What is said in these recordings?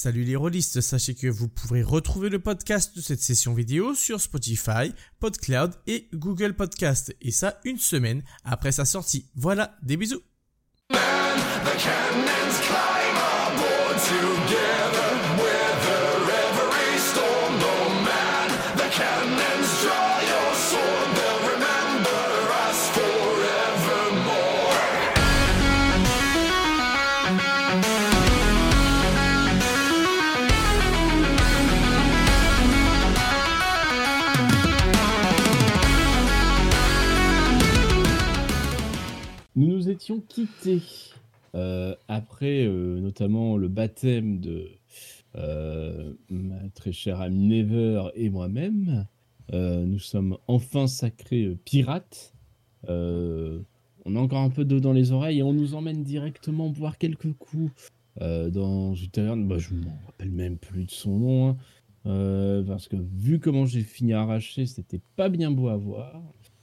Salut les rôlistes, sachez que vous pourrez retrouver le podcast de cette session vidéo sur Spotify, PodCloud et Google Podcast. Et ça, une semaine après sa sortie. Voilà, des bisous. Nous nous étions quittés après notamment le baptême de ma très chère amie Never et moi-même. Nous sommes enfin sacrés pirates. On a encore un peu d'eau dans les oreilles et on nous emmène directement boire quelques coups dans une taverne. Bah, je m'en rappelle même plus de son nom, hein, parce que vu comment j'ai fini arraché, c'était pas bien beau à voir.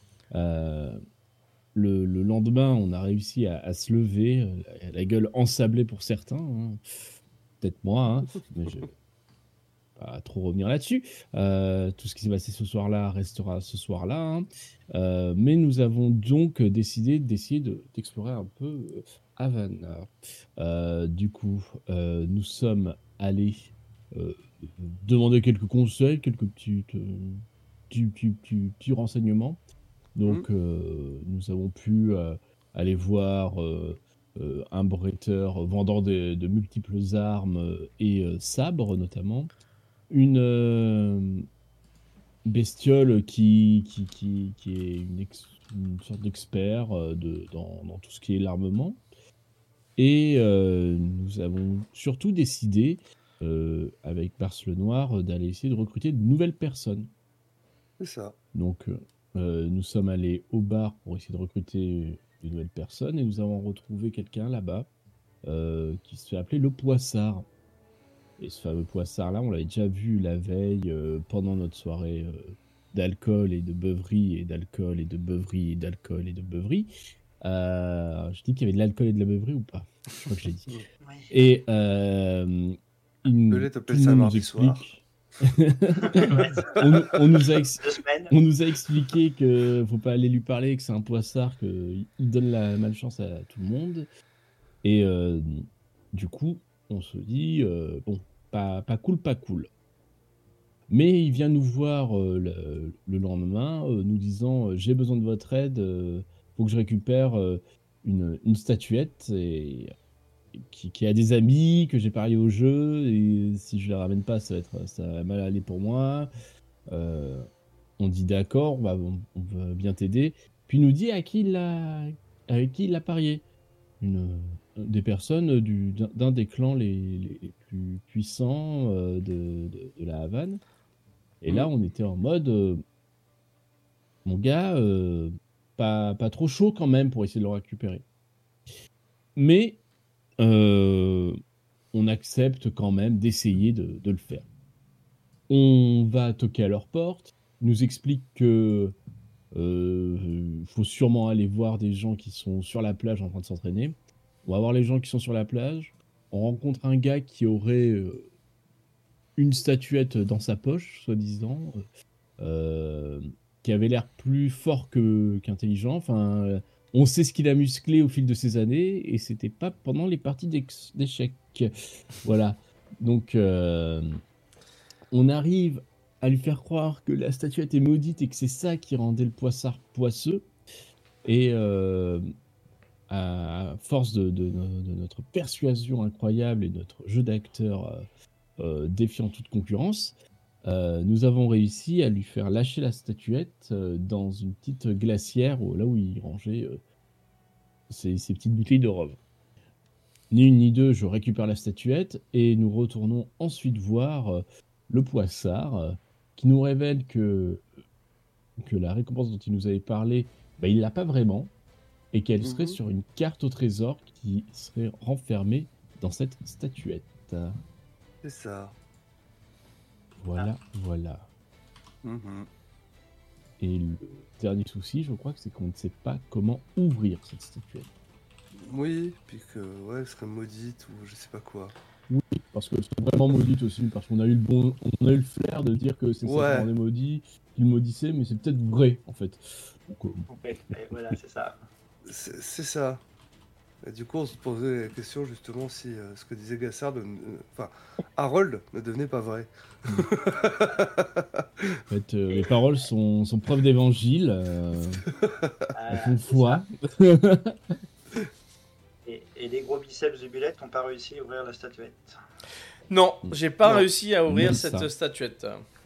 Le lendemain, on a réussi à se lever, la gueule ensablée pour certains, hein. Peut-être moi, hein, mais je vais pas trop revenir là-dessus. Tout ce qui s'est passé ce soir-là restera ce soir-là, hein. Mais nous avons donc décidé d'essayer d'explorer un peu Havana. Du coup, nous sommes allés demander quelques conseils, quelques petits renseignements. Donc, nous avons pu aller voir un bretteur vendant de multiples armes et sabres, notamment. Une bestiole qui est une sorte d'expert dans tout ce qui est l'armement. Et nous avons surtout décidé, avec Bars le Noir, d'aller essayer de recruter de nouvelles personnes. C'est ça. Donc, nous sommes allés au bar pour essayer de recruter de nouvelles personnes et nous avons retrouvé quelqu'un là-bas qui se fait appeler le Poissard. Et ce fameux Poissard-là, on l'avait déjà vu la veille pendant notre soirée d'alcool et de beuverie et d'alcool et de beuverie et d'alcool et de beuverie. Je dis qu'il y avait de l'alcool et de la beuverie ou pas? Je crois que je l'ai dit. Ouais. Et Pelé t'appelle ça mardi soir. on nous a 2 semaines. On nous a expliqué que faut pas aller lui parler, que c'est un poissard, qu'il donne la malchance à tout le monde. Et du coup, on se dit, bon, pas cool, pas cool. Mais il vient nous voir le lendemain, nous disant j'ai besoin de votre aide, faut que je récupère une statuette qui a des amis, que j'ai parié au jeu, et si je la ramène pas, ça va mal aller pour moi. On dit d'accord, on va bien t'aider. Puis il nous dit avec qui il a parié. Des personnes d'un des clans les plus puissants de la Havane. Et là, on était en mode, mon gars, pas trop chaud quand même pour essayer de le récupérer. Mais on accepte quand même d'essayer de le faire. On va toquer à leur porte, ils nous expliquent que faut sûrement aller voir des gens qui sont sur la plage en train de s'entraîner. On va voir les gens qui sont sur la plage. On rencontre un gars qui aurait une statuette dans sa poche, soi-disant, qui avait l'air plus fort qu'intelligent. Enfin, on sait ce qu'il a musclé au fil de ces années, et c'était pas pendant les parties d'échecs. Voilà. Donc, on arrive à lui faire croire que la statuette est maudite et que c'est ça qui rendait le poissard poisseux. Et à force de notre persuasion incroyable et notre jeu d'acteur défiant toute concurrence, nous avons réussi à lui faire lâcher la statuette dans une petite glacière là où il rangeait ses petites bouteilles de rhum. Ni une ni deux, je récupère la statuette et nous retournons ensuite voir le Poissard qui nous révèle que la récompense dont il nous avait parlé, il l'a pas vraiment, et qu'elle serait sur une carte au trésor qui serait renfermée dans cette statuette. C'est ça. Voilà. Et le dernier souci, je crois, c'est qu'on ne sait pas comment ouvrir cette statuette. Oui, puis que elle serait maudite ou je sais pas quoi. Oui, parce que c'est vraiment maudite aussi, parce qu'on a eu le flair de dire que c'est ça qui rendait maudit, qu'il maudissait, mais c'est peut-être vrai en fait. Donc, et voilà, c'est ça. C'est ça. Et du coup, on se posait la question justement si ce que disait Gassard, Harold ne devenait pas vrai. En fait, les paroles sont preuve d'évangile, elles font foi. Et les gros biceps de Bullet n'ont pas réussi à ouvrir la statuette. Non, j'ai pas réussi à ouvrir cette statuette.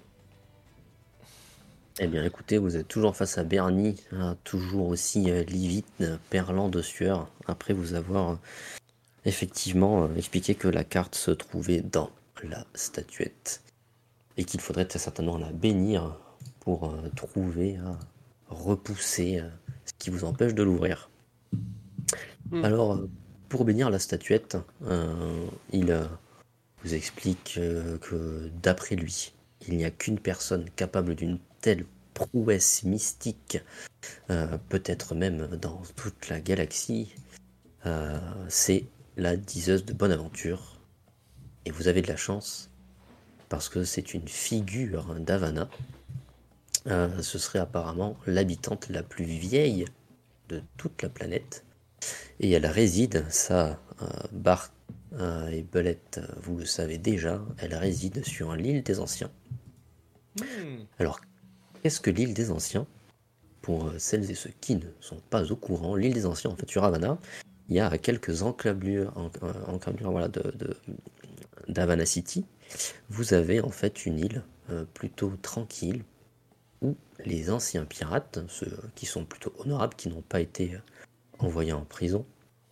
Eh bien, écoutez, vous êtes toujours face à Bernie, hein, toujours aussi livide, perlant de sueur, après vous avoir effectivement expliqué que la carte se trouvait dans la statuette et qu'il faudrait certainement la bénir pour trouver, repousser ce qui vous empêche de l'ouvrir. Alors, pour bénir la statuette, il vous explique que d'après lui, il n'y a qu'une personne capable d'une telle prouesse mystique, peut-être même dans toute la galaxie, c'est la diseuse de Bonaventure. Et vous avez de la chance, parce que c'est une figure d'Havana. Ce serait apparemment l'habitante la plus vieille de toute la planète. Et elle réside, ça, Bart et Belette, vous le savez déjà, elle réside sur l'île des Anciens. Alors, qu'est-ce que l'île des Anciens? Pour celles et ceux qui ne sont pas au courant, l'île des Anciens, en fait, sur Havana, il y a quelques encablures voilà, d'Havana City. Vous avez en fait une île plutôt tranquille où les anciens pirates, ceux qui sont plutôt honorables, qui n'ont pas été envoyés en prison,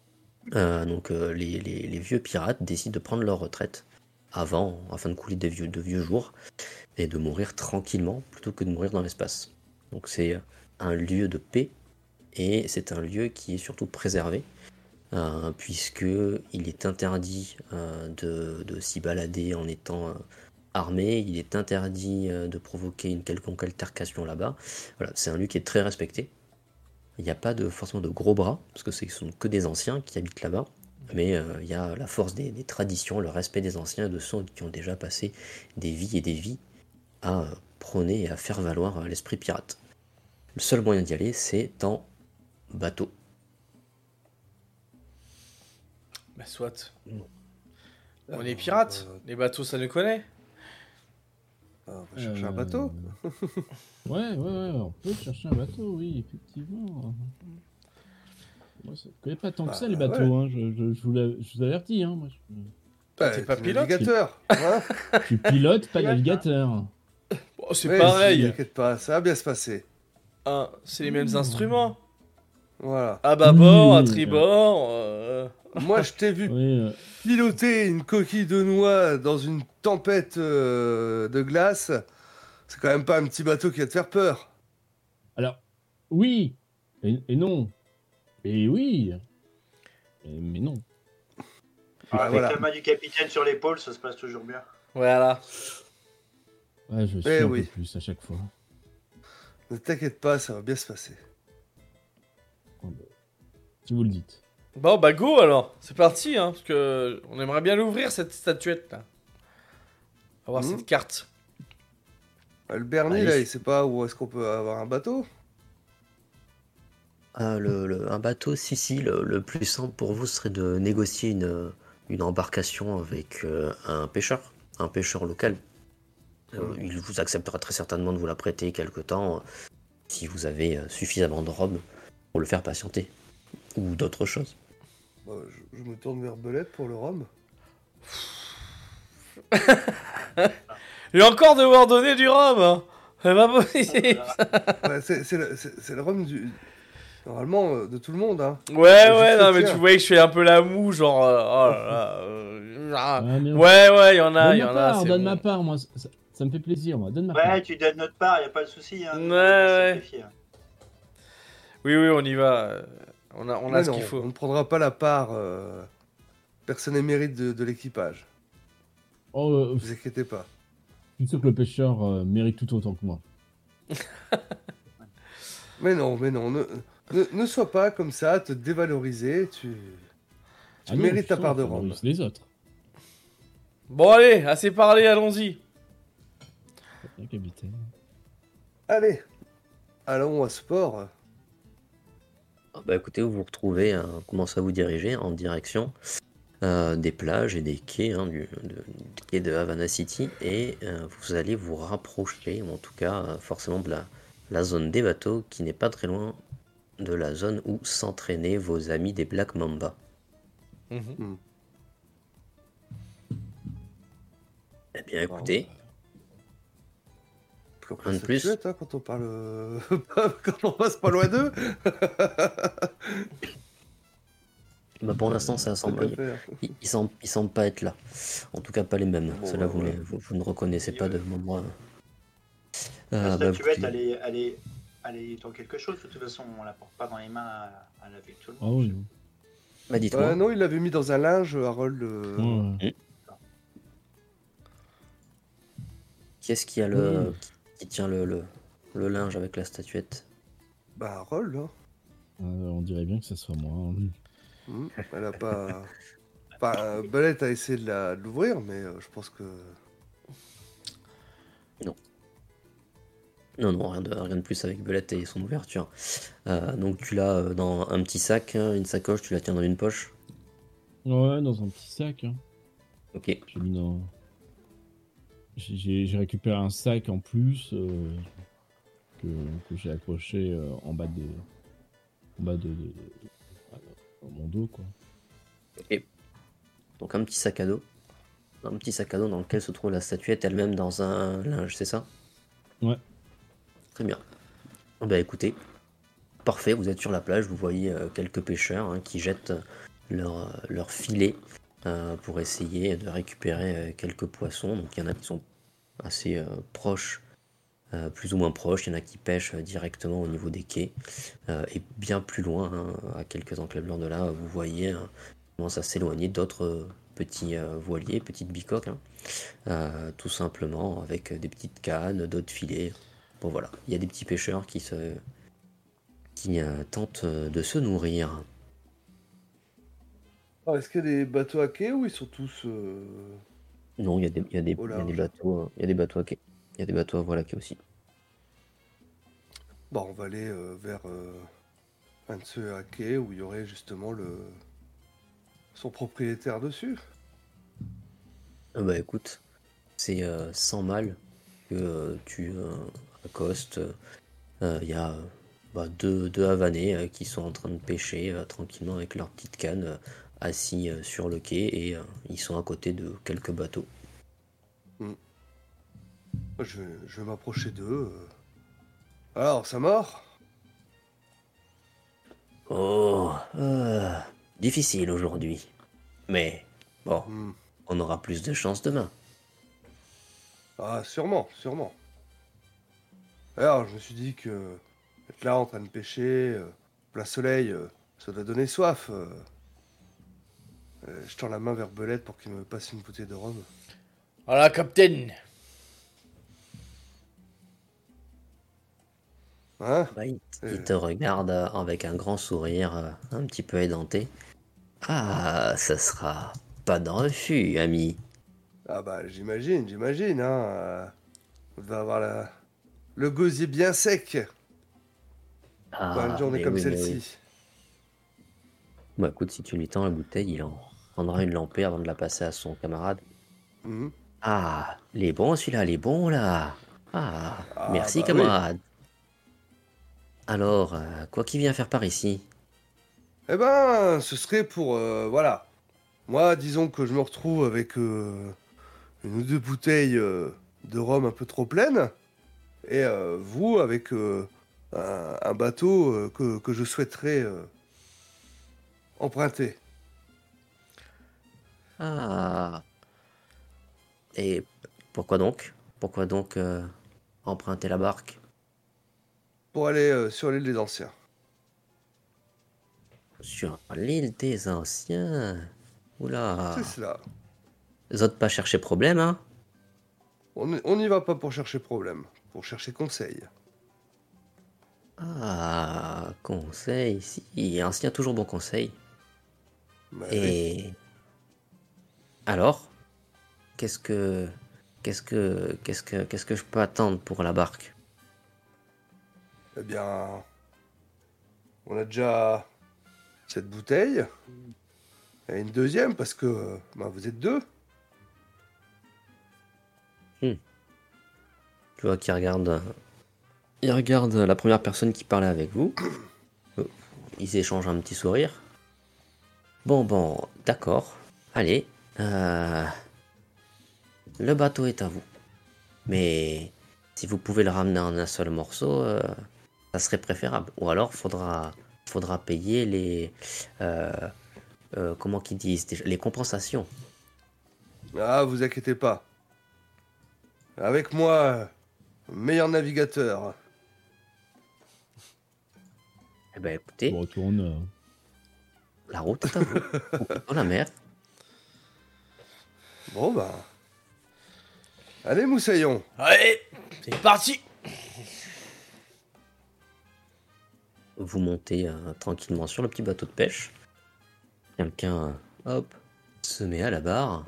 les vieux pirates décident de prendre leur retraite afin de couler de vieux jours et de mourir tranquillement plutôt que de mourir dans l'espace. Donc c'est un lieu de paix et c'est un lieu qui est surtout préservé puisque il est interdit de s'y balader en étant armé, il est interdit de provoquer une quelconque altercation là-bas. Voilà, c'est un lieu qui est très respecté. Il n'y a pas forcément de gros bras, parce que ce ne sont que des anciens qui habitent là-bas, mais il y a la force des traditions, le respect des anciens et de ceux qui ont déjà passé des vies et des vies à prôner et à faire valoir l'esprit pirate. Le seul moyen d'y aller, c'est en bateau. Bah soit. On est pirates, les bateaux ça nous connaît. On va chercher un bateau. Ouais, on peut chercher un bateau, oui, effectivement. Moi, je connais pas tant que ça les bateaux, hein. Je vous avertis, hein. Moi, t'es pas pilote, navigateur. Je suis pilote, pas navigateur. Bon, c'est pareil. T'inquiète pas, ça va bien se passer. C'est les mêmes instruments. Voilà. À bâbord, à tribord. Moi, je t'ai vu piloter une coquille de noix dans une tempête de glace. C'est quand même pas un petit bateau qui va te faire peur. Alors, oui, et non. Et oui, mais non. Avec la main du capitaine sur l'épaule, ça se passe toujours bien. Voilà. Ouais, je suis un peu plus à chaque fois. Ne t'inquiète pas, ça va bien se passer. Si vous le dites. Bon, bah go alors, c'est parti, hein, parce que on aimerait bien l'ouvrir cette statuette là. On va voir cette carte. Le Bernie, là, il sait pas où est-ce qu'on peut avoir un bateau. Un bateau, si, le plus simple pour vous serait de négocier une embarcation avec un pêcheur local. Il vous acceptera très certainement de vous la prêter quelque temps si vous avez suffisamment de rhum pour le faire patienter. Ou d'autres choses. Je me tourne vers Belette pour le rhum. Il va encore devoir donner du rhum, hein. C'est pas possible. C'est le rhum normalement de tout le monde, hein. Ouais, non, mais tu vois que je fais un peu la moue, genre. Oh là là. Ouais, il y en a. Donne ma part, moi. Ça me fait plaisir, moi. Donne ma part. Ouais, tu donnes notre part, y a pas de souci. Hein. Ouais. Oui, on y va. On a ce qu'il faut. On ne prendra pas la part. Personne n'est mérite de l'équipage. Ne vous inquiétez pas. Je suis sûr que le pêcheur mérite tout autant que moi. mais non. Ne sois pas comme ça, te dévaloriser. Tu mérites ta part de rhum. Les autres. Bon, allez, assez parlé, allons-y. Le capitaine. Allez, allons à sport. Bah écoutez, vous vous retrouvez, commencez à vous diriger en direction des plages et des quais, du quai de Havana City, et vous allez vous rapprocher, ou en tout cas forcément de la zone des bateaux, qui n'est pas très loin de la zone où s'entraînaient vos amis des Black Mamba. Eh bien écoutez, Donc, un de plus. quand on parle, quand on passe pas loin d'eux. Bah pour l'instant, ça semble, ils semblent pas être là. En tout cas, pas les mêmes. Bon, Ceux-là, bah, voilà. vous ne reconnaissez pas de moment. La Bah, statuette, vous- elle est dans quelque chose. De toute façon, on la porte pas dans les mains à la vue de tout le Ah monde. oui. bah, dites-moi. Non, il l'avait mis dans un linge, Harold. Ouais. Qui est-ce qui a qui tient le linge avec la statuette? Bah, Harold, hein. On dirait bien que ça soit moi. Hein. Elle a pas. Enfin, Belette a essayé de l'ouvrir, mais je pense que. Non, rien de plus avec Belette et son ouverture. Donc tu l'as dans un petit sac, une sacoche, tu la tiens dans une poche. Ouais, dans un petit sac. Hein. Ok. J'ai mis dans. J'ai récupéré un sac en plus que j'ai accroché en bas de mon dos, quoi. Ok. Donc un petit sac à dos. Un petit sac à dos dans lequel se trouve la statuette elle-même dans un linge, c'est ça? Ouais. Très bien. Bah écoutez, parfait, vous êtes sur la plage, vous voyez quelques pêcheurs qui jettent leur filet pour essayer de récupérer quelques poissons. Donc il y en a qui sont assez proches, plus ou moins proches, il y en a qui pêchent directement au niveau des quais. Et bien plus loin, à quelques enclavures de là, vous voyez commence à s'éloigner d'autres petits voiliers, petites bicoques, tout simplement avec des petites cannes, d'autres filets. Bon voilà, il y a des petits pêcheurs qui tentent de se nourrir. Ah, est-ce qu'il y a des bateaux à quai ou ils sont tous. Non, il y a Au il y a des large. bateaux, il y a des bateaux à quai. Il y a des bateaux à voile à quai aussi. Bon, on va aller vers un de ceux à quai où il y aurait justement son propriétaire dessus. Bah écoute, c'est sans mal que tu accostes. Il y a deux Havanais qui sont en train de pêcher tranquillement avec leur petite canne assis sur le quai et ils sont à côté de quelques bateaux. Je vais m'approcher d'eux. Alors, ça mord? Oh, difficile aujourd'hui. Mais bon, on aura plus de chance demain. Ah, sûrement, sûrement. Alors, je me suis dit que être là en train de pêcher, plein soleil, ça doit donner soif. Je tends la main vers Belette pour qu'il me passe une bouteille de rhum. Voilà, capitaine. Hein? Bah, il te regarde avec un grand sourire, un petit peu édenté. Ah, ça sera pas dans le fût, ami. Ah bah, j'imagine, hein. Vous devez avoir le gosier bien sec pour une journée mais comme oui, mais celle-ci. oui. Bah écoute, si tu lui tends la bouteille, il en prendra une lampée avant de la passer à son camarade. Mhm. Ah, les bons celui-là, les bons là. Ah, Ah, merci bah camarade. Alors, quoi qui vient faire par ici? Eh ben, ce serait pour... voilà. Moi, disons que je me retrouve avec une ou deux bouteilles de rhum un peu trop pleines. Et vous, avec un bateau que je souhaiterais emprunter. Ah. Et pourquoi donc? Pourquoi donc emprunter la barque? Pour aller sur l'île des Anciens. Sur l'île des Anciens. Oula. C'est cela. Les autres pas chercher problème, hein? On n'y va pas pour chercher problème, pour chercher conseil. Ah, conseil, si. Ancien, toujours bon conseil. Bah oui. Et. Alors? qu'est-ce que je peux attendre pour la barque? Eh bien, on a déjà cette bouteille. Et une deuxième, parce que vous êtes deux. Tu vois qu'il regarde, il regarde la première personne qui parlait avec vous. Ils s'échangent un petit sourire. Bon, d'accord. Allez, le bateau est à vous. Mais si vous pouvez le ramener en un seul morceau, ça serait préférable. Ou alors, faudra payer les, comment qu'ils disent, déjà, les compensations. Ah, vous inquiétez pas. Avec moi, meilleur navigateur. Eh ben, écoutez, On retourne. la route est à vous. Dans la mer. Bon, allez, Moussaillon. Allez, c'est parti. Vous montez tranquillement sur le petit bateau de pêche. Quelqu'un, hop, se met à la barre.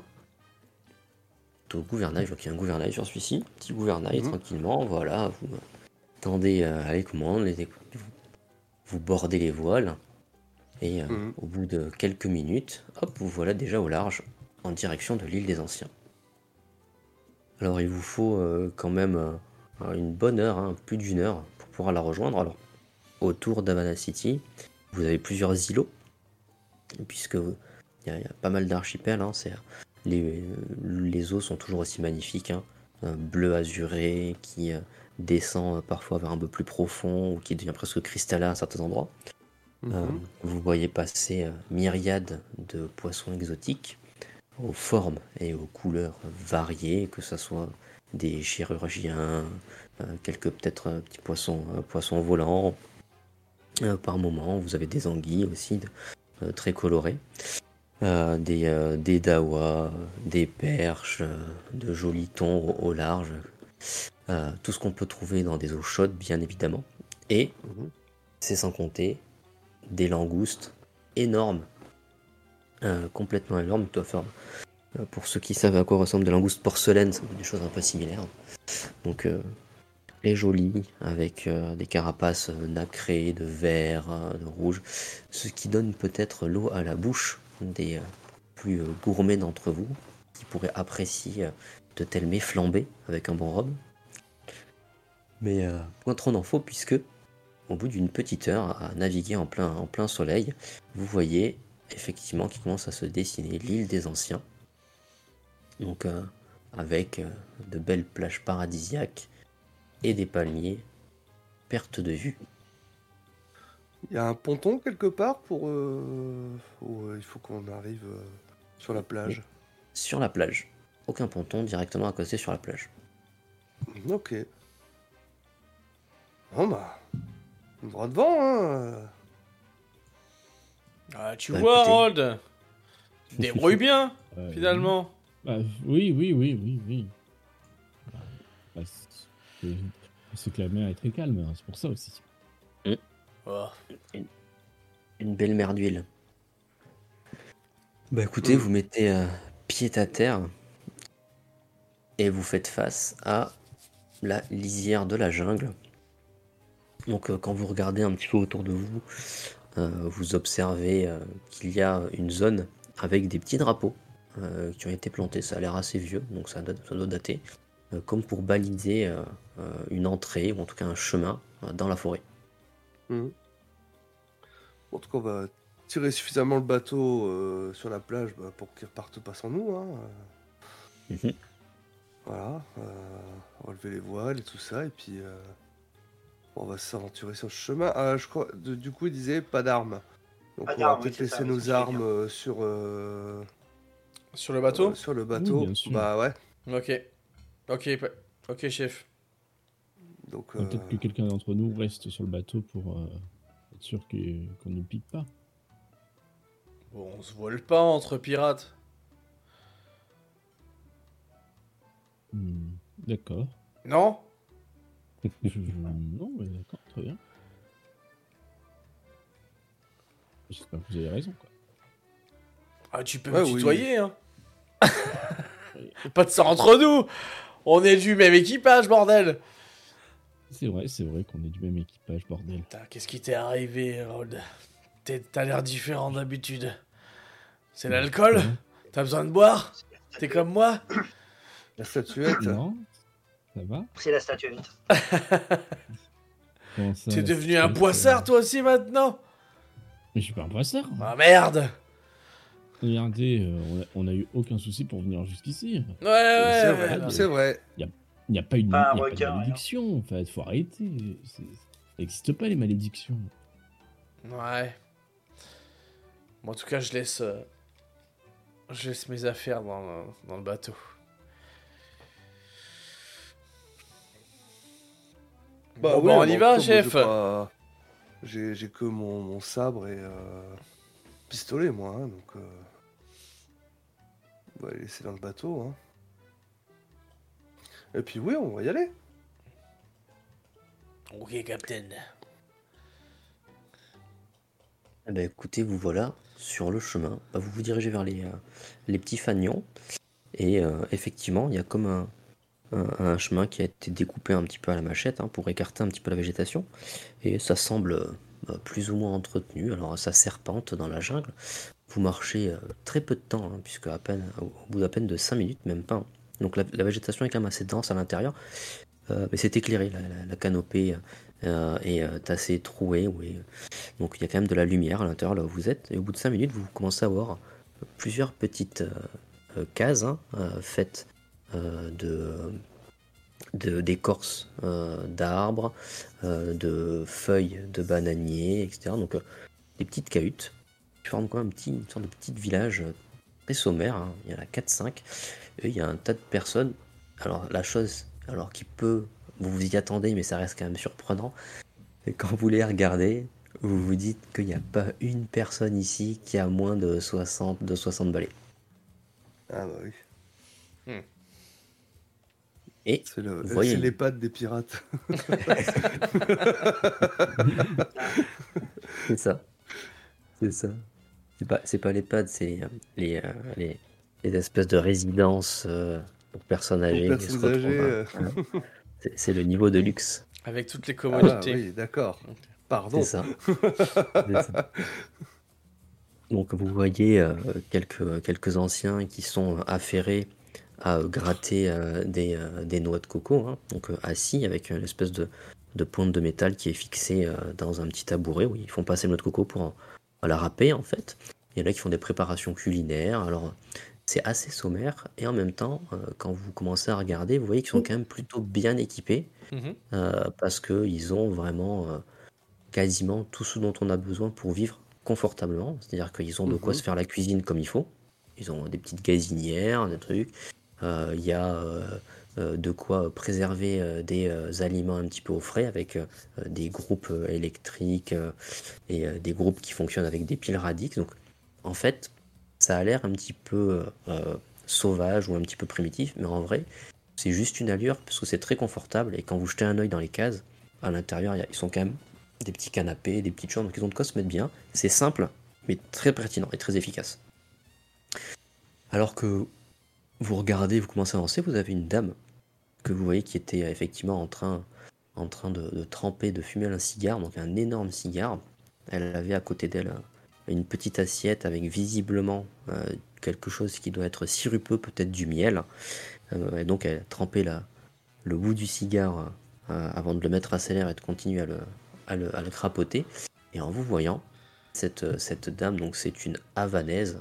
Au gouvernail, je vois qu'il y a un gouvernail sur celui-ci. Petit gouvernail, tranquillement, voilà. Vous tendez à les commandes, vous bordez les voiles. Et au bout de quelques minutes, hop, vous voilà déjà au large, en direction de l'île des Anciens. Alors il vous faut quand même une bonne heure, plus d'une heure, pour pouvoir la rejoindre. Alors, autour d'Havana City, vous avez plusieurs îlots, puisque il y a pas mal d'archipels. Les eaux sont toujours aussi magnifiques, bleu azuré, qui descend parfois vers un peu plus profond, ou qui devient presque cristallin à certains endroits. Vous voyez passer myriades de poissons exotiques, aux formes et aux couleurs variées, que ce soit des chirurgiens, quelques peut-être petits poissons volants. Par moment, vous avez des anguilles aussi très colorées, des dawas, des perches, de jolis thons au large, tout ce qu'on peut trouver dans des eaux chaudes, bien évidemment. Et c'est sans compter des langoustes énormes, complètement énormes. Tu dois faire, pour ceux qui savent à quoi ressemblent des langoustes porcelaines, c'est des choses un peu similaires. Donc les jolies, avec des carapaces nacrées, de vert, de rouge, ce qui donne peut-être l'eau à la bouche des plus gourmets d'entre vous, qui pourraient apprécier de tels mets flambés avec un bon rhum. Mais point trop n'en faut, puisque au bout d'une petite heure à naviguer en plein soleil, vous voyez effectivement qu'il commence à se dessiner l'île des Anciens. Donc avec de belles plages paradisiaques et des palmiers, perte de vue. Il y a un ponton quelque part pour... il faut qu'on arrive sur la plage. Sur la plage. Aucun ponton, directement accosté sur la plage. Ok. Bon droit devant, Tu Bah, vois, écoutez. Harold, tu te débrouilles bien, finalement. Oui. Bah, c'est que la mer est très calme, c'est pour ça aussi. Oh. Une belle mer d'huile. Bah écoutez, vous mettez pied à terre et vous faites face à la lisière de la jungle. Donc quand vous regardez un petit peu autour de vous, vous observez qu'il y a une zone avec des petits drapeaux qui ont été plantés. Ça a l'air assez vieux, donc ça doit dater, comme pour baliser une entrée, ou en tout cas un chemin dans la forêt. En tout cas, on va tirer suffisamment le bateau sur la plage pour qu'il reparte pas sans nous. Voilà. Relever les voiles et tout ça, et puis on va s'aventurer sur le chemin. Je crois, du coup, il disait pas d'armes. Donc Pas on va d'armes, peut-être oui, c'est laisser ça, nos c'est ce que je veux armes sur... Sur le bateau sur le bateau. Oui, bien sûr. Bah ouais. Ok, chef. Donc, Peut-être que quelqu'un d'entre nous reste sur le bateau pour être sûr qu'on ne pique pas. Bon, on se vole pas entre pirates. D'accord. Non? Non, mais d'accord, très bien. J'espère que vous avez raison, quoi. Ah, tu peux Ouais, me oui. tutoyer, hein. Pas de ça entre nous. On est du même équipage, bordel. C'est vrai qu'on est du même équipage, bordel. Putain, qu'est-ce qui t'est arrivé, Harold? T'as l'air différent d'habitude. C'est l'alcool? T'as besoin de boire? T'es comme moi? La statuette. Non, ça va? C'est la statuette. Comment ça, T'es la devenu un statuette, poissard, toi aussi, maintenant? Mais je suis pas un poissard. Ah, merde. Regardez, on a eu aucun souci pour venir jusqu'ici. C'est vrai, Ouais. c'est vrai. Il n'y a pas une, Pas un y a pas de requin, malédiction. En fait, faut arrêter. Ça n'existe pas les malédictions. Ouais. Bon, en tout cas, je laisse mes affaires dans le bateau. Bah Bon, on y va, moi, chef. J'ai que mon sabre et pistolet, moi, hein, donc on va les laisser dans le bateau. Hein. Et puis oui, on va y aller. Ok, Captain. Eh ben, écoutez, vous voilà sur le chemin. Bah, vous vous dirigez vers les petits fanions. Et effectivement, il y a comme un chemin qui a été découpé un petit peu à la machette pour écarter un petit peu la végétation. Et ça semble plus ou moins entretenu. Alors ça serpente dans la jungle. Vous marchez très peu de temps, puisque au bout d'à peine de 5 minutes, même pas. Donc la végétation est quand même assez dense à l'intérieur. Mais c'est éclairé, la canopée est assez trouée. Oui. Donc il y a quand même de la lumière à l'intérieur là où vous êtes. Et au bout de 5 minutes, vous commencez à voir plusieurs petites cases faites d'écorces d'arbres, de feuilles de bananiers, etc. Donc des petites cahutes qui forment quoi, une sorte de petit village très sommaire. Il y en a 4-5. Et il y a un tas de personnes. Alors la chose qui peut, vous vous y attendez, mais ça reste quand même surprenant, et quand vous les regardez, vous vous dites qu'il n'y a pas une personne ici qui a moins de 60 balais. Ah bah oui. Et C'est vous voyez, les pattes des pirates. c'est ça. C'est pas les pads, c'est les espèces de résidences pour personnes âgées. Pour qui personnes se retrouvent, âgées, c'est le niveau de luxe. Avec toutes les Ah commodités. oui, d'accord. Pardon. C'est ça. C'est ça. Donc vous voyez quelques anciens qui sont affairés à gratter des noix de coco, donc assis avec une espèce de pointe de métal qui est fixée dans un petit tabouret où ils font passer le noix de coco pour la râper en fait. Il y en a qui font des préparations culinaires, alors c'est assez sommaire et en même temps quand vous commencez à regarder, vous voyez qu'ils sont quand même plutôt bien équipés Mhm. parce qu'ils ont vraiment quasiment tout ce dont on a besoin pour vivre confortablement, c'est-à-dire qu'ils ont de quoi se faire la cuisine comme il faut. Ils ont des petites gazinières, des trucs. Il y a de quoi préserver des aliments un petit peu au frais avec des groupes électriques et des groupes qui fonctionnent avec des piles Radix. Donc en fait, ça a l'air un petit peu sauvage ou un petit peu primitif, mais en vrai, c'est juste une allure parce que c'est très confortable et quand vous jetez un œil dans les cases, à l'intérieur, ils sont quand même des petits canapés, des petites chambres, donc ils ont de quoi se mettre bien. C'est simple, mais très pertinent et très efficace. Alors que vous regardez, vous commencez à avancer, vous avez une dame que vous voyez qui était effectivement en train de tremper, de fumer un cigare, donc un énorme cigare. Elle avait à côté d'elle une petite assiette avec visiblement quelque chose qui doit être sirupeux, peut-être du miel. Et donc elle trempait le bout du cigare avant de le mettre à ses lèvres et de continuer à le crapoter. Et en vous voyant, cette dame, donc c'est une havanaise,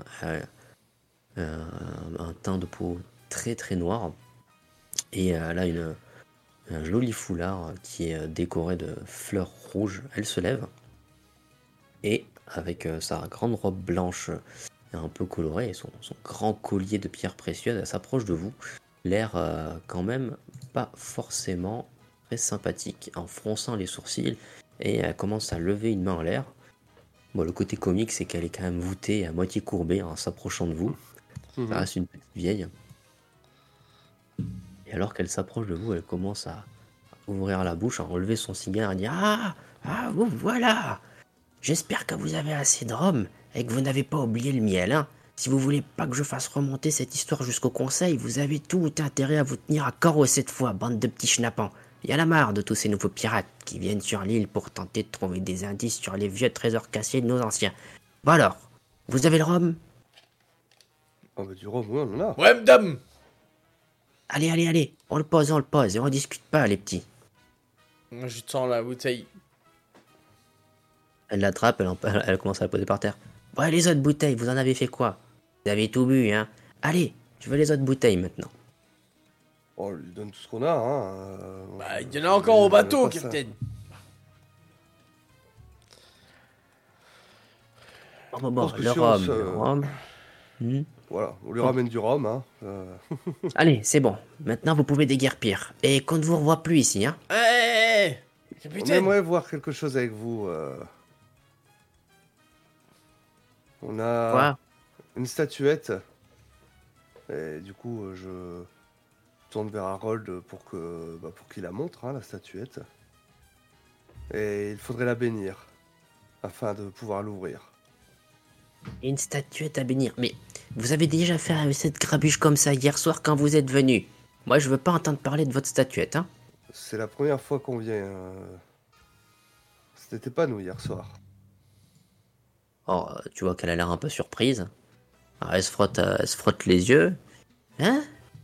un teint de peau très très noir, et elle a un joli foulard qui est décoré de fleurs rouges. Elle se lève et avec sa grande robe blanche un peu colorée et son grand collier de pierres précieuses, elle s'approche de vous, l'air quand même pas forcément très sympathique, en fronçant les sourcils, et elle commence à lever une main en l'air. Bon, le côté comique, c'est qu'elle est quand même voûtée à moitié courbée en s'approchant de vous. Ça reste une petite vieille. Et alors qu'elle s'approche de vous, elle commence à ouvrir la bouche, à enlever son cigare et dire Ah, vous voilà! J'espère que vous avez assez de rhum et que vous n'avez pas oublié le miel, si vous voulez pas que je fasse remonter cette histoire jusqu'au conseil, vous avez tout intérêt à vous tenir à carreau cette fois, bande de petits schnappants. Y en a marre de tous ces nouveaux pirates qui viennent sur l'île pour tenter de trouver des indices sur les vieux trésors cachés de nos anciens. Bon alors, vous avez le rhum? Ah bah du rhum, oui, on en a. Ouais, madame. Allez, on le pose, et on discute pas, les petits. Je tends la bouteille. Elle l'attrape, elle commence à la poser par terre. Ouais, les autres bouteilles, vous en avez fait quoi? Vous avez tout bu, hein? Allez, je veux les autres bouteilles maintenant. On lui donne tout ce qu'on a, hein. Bah, il y en a encore au bateau, pas ça. capitaine. Bon, pense que le si on rhum, se- le rhum. Voilà, on lui ramène du rhum, hein. Allez, c'est bon. Maintenant, vous pouvez déguerpir. Et qu'on ne vous revoie plus ici, hein? Hé, On capitaine. aimerait voir quelque chose avec vous. On a Quoi? une statuette. Et du coup, je tourne vers Harold pour qu'il la montre, hein, la statuette. Et il faudrait la bénir afin de pouvoir l'ouvrir. Une statuette à bénir. Mais vous avez déjà fait cette grabuge comme ça hier soir quand vous êtes venu. Moi, je veux pas entendre parler de votre statuette, hein? C'est la première fois qu'on vient. Ce n'était pas nous hier soir. Oh, tu vois qu'elle a l'air un peu surprise. Alors, elle se frotte les yeux. Hein?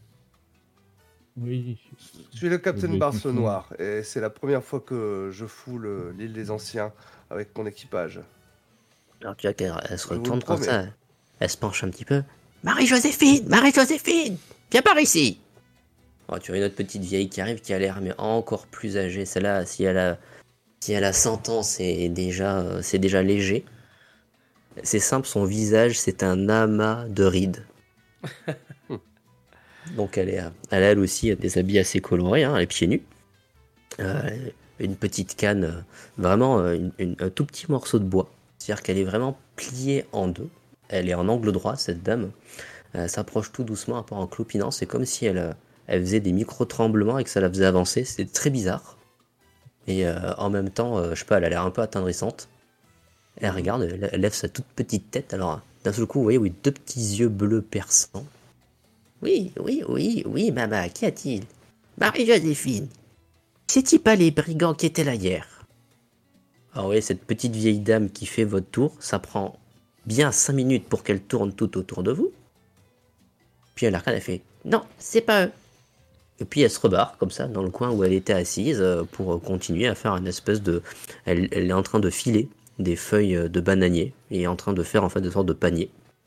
Oui. Je suis le capitaine Vous devez Barce confondre. Noir et c'est la première fois que je foule l'île des Anciens avec mon équipage. Alors, tu vois qu'elle se Je vous retourne le comme promets. ça. Elle se penche un petit peu. Marie-Joséphine! Viens par ici! Oh, tu vois une autre petite vieille qui arrive qui a l'air mais encore plus âgée. Celle-là, si elle a 100 ans, c'est déjà léger. C'est simple, son visage, c'est un amas de rides. Donc elle a elle aussi des habits assez colorés, hein, elle est pieds nus. Une petite canne, vraiment un tout petit morceau de bois. C'est-à-dire qu'elle est vraiment pliée en deux. Elle est en angle droit, cette dame. Elle s'approche tout doucement, un peu en clopinant. C'est comme si elle faisait des micro-tremblements et que ça la faisait avancer. C'était très bizarre. Et en même temps, je sais pas, elle a l'air un peu attendrissante. Elle regarde, elle lève sa toute petite tête. Alors, d'un seul coup, vous voyez, oui, deux petits yeux bleus perçants. Oui, maman, qu'y a-t-il? Marie-Joséphine, c'est-il pas les brigands qui étaient là hier? Alors, vous voyez, cette petite vieille dame qui fait votre tour, ça prend bien 5 minutes pour qu'elle tourne tout autour de vous. Puis elle regarde, elle fait non, c'est pas eux. Et puis elle se rebarre comme ça dans le coin où elle était assise pour continuer à faire une espèce de. Elle est en train de filer des feuilles de bananier et est en train de faire en fait des sortes de paniers.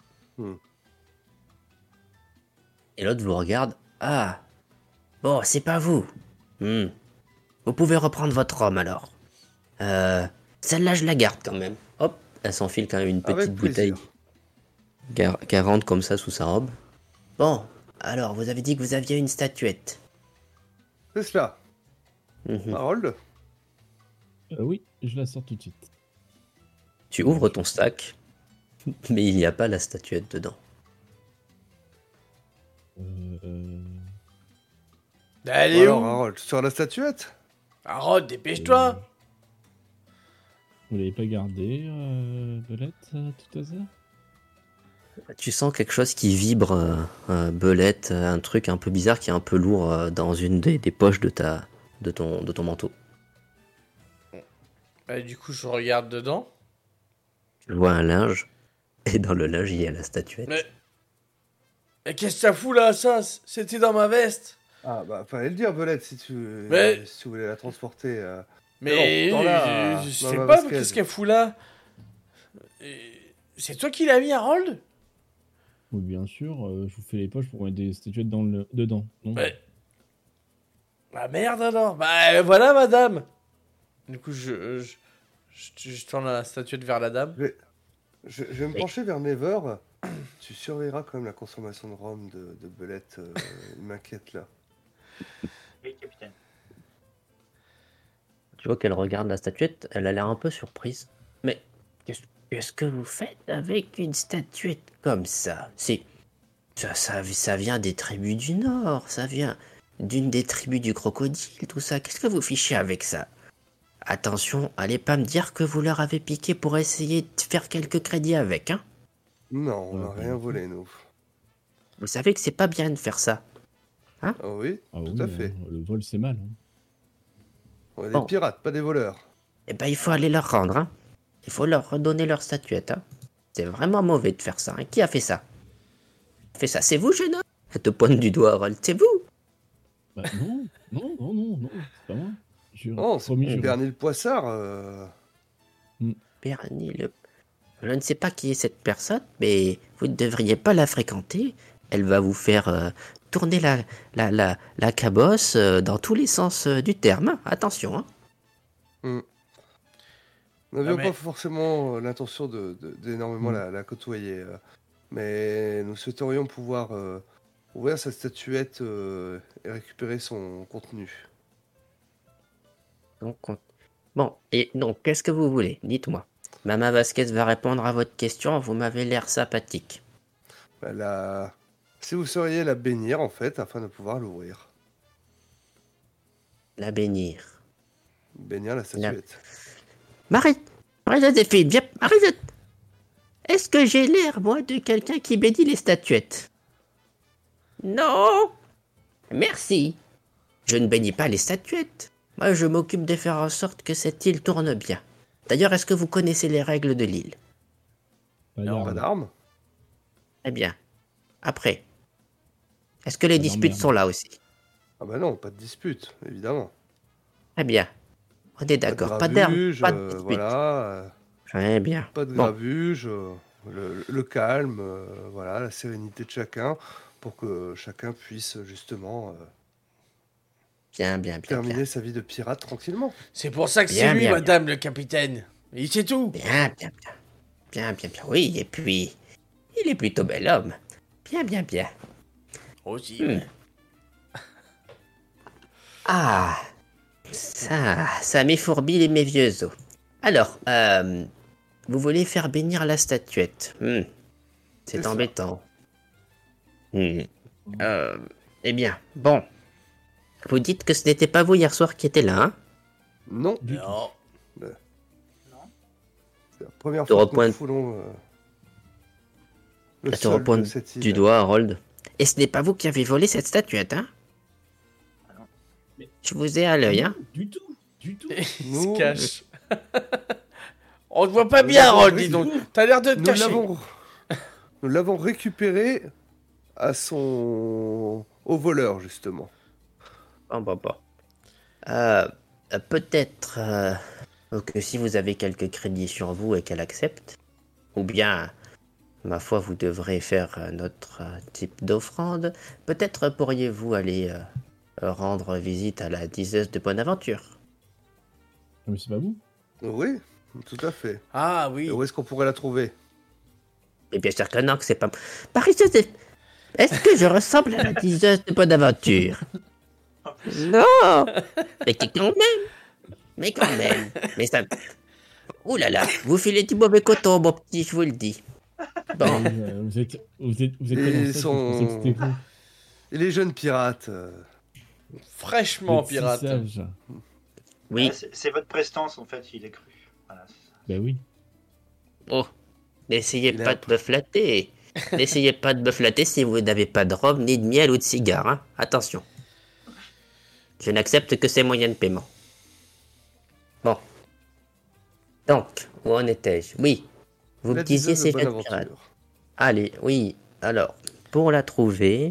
Et l'autre vous regarde. Ah, bon, c'est pas vous. Vous pouvez reprendre votre rhum alors. Celle-là, je la garde quand même. Hop, elle s'enfile quand même une petite Avec bouteille plaisir. qu'elle rentre comme ça sous sa robe. Bon, alors, vous avez dit que vous aviez une statuette. C'est cela. Mhm. Harold, Oui, je la sors tout de suite. Tu ouvres ton sac, mais il n'y a pas la statuette dedans. Elle est alors où? Harold, sur la statuette? Harold, dépêche-toi. Vous l'avez pas gardé, Belette, tout hasard? Tu sens quelque chose qui vibre, belette, un truc un peu bizarre qui est un peu lourd dans une des poches de ton manteau. Bah, du coup, je regarde dedans. Tu vois un linge, et dans le linge, il y a la statuette. Mais qu'est-ce que ça fout là, ça? C'était dans ma veste. Ah bah fallait le dire, Belette, si tu voulais la transporter. Mais bon, dans la- je dans sais la pas vasquez. qu'est-ce qu'elle fout là. C'est toi qui l'as mis, Harold? Oui, bien sûr, je vous fais les poches pour mettre des statuettes dedans. Non Mais... Bah merde alors. Bah voilà, madame. Du coup, je tourne la statuette vers la dame. Je vais me pencher vers Never. Tu surveilleras quand même la consommation de rhum de Belette. Il m'inquiète là. Oui, capitaine. Tu vois qu'elle regarde la statuette, elle a l'air un peu surprise. Mais qu'est-ce que vous faites avec une statuette comme ça? Ça vient des tribus du Nord, ça vient d'une des tribus du crocodile, tout ça. Qu'est-ce que vous fichez avec ça? Attention, allez pas me dire que vous leur avez piqué pour essayer de faire quelques crédits avec, hein? Non, on n'a Ouais, rien ouais. volé, nous. Vous savez que c'est pas bien de faire ça. Ah oui, Ah tout oui, à fait. Le vol, c'est mal. Hein. On est Bon. des pirates, pas des voleurs. Eh ben, il faut aller leur rendre, hein. Il faut leur redonner leur statuette, hein. C'est vraiment mauvais de faire ça, hein. Qui a fait ça? Fait ça, c'est vous, jeune homme? Elle te pointe du doigt, Harold, c'est vous? Bah, non, c'est pas moi. Jure, Oh, c'est promis, juré. Bernie le Poissard. Bernie le... Je ne sais pas qui est cette personne, mais vous ne devriez pas la fréquenter. Elle va vous faire tourner la cabosse dans tous les sens du terme, hein. Attention, hein. Nous n'avions mais- pas forcément l'intention d'énormément Mm. la côtoyer. Mais nous souhaiterions pouvoir ouvrir sa statuette et récupérer son contenu. Bon, et donc, qu'est-ce que vous voulez? Dites-moi. Mama Vasquez va répondre à votre question, vous m'avez l'air sympathique. Si vous sauriez la bénir, en fait, afin de pouvoir l'ouvrir. La bénir. Bénir la statuette. Marie-Joséphine, viens, Marie-Joséphine. Est-ce que j'ai l'air, moi, de quelqu'un qui bénit les statuettes? Non. Merci. Je ne bénis pas les statuettes. Moi, je m'occupe de faire en sorte que cette île tourne bien. D'ailleurs, est-ce que vous connaissez les règles de l'île? Non, Pas d'armes. Eh bien. Après. Est-ce que les Non, disputes merde. sont là aussi? Ah bah non, pas de dispute, évidemment. Eh bien. On est d'accord. Pas d'armes, grabuge, pas de dispute. voilà. Très bien. Pas de Bon. grabuge. Le calme, voilà, la sérénité de chacun, pour que chacun puisse justement Bien. terminer sa vie de pirate tranquillement. C'est pour ça que Bien, c'est lui, bien, madame le capitaine. Il sait tout. Bien. Oui, et puis, il est plutôt bel homme. Bien. Aussi. Hmm. ouais. Ah, ça m'effourbit mes vieux os. Alors, vous voulez faire bénir la statuette. C'est C'est ça. embêtant. Eh bien, bon. Vous dites que ce n'était pas vous hier soir qui était là, hein? Non, Non. c'est la première Te fois que repointe- nous foulons le Je te sol repointe de cette île. du doigt, Harold. Et ce n'est pas vous qui avez volé cette statuette, hein? Je vous ai à l'œil, hein? Du tout. Il Nous- se cache. On te voit pas bien, l'avons Harold, dis donc. T'as l'air de te Nous cacher. nous l'avons récupéré au voleur, justement. Bon. Peut-être que si vous avez quelques crédits sur vous et qu'elle accepte, ou bien, ma foi, vous devrez faire notre type d'offrande, peut-être pourriez-vous aller rendre visite à la diseuse de Bonaventure. Ah, mais c'est pas vous. Oui, tout à fait. Ah oui. Et où est-ce qu'on pourrait la trouver? Et bien sûr que non, que c'est pas... Marie-Joseph, est-ce que je ressemble à la diseuse de Bonaventure? Non. Mais quand même. Mais ça... Ouh là là, vous filez du mauvais coton, mon petit, je vous le dis. Bon, Vous êtes Ils tellement sage, sont- je pensais que c'était vous. Et les jeunes pirates Fraîchement Vous êtes si pirate. sage. oui. C'est votre prestance, en fait, il est cru. Voilà, c'est ça. Bah oui. Oh, n'essayez Il est pas un de me flatter. N'essayez pas de me flatter si vous n'avez pas de rhum, ni de miel ou de cigare, hein. Attention. Je n'accepte que ces moyens de paiement. Bon. Donc, où en étais-je? Oui. Vous me la disiez diseuse ces de jeunes pirates. Bonaventure. Allez, oui. Alors, pour la trouver,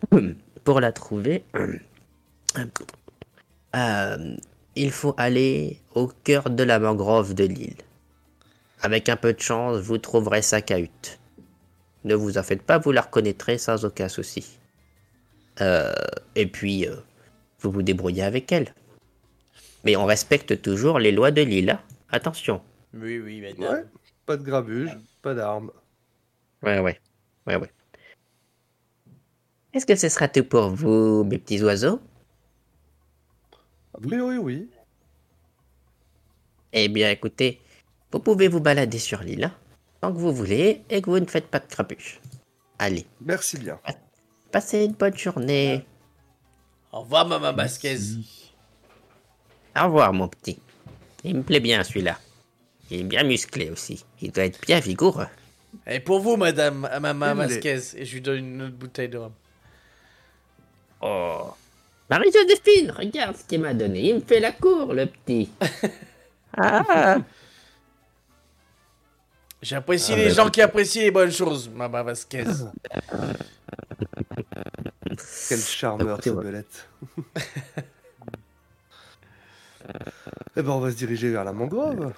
il faut aller au cœur de la mangrove de l'île. Avec un peu de chance, vous trouverez sa cahute. Ne vous en faites pas, vous la reconnaîtrez sans aucun souci. Et puis, vous vous débrouillez avec elle. Mais on respecte toujours les lois de l'île, hein. Attention. Oui, madame. Ouais, pas de grabuge, pas d'armes. Ouais. Est-ce que ce sera tout pour vous, mes petits oiseaux? A priori, oui. Eh bien, écoutez, vous pouvez vous balader sur l'île, hein, tant que vous voulez, et que vous ne faites pas de crapuche. Allez, Merci bien. passez une bonne journée. Au revoir, maman Vasquez. Merci. Au revoir, mon petit. Il me plaît bien, celui-là. Il est bien musclé aussi. Il doit être bien vigoureux. Et pour vous, madame Mama Il l'est. Vasquez. Et je lui donne une autre bouteille de rhum. Oh. Marie-Joséphine, regarde ce qu'il m'a donné. Il me fait la cour, le petit. Ah. J'apprécie Ah, les bah, gens qui apprécient les bonnes choses, Mama Vasquez. Quel charmeur, Écoutez, ce ouais. belette. Eh ben, on va se diriger vers la mangrove.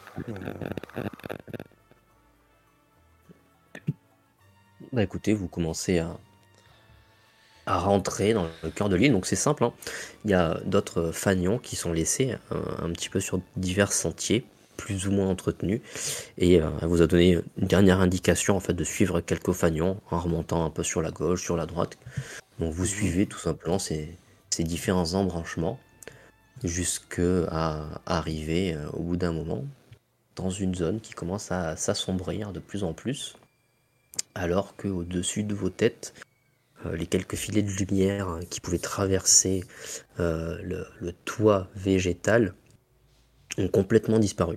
Bah écoutez, vous commencez à rentrer dans le cœur de l'île, donc c'est simple, hein. Il y a d'autres fanions qui sont laissés un petit peu sur divers sentiers, plus ou moins entretenus, et elle vous a donné une dernière indication en fait de suivre quelques fanions en remontant un peu sur la gauche, sur la droite. Donc vous suivez tout simplement ces différents embranchements jusqu'à arriver au bout d'un moment dans une zone qui commence à s'assombrir de plus en plus, alors que au-dessus de vos têtes, les quelques filets de lumière qui pouvaient traverser le toit végétal ont complètement disparu.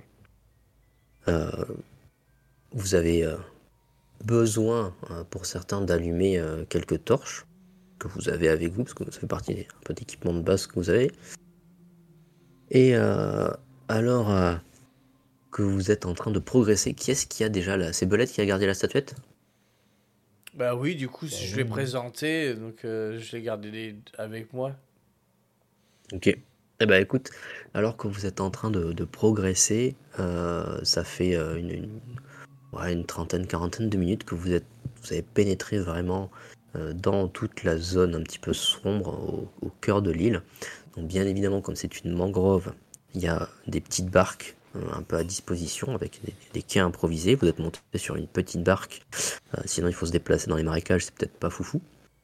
Vous avez besoin, pour certains, d'allumer quelques torches que vous avez avec vous, parce que ça fait partie un peu d'équipement de base que vous avez. Et alors que vous êtes en train de progresser, qui est-ce qui a déjà là? C'est Belette qui a gardé la statuette? Bah oui, du coup, je l'ai présenté, donc je l'ai gardé avec moi. Ok. Eh ben écoute, alors que vous êtes en train de progresser, ça fait une trentaine, quarantaine de minutes que vous avez pénétré vraiment dans toute la zone un petit peu sombre au cœur de l'île. Donc bien évidemment, comme c'est une mangrove, il y a des petites barques un peu à disposition avec des quais improvisés. Vous êtes monté sur une petite barque, sinon il faut se déplacer dans les marécages, c'est peut-être pas foufou.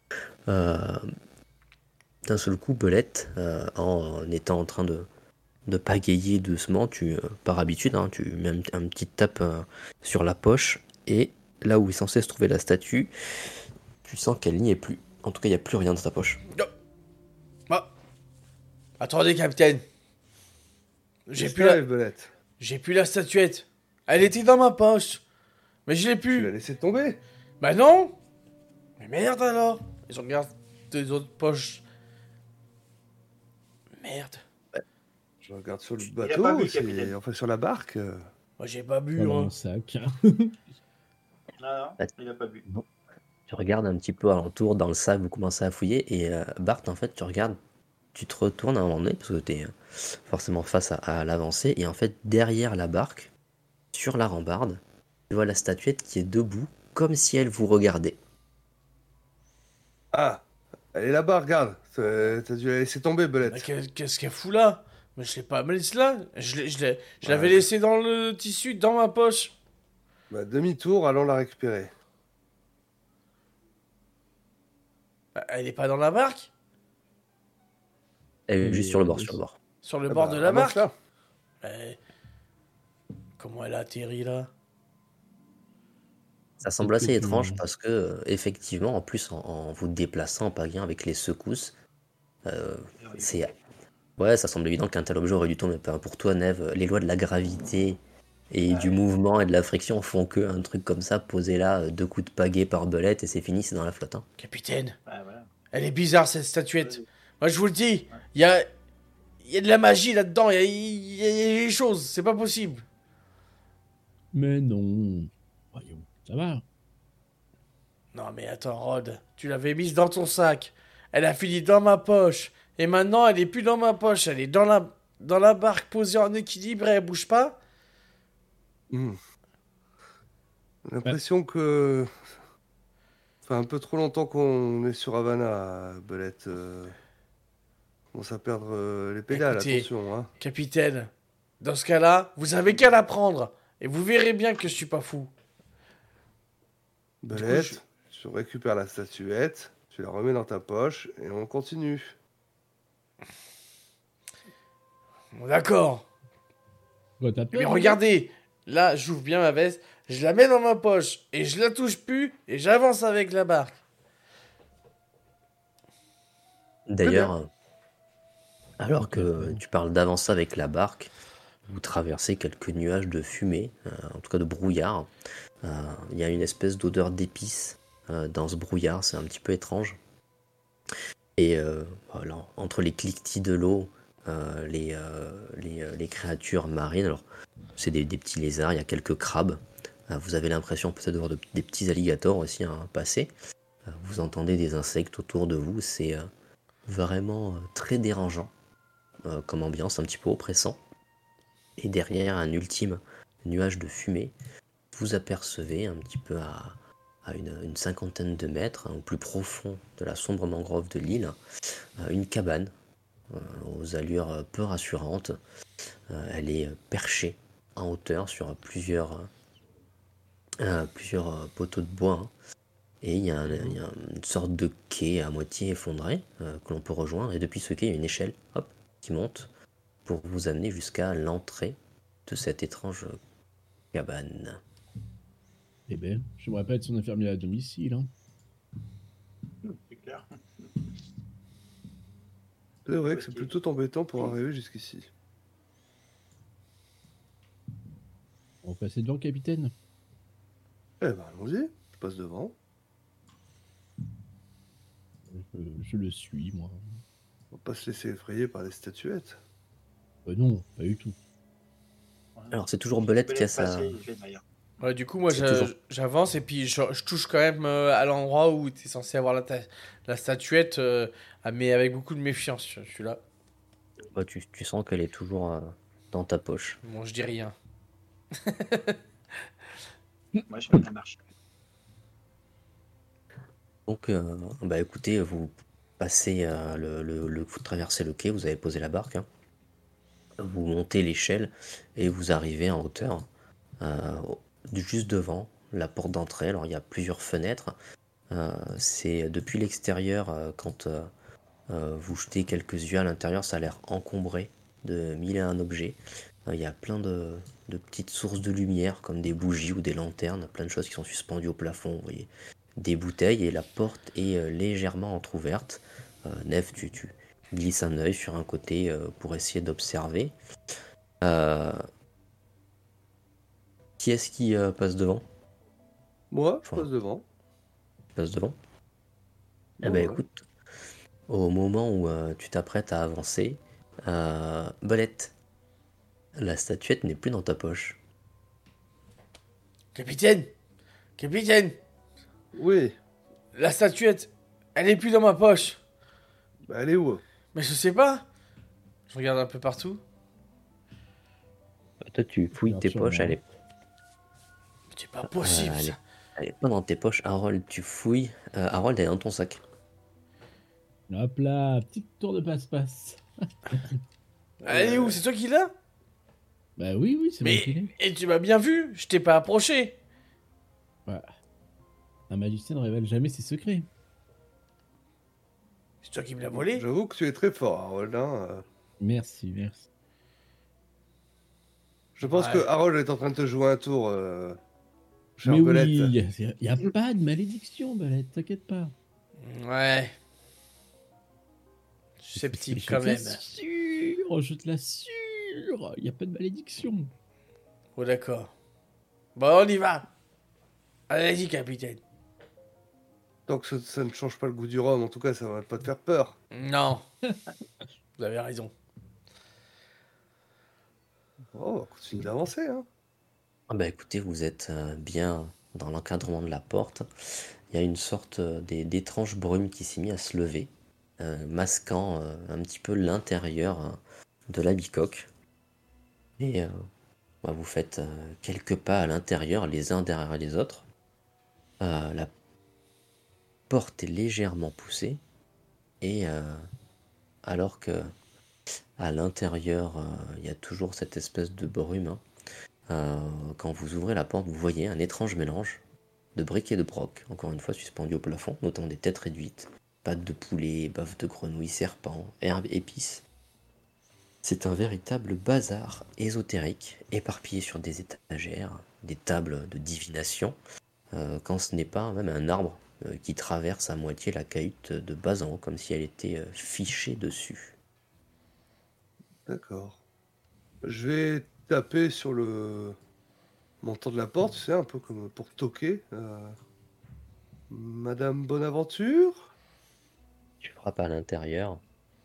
D'un seul coup, Belette, en étant en train de pagayer doucement, par habitude, hein, tu mets un petit tape sur la poche, et là où est censé se trouver la statue, tu sens qu'elle n'y est plus. En tout cas, il n'y a plus rien dans ta poche. Ah. Attendez, capitaine. J'ai Qu'est-ce plus qui la... t'arrive, belette? J'ai plus la statuette. Elle était dans ma poche. Mais je l'ai Tu l'as plus. laissé tomber? Bah non. Mais merde alors. Et je regarde les autres poches. Merde. Je regarde sur le Il a pas bateau, bu, capitaine. enfin sur la barque. Moi j'ai pas bu. Dans Hein. mon sac. Non, il a pas bu. Tu regardes un petit peu alentour dans le sac, vous commencez à fouiller, et Bart, en fait, tu te retournes à un moment donné, parce que tu es forcément face à l'avancée, et en fait, derrière la barque, sur la rambarde, tu vois la statuette qui est debout, comme si elle vous regardait. Ah, elle est là-bas, regarde. T'as dû la laisser tomber, Mais belette. qu'est-ce qu'elle fout là? Mais je l'ai pas mise là. Je l'avais Ouais. laissé dans le tissu, dans ma poche. Bah, demi-tour, allons la récupérer. Bah, elle est pas dans la barque? Elle est juste sur le bord, oui. sur le bord. Sur le Ah bord bah, de la barque? ramasse-la. Mais comment elle a atterri là? Ça semble Peut-être assez que tu- étrange parce que, effectivement, en plus, en vous déplaçant, en pagayant avec les secousses, c'est... Ouais, ça semble évident qu'un tel objet aurait dû tomber. Enfin, pour toi, Neve, les lois de la gravité et du mouvement et de la friction font que un truc comme ça, posé là, 2 coups de pagaie par Belette, et c'est fini, c'est dans la flotte. Hein. Capitaine, Ouais, voilà. elle est bizarre cette statuette. Moi je vous le dis, il y a de la magie là-dedans, il y a des choses, c'est pas possible. Mais non. Voyons, ça va. Non mais attends Rod, tu l'avais mise dans ton sac, elle a fini dans ma poche, et maintenant elle est plus dans ma poche, elle est dans la barque posée en équilibre et elle bouge pas. Hmm. J'ai l'impression que... Ça fait un peu trop longtemps qu'on est sur Havana, belette. On commence à perdre les pédales, Écoutez, attention. Hein. Capitaine, dans ce cas-là, vous avez qu'à la prendre, et vous verrez bien que je suis pas fou. Belette, tu récupères la statuette, tu la remets dans ta poche, et on continue. Bon, d'accord. Quoi, t'as peur, Mais hein regardez, là, j'ouvre bien ma veste, je la mets dans ma poche, et je la touche plus, et j'avance avec la barque. D'ailleurs, alors que tu parles d'avancer avec la barque, vous traversez quelques nuages de fumée, en tout cas de brouillard. Il y a une espèce d'odeur d'épices dans ce brouillard, c'est un petit peu étrange. Et voilà, entre les cliquetis de l'eau, les créatures marines, alors c'est des petits lézards, il y a quelques crabes. Vous avez l'impression peut-être de voir des petits alligators aussi passer. Vous entendez des insectes autour de vous, c'est vraiment très dérangeant comme ambiance, un petit peu oppressant. Et derrière un ultime nuage de fumée, vous apercevez un petit peu à une cinquantaine de mètres, au plus profond de la sombre mangrove de l'île, une cabane aux allures peu rassurantes. Elle est perchée en hauteur sur plusieurs poteaux de bois, hein. Et il y a une sorte de quai à moitié effondré que l'on peut rejoindre. Et depuis ce quai, il y a une échelle qui monte pour vous amener jusqu'à l'entrée de cette étrange cabane. Eh ben, j'aimerais pas être son infirmier à domicile. Hein. C'est clair. C'est vrai que c'est plutôt embêtant pour arriver jusqu'ici. On va passer devant, capitaine. Eh ben, allons-y, je passe devant. Je le suis, moi. On va pas se laisser effrayer par les statuettes. Non, pas du tout. Alors c'est toujours Belette qui a sa... Passer, il fait d'ailleurs. Ouais, du coup, moi, C'est toujours- j'avance et puis je touche quand même à l'endroit où tu es censé avoir la statuette, mais avec beaucoup de méfiance. Je suis là. Bah, tu sens qu'elle est toujours dans ta poche. Bon, je dis rien. Moi, je fais la marche. Donc, bah écoutez, vous passez vous traversez le quai, vous avez posé la barque, hein. Vous montez l'échelle et vous arrivez en hauteur, juste devant la porte d'entrée. Alors il y a plusieurs fenêtres. C'est depuis l'extérieur, quand vous jetez quelques yeux à l'intérieur, ça a l'air encombré de mille et un objets. Il y a plein de petites sources de lumière, comme des bougies ou des lanternes, plein de choses qui sont suspendues au plafond. Vous voyez des bouteilles et la porte est légèrement entrouverte. Nef, tu glisses un œil sur un côté pour essayer d'observer. Qui est-ce qui passe devant? Moi, je Enfin, passe devant. passe devant. Eh Ouais, ben ouais. écoute, au moment où tu t'apprêtes à avancer, Belette, la statuette n'est plus dans ta poche. Capitaine! Capitaine! Oui, La statuette, elle est plus dans ma poche. bah elle est où? Mais je sais pas. Je regarde un peu partout. Toi, tu fouilles Bien tes sûr, poches, non. C'est pas possible, ça. elle est pas dans tes poches. Harold, tu fouilles. Harold, elle est dans ton sac. Hop là, petite tour de passe-passe. Elle est où? C'est toi qui l'as? Bah oui, c'est moi qui l'ai. Mais... Et tu m'as bien vu. Je t'ai pas approché. Un magicien ne révèle jamais ses secrets. C'est toi qui me l'as volé. J'avoue que tu es très fort, Harold. Hein. Merci. Je pense Ouais. que Harold est en train de te jouer un tour, cher Mais Belette. oui, il n'y a pas de malédiction, Belette, t'inquiète pas. Ouais. Sceptique Je quand te même. l'assure, je te l'assure, il n'y a pas de malédiction. Oh d'accord. Bon, on y va. Allez-y, capitaine. Tant que ça ne change pas le goût du rhum, en tout cas, ça va pas te faire peur. Non. Vous avez raison. Oh, on va continuer d'avancer, hein. Ah bah écoutez, vous êtes bien dans l'encadrement de la porte. Il y a une sorte d'étrange brume qui s'est mise à se lever, masquant un petit peu l'intérieur de la bicoque. Et bah, vous faites quelques pas à l'intérieur, les uns derrière les autres. La porte est légèrement poussée. Et alors que à l'intérieur, il y a toujours cette espèce de brume, hein. Quand vous ouvrez la porte, vous voyez un étrange mélange de briques et de brocs, encore une fois suspendus au plafond, notamment des têtes réduites, pattes de poulet, baffes de grenouille, serpents, herbes, épices. C'est un véritable bazar ésotérique, éparpillé sur des étagères, des tables de divination, quand ce n'est pas même un arbre qui traverse à moitié la cahute de bas en haut, comme si elle était fichée dessus. D'accord. Je vais taper sur le montant de la porte, tu sais, un peu comme pour toquer. Madame Bonaventure? Tu frappes à l'intérieur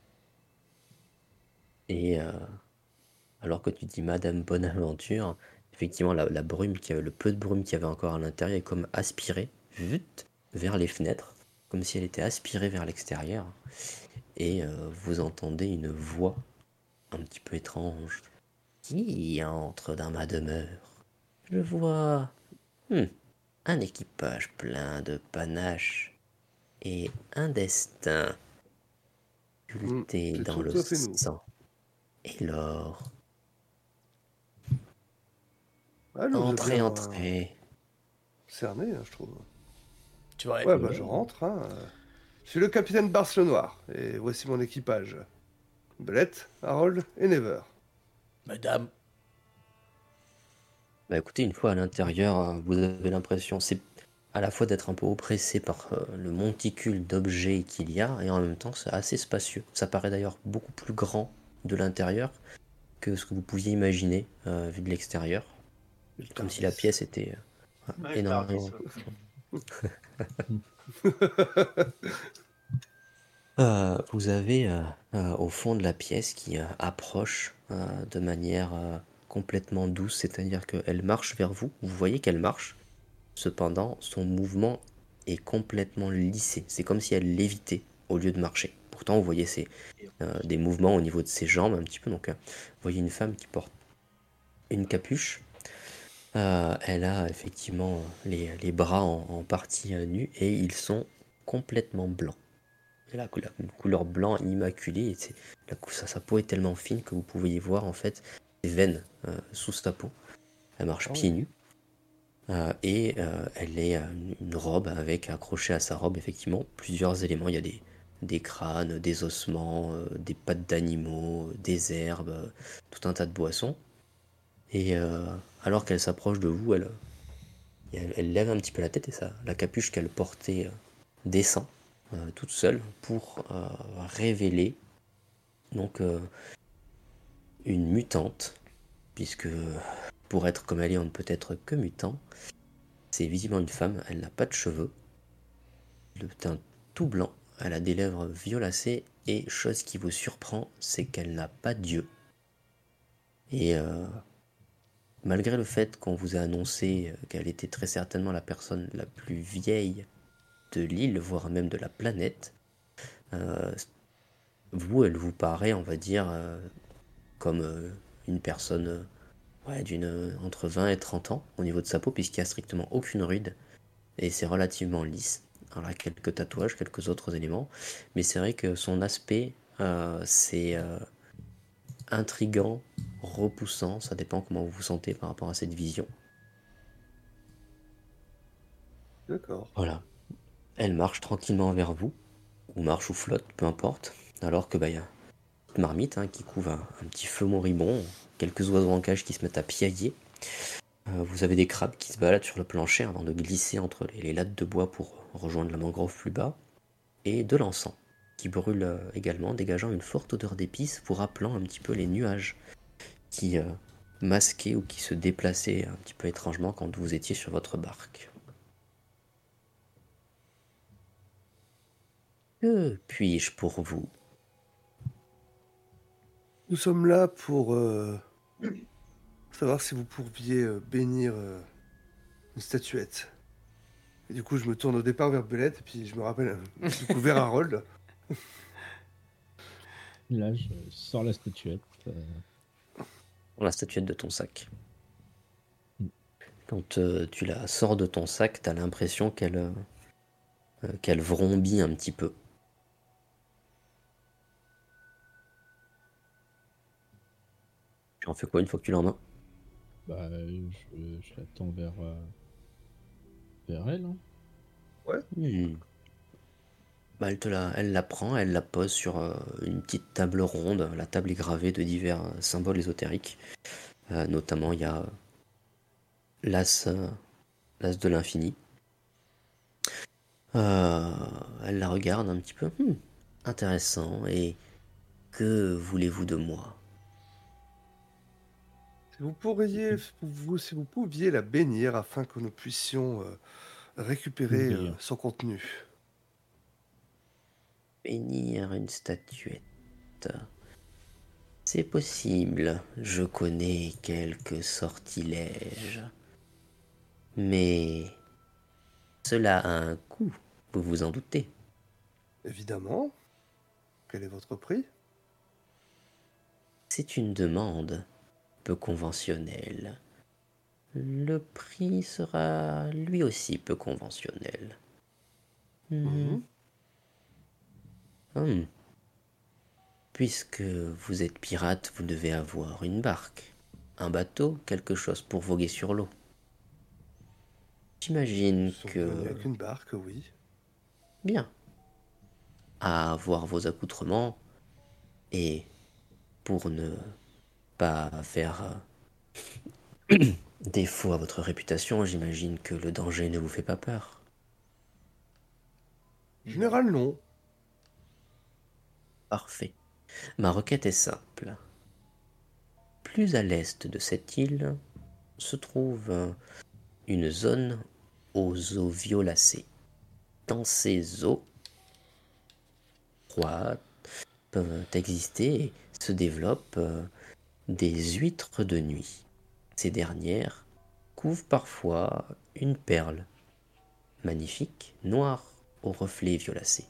et alors que tu dis Madame Bonaventure, effectivement la brume, le peu de brume qu'il y avait encore à l'intérieur est comme aspiré vite vers les fenêtres, comme si elle était aspirée vers l'extérieur. Et vous entendez une voix un petit peu étrange. Qui entre dans ma demeure? Je vois un équipage plein de panache et un destin sculpté c'est dans tout le à fait nous. sang et l'or. Ah, elle nous a Entrez, bien entrez. cerné, hein, je trouve. Tu vois, Ouais, bah je rentre. Hein. Je suis le capitaine Barce le Noir, et voici mon équipage. Belette, Harold et Never. madame, Bah écoutez, une fois à l'intérieur, vous avez l'impression, c'est à la fois d'être un peu oppressé par le monticule d'objets qu'il y a, et en même temps c'est assez spacieux. Ça paraît d'ailleurs beaucoup plus grand de l'intérieur que ce que vous pouviez imaginer vu de l'extérieur. Comme si la pièce était Ouais, le énormément. Tardis, Vous avez au fond de la pièce qui approche de manière complètement douce, c'est-à-dire qu'elle marche vers vous, vous voyez qu'elle marche, cependant son mouvement est complètement lissé, c'est comme si elle lévitait au lieu de marcher. Pourtant vous voyez des mouvements au niveau de ses jambes un petit peu, donc vous voyez une femme qui porte une capuche. Elle a effectivement les bras en partie nus et ils sont complètement blancs. Et la couleur blanc immaculée, et sa peau est tellement fine que vous pouvez y voir en fait des veines sous sa peau. Elle marche pieds nus et elle est une robe avec accroché à sa robe effectivement plusieurs éléments. Il y a des crânes, des ossements, des pattes d'animaux, des herbes, tout un tas de boissons. Et alors qu'elle s'approche de vous, elle lève un petit peu la tête et la capuche qu'elle portait descend toute seule pour révéler donc une mutante, puisque pour être comme elle est, on ne peut être que mutant. C'est visiblement une femme, elle n'a pas de cheveux, le teint tout blanc, elle a des lèvres violacées et chose qui vous surprend, c'est qu'elle n'a pas d'yeux. Et malgré le fait qu'on vous a annoncé qu'elle était très certainement la personne la plus vieille de l'île, voire même de la planète, elle vous paraît, on va dire, comme une personne entre 20 et 30 ans au niveau de sa peau, puisqu'il n'y a strictement aucune ride, et c'est relativement lisse. Alors, il y a quelques tatouages, quelques autres éléments, mais c'est vrai que son aspect, c'est intriguant, repoussant, ça dépend comment vous vous sentez par rapport à cette vision. D'accord. Voilà. Elle marche tranquillement vers vous, ou marche ou flotte, peu importe, alors que y a une marmite qui couvre un petit feu moribond, quelques oiseaux en cage qui se mettent à piailler. Vous avez des crabes qui se baladent sur le plancher avant de glisser entre les lattes de bois pour rejoindre la mangrove plus bas, et de l'encens qui brûle également, dégageant une forte odeur d'épices, vous rappelant un petit peu les nuages qui masquaient ou qui se déplaçaient un petit peu étrangement quand vous étiez sur votre barque. Que puis-je pour vous? Nous sommes là pour savoir si vous pourriez bénir une statuette. Et du coup, je me tourne au départ vers Belette, et puis je me rappelle du coup vers Harold. Là, je sors la statuette. La statuette de ton sac. Mm. Quand tu la sors de ton sac, t'as l'impression qu'elle vrombit un petit peu. Tu en fais quoi une fois que tu l'as en main? Bah, je l'attends vers elle. Hein. Bah, elle la prend, elle la pose sur une petite table ronde. La table est gravée de divers symboles ésotériques. Notamment, il y a l'as de l'infini. Elle la regarde un petit peu. Intéressant. Et que voulez-vous de moi? Si vous pouviez la bénir afin que nous puissions récupérer Bénir. son contenu. Bénir une statuette. C'est possible, je connais quelques sortilèges. Mais cela a un coût, vous vous en doutez. Évidemment. Quel est votre prix? C'est une demande peu conventionnelle. Le prix sera lui aussi peu conventionnel. Mhm. Hmm. Puisque vous êtes pirate, vous devez avoir une barque, un bateau, quelque chose pour voguer sur l'eau. J'imagine Nous sommes venus que... avec une barque, oui. Bien. À avoir vos accoutrements et pour ne pas faire défaut à votre réputation, j'imagine que le danger ne vous fait pas peur. En général, non. Parfait. Ma requête est simple. Plus à l'est de cette île se trouve une zone aux eaux violacées. Dans ces eaux froides peuvent exister et se développent des huîtres de nuit. Ces dernières couvrent parfois une perle magnifique, noire aux reflets violacés.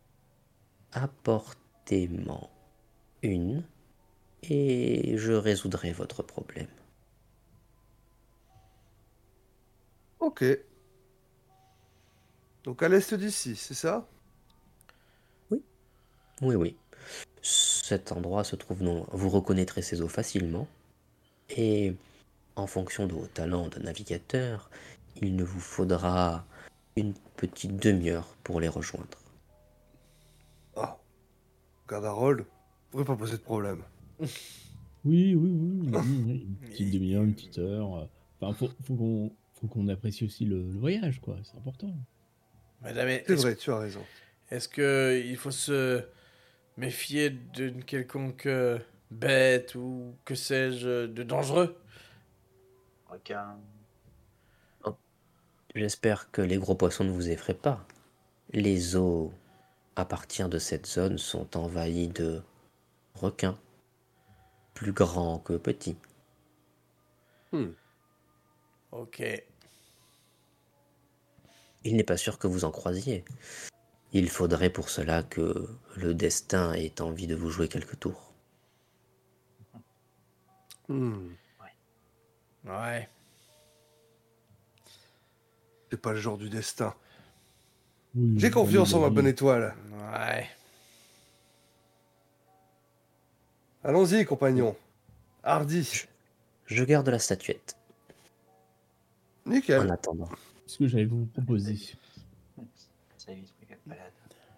Apportez-m'en une et je résoudrai votre problème. Ok. Donc à l'est d'ici, c'est ça? Oui, oui. Cet endroit se trouve non. Vous reconnaîtrez ces eaux facilement et en fonction de vos talents de navigateur, il ne vous faudra une petite demi-heure pour les rejoindre. Ah. Garde Harold, vous ne pourrez pas poser de problème. Oui. Une petite demi-heure, une petite heure. Enfin, faut qu'on apprécie aussi le voyage, quoi. C'est important. Madame, C'est vrai, tu as raison. est-ce que il faut se méfier d'une quelconque bête ou que sais-je de dangereux? Requin. J'espère que les gros poissons ne vous effraient pas. Les eaux à partir de cette zone sont envahies de requins, plus grands que petits. Hmm. Ok. Il n'est pas sûr que vous en croisiez. Il faudrait pour cela que le destin ait envie de vous jouer quelques tours. Hmm. Ouais. C'est pas le genre du destin. Oui, J'ai confiance en ma bonne étoile. Ouais. Allons-y, compagnon. Hardy. Je garde la statuette, en Nickel. attendant. Ce que j'allais vous proposer. Ça évite les balades.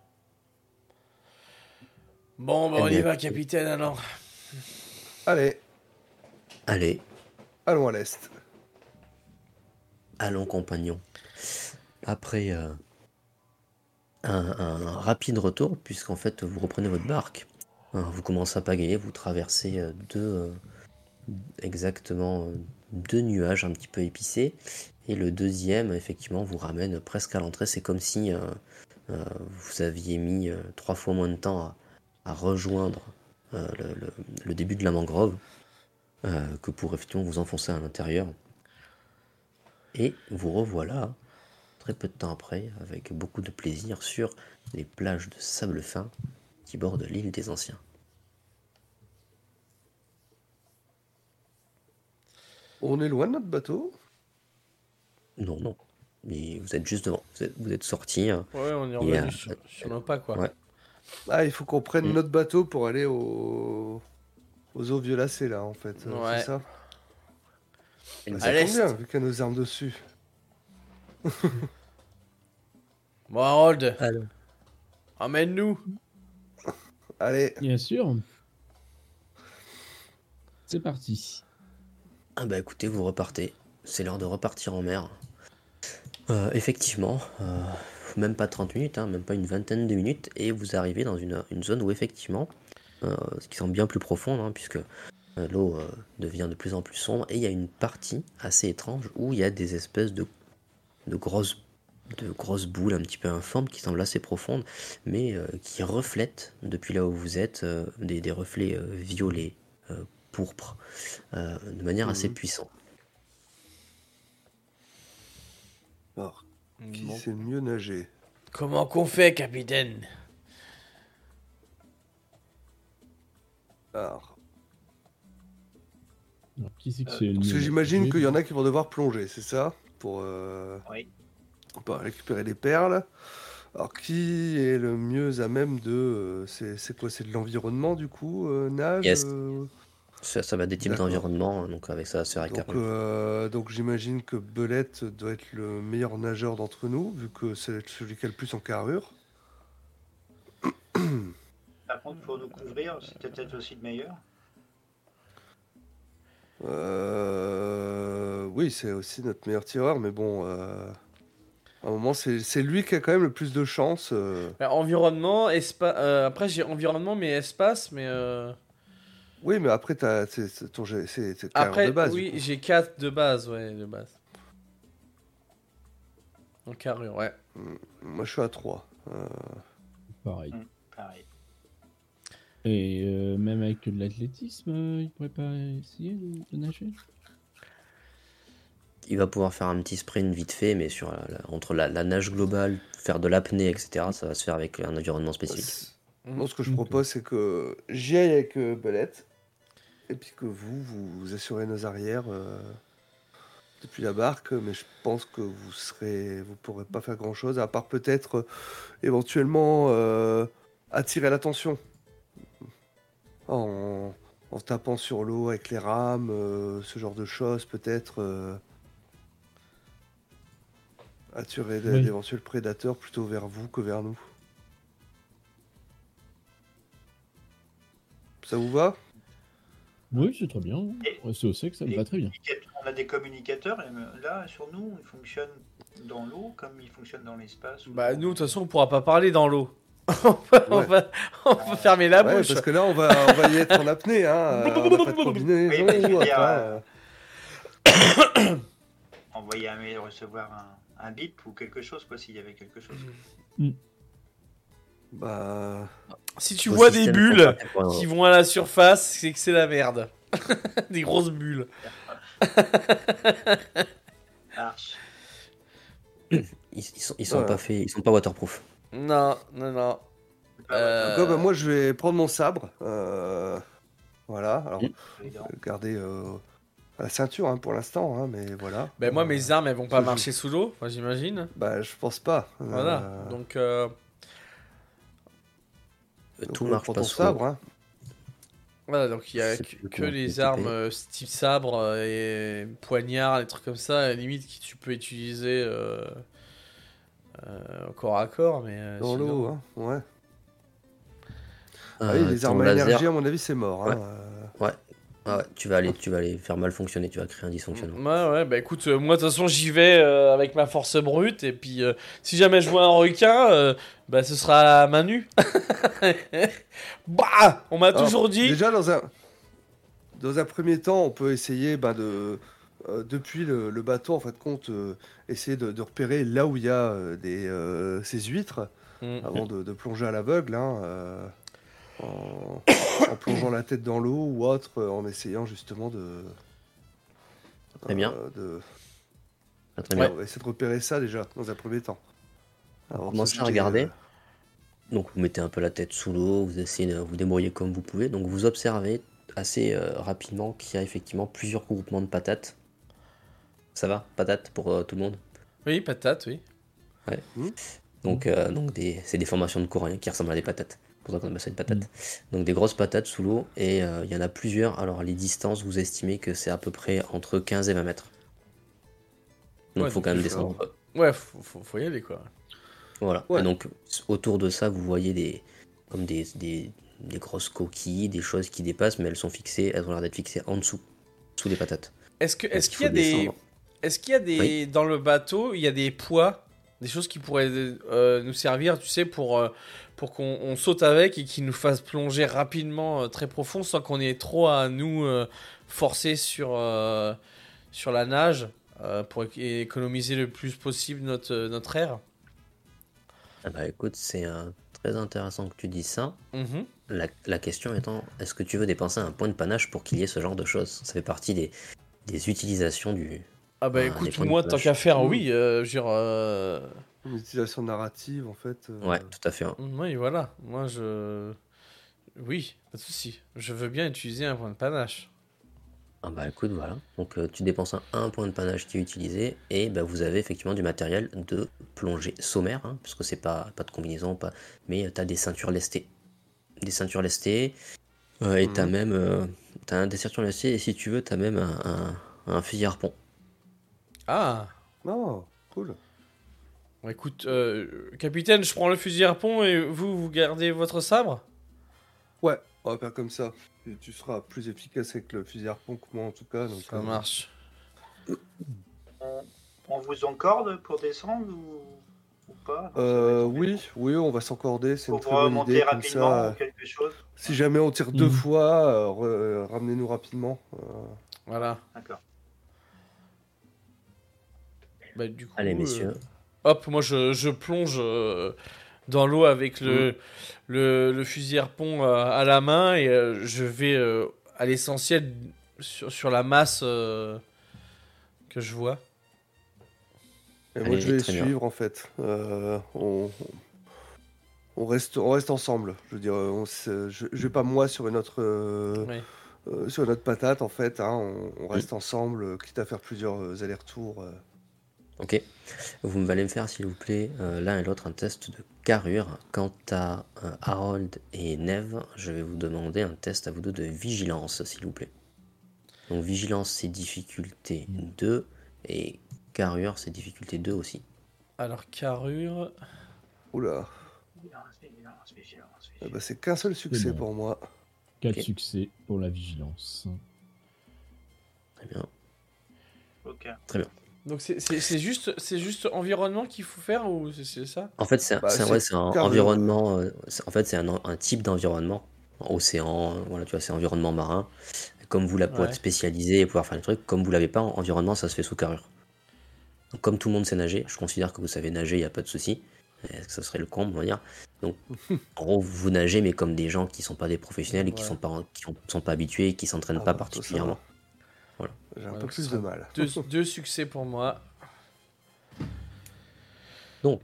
Bon, bah Eh on y bien, va, écoutez. capitaine, alors. Allez, Allez, allons à l'est. allons compagnons. Après un rapide retour, puisqu'en fait vous reprenez votre barque, vous commencez à pagayer, vous traversez exactement deux nuages un petit peu épicés, et le deuxième effectivement vous ramène presque à l'entrée. C'est comme si vous aviez mis 3 fois moins de temps à rejoindre le début de la mangrove que pour effectivement vous enfoncer à l'intérieur. Et vous revoilà très peu de temps après, avec beaucoup de plaisir, sur les plages de sable fin qui bordent l'île des Anciens. On est loin de notre bateau? Non. Mais vous êtes juste devant. Vous êtes sortis. Ouais, on est Il y a- revenu sur nos pas, quoi. Ouais. Ah, il faut qu'on prenne Mm. notre bateau pour aller aux eaux violacées, là, en fait. Ouais. C'est ça? Bah, À ça l'est. tombe bien, vu qu'il y a nos armes dessus. Bon, Harold, Alors. emmène-nous. Allez, Bien sûr. C'est parti. Ah bah écoutez, vous repartez. C'est l'heure de repartir en mer. Effectivement, même pas 30 minutes, même pas une vingtaine de minutes, et vous arrivez dans une zone où effectivement, qui semble bien plus profonde, puisque L'eau devient de plus en plus sombre et il y a une partie assez étrange où il y a des espèces de grosses boules un petit peu informes qui semblent assez profondes, mais qui reflètent depuis là où vous êtes des reflets violets, pourpres, de manière assez Mhm. puissante. Alors, qui Bon. sait le mieux nager? Comment qu'on fait, capitaine? Alors, Alors, qui c'est que c'est le parce que mieux j'imagine nager qu'il y en a qui vont devoir plonger, c'est ça? Oui. Pour récupérer les perles. Alors, qui est le mieux à même de... c'est quoi? C'est de l'environnement, du coup, nage Yes. Ça va des types D'accord. d'environnement, donc avec ça, c'est récupérer. Donc j'imagine que Belette doit être le meilleur nageur d'entre nous, vu que c'est celui qui a le plus en carrure. Par contre, pour nous couvrir, c'était peut-être aussi le meilleur. Oui, c'est aussi notre meilleur tireur, mais bon, à un moment, c'est lui qui a quand même le plus de chance. Environnement, espace. Après, j'ai environnement, mais espace, mais. Oui, mais après, c'est ton c'est carrure Après, de base. oui, du coup. j'ai 4 de base, ouais, de base. En carrure, ouais. Moi, je suis à 3. Pareil. Pareil. Et même avec de l'athlétisme, il pourrait pas essayer de nager? Il va pouvoir faire un petit sprint vite fait, mais entre la nage globale, faire de l'apnée, etc., ça va se faire avec un environnement spécifique. Moi, ce que je Ok. propose, c'est que j'y aille avec Belette, et puis que vous assurez nos arrières depuis la barque, mais je pense que vous pourrez pas faire grand-chose, à part peut-être éventuellement attirer l'attention en tapant sur l'eau avec les rames, ce genre de choses, peut-être attirer Oui. d'éventuels prédateurs plutôt vers vous que vers nous. Ça vous va? Oui, c'est très bien. Et- Ouais, c'est au sec, ça me va très bien. On a des communicateurs, et là, sur nous, ils fonctionnent dans l'eau comme ils fonctionnent dans l'espace. Bah, nous, de toute façon, on pourra pas parler dans l'eau. on va fermer la Ouais, bouche. parce que là, on va y être en apnée, hein. On n'a pas de combinaison Oui, parce qu'il ou y a, autre, hein. envoyer un mail, recevoir un bip ou quelque chose, quoi, s'il y avait quelque chose. Bah, Si tu Vos vois des systèmes bulles sont pas faits pour- qui vont à la surface, c'est que c'est la merde. Des grosses bulles. Marche. Ils sont Ouais. pas faits, ils sont pas waterproof. Non, non, non. en tout cas, bah, moi, je vais prendre mon sabre. Voilà. Alors, Évidemment. garder à la ceinture hein, pour l'instant, hein, mais voilà. Ben moi, mes armes, elles vont pas je- marcher sous l'eau, enfin, j'imagine. Bah, je pense pas. Voilà. Donc, Tout donc, marche prends pas ton sous sabre. l'eau. Hein. voilà, donc il y a C'est que, plus que les compliqué. armes style sabre et poignard, des trucs comme ça, limite, que tu peux utiliser corps à corps, mais Dans sinon- l'eau, hein. Ouais. Ah oui, les Ton armes à laser- énergie, à mon avis, c'est mort. Hein. Ah ouais, tu vas aller faire mal fonctionner, tu vas créer un dysfonctionnement. Ouais, bah écoute, moi de toute façon j'y vais avec ma force brute, et puis si jamais je vois un requin, bah ce sera à main nue. Bah, on m'a Alors, toujours dit. Déjà, dans un premier temps, on peut essayer depuis le bateau, en fait, compte, essayer de repérer là où il y a ces huîtres, Mm. avant de plonger à l'aveugle, hein, en plongeant la tête dans l'eau ou autre, en essayant justement Très bien. Très on bien. va essayer de repérer ça déjà, dans un premier temps. Avant de Commencez se à jeter, regarder. Donc vous mettez un peu la tête sous l'eau, vous essayez de vous débrouiller comme vous pouvez. Donc vous observez assez rapidement qu'il y a effectivement plusieurs groupements de patates. Ça va? Patates pour tout le monde? Oui, patate, oui. Donc c'est des formations de coraux qui ressemblent à des patates. C'est pour ça qu'on appelle ça une patate. Donc des grosses patates sous l'eau, et il y en a plusieurs. Alors les distances, vous estimez que c'est à peu près entre 15 et 20 mètres. Donc Ouais, il faut donc quand même il descendre. Ouais, faut y aller, quoi. Voilà. Ouais. Et donc autour de ça, vous voyez des grosses coquilles, des choses qui dépassent, mais elles sont fixées, elles ont l'air d'être fixées en dessous, sous les patates. Est-ce Donc, qu'il y il a faut des... descendre. Est-ce qu'il y a des... Oui. Dans le bateau, il y a des poids, des choses qui pourraient nous servir, tu sais, pour qu'on saute avec et qu'il nous fasse plonger rapidement très profond sans qu'on ait trop à nous forcer sur la nage pour économiser le plus possible notre air. Ah bah écoute, c'est très intéressant que tu dises ça. Mhm. La question étant, est-ce que tu veux dépenser un point de panache pour qu'il y ait ce genre de choses? Ça fait partie des utilisations du... Ah bah des écoute, points de moi tant panache. qu'à faire, Mmh. oui, Une utilisation narrative, en fait. Ouais, tout à fait. Hein. oui, voilà, oui, pas de souci. Je veux bien utiliser un point de panache. Ah bah écoute, voilà. Donc tu dépenses un point de panache qui est utilisé et bah, vous avez effectivement du matériel de plongée sommaire, hein, puisque c'est pas de combinaison, mais tu as des ceintures lestées. Des ceintures lestées et t'as même des ceintures lestées et si tu veux, t'as même un fusil harpon. Ah, Non, cool. bon, écoute, capitaine, je prends le fusil harpon et vous gardez votre sabre? Ouais, on va faire comme ça. Et tu seras plus efficace avec le fusil harpon que moi, en tout cas. Donc, Ça marche. On vous encorde pour descendre ou pas? Non, ça va être embêtant. oui, on va s'encorder. C'est une Pour très bonne remonter idée. Comme rapidement ça, ou quelque chose. si jamais on tire 2 fois, ramenez-nous rapidement. Voilà. D'accord. Bah, du coup, Allez messieurs. hop, moi je plonge dans l'eau avec le fusil harpon à la main et je vais à l'essentiel sur la masse que je vois. Et moi, Allez, je vais les très bien. suivre, en fait. On reste ensemble. Je veux dire, je vais pas moi sur une autre, Ouais. sur une autre patate, en fait. Hein. On reste ensemble, quitte à faire plusieurs allers-retours. Ok. Vous allez me faire s'il vous plaît l'un et l'autre un test de carrure. Quant à Harold et Neve, je vais vous demander un test à vous deux de vigilance s'il vous plaît. Donc vigilance c'est difficulté 2 et carrure c'est difficulté 2 aussi. Alors, carrure. Oula. Eh ben, c'est qu'un seul succès bon. pour moi. 4 Ok. succès pour la vigilance. Très bien. Ok. Donc, c'est juste environnement qu'il faut faire ou c'est ça? En fait c'est Bah, c'est- c'est ouais, c'est un carrure. environnement, en fait c'est un type d'environnement. Océan, voilà tu vois c'est environnement marin. Comme vous là pour Ouais. être spécialisé et pouvoir faire des trucs, comme vous l'avez pas en environnement ça se fait sous carrure. Donc, comme tout le monde sait nager, je considère que vous savez nager, il n'y a pas de souci. Ça serait le comble, on va dire. Donc, en gros, vous nagez, mais comme des gens qui sont pas des professionnels et qui Ouais. sont pas habitués et qui s'entraînent Ah pas bah, toi, ça particulièrement. va. J'ai un Ouais, peu donc plus ce de sera mal. Deux succès pour moi. Donc,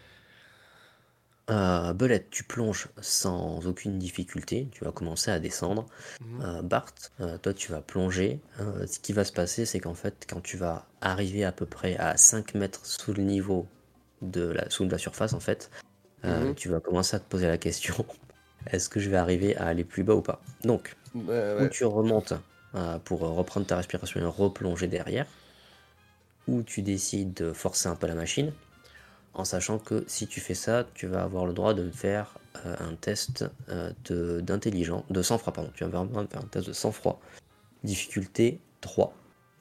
Belette, tu plonges sans aucune difficulté. Tu vas commencer à descendre. Bart, toi, tu vas plonger. Ce qui va se passer, c'est qu'en fait, quand tu vas arriver à peu près à 5 mètres sous le niveau sous la surface, en fait, tu vas commencer à te poser la question est-ce que je vais arriver à aller plus bas ou pas? Donc, Ouais, ou ouais. tu remontes pour reprendre ta respiration et replonger derrière, ou tu décides de forcer un peu la machine, en sachant que si tu fais ça, tu vas avoir le droit de me faire un test d'intelligence, de sang-froid, pardon. Tu vas vraiment me faire un test de sang-froid, difficulté 3.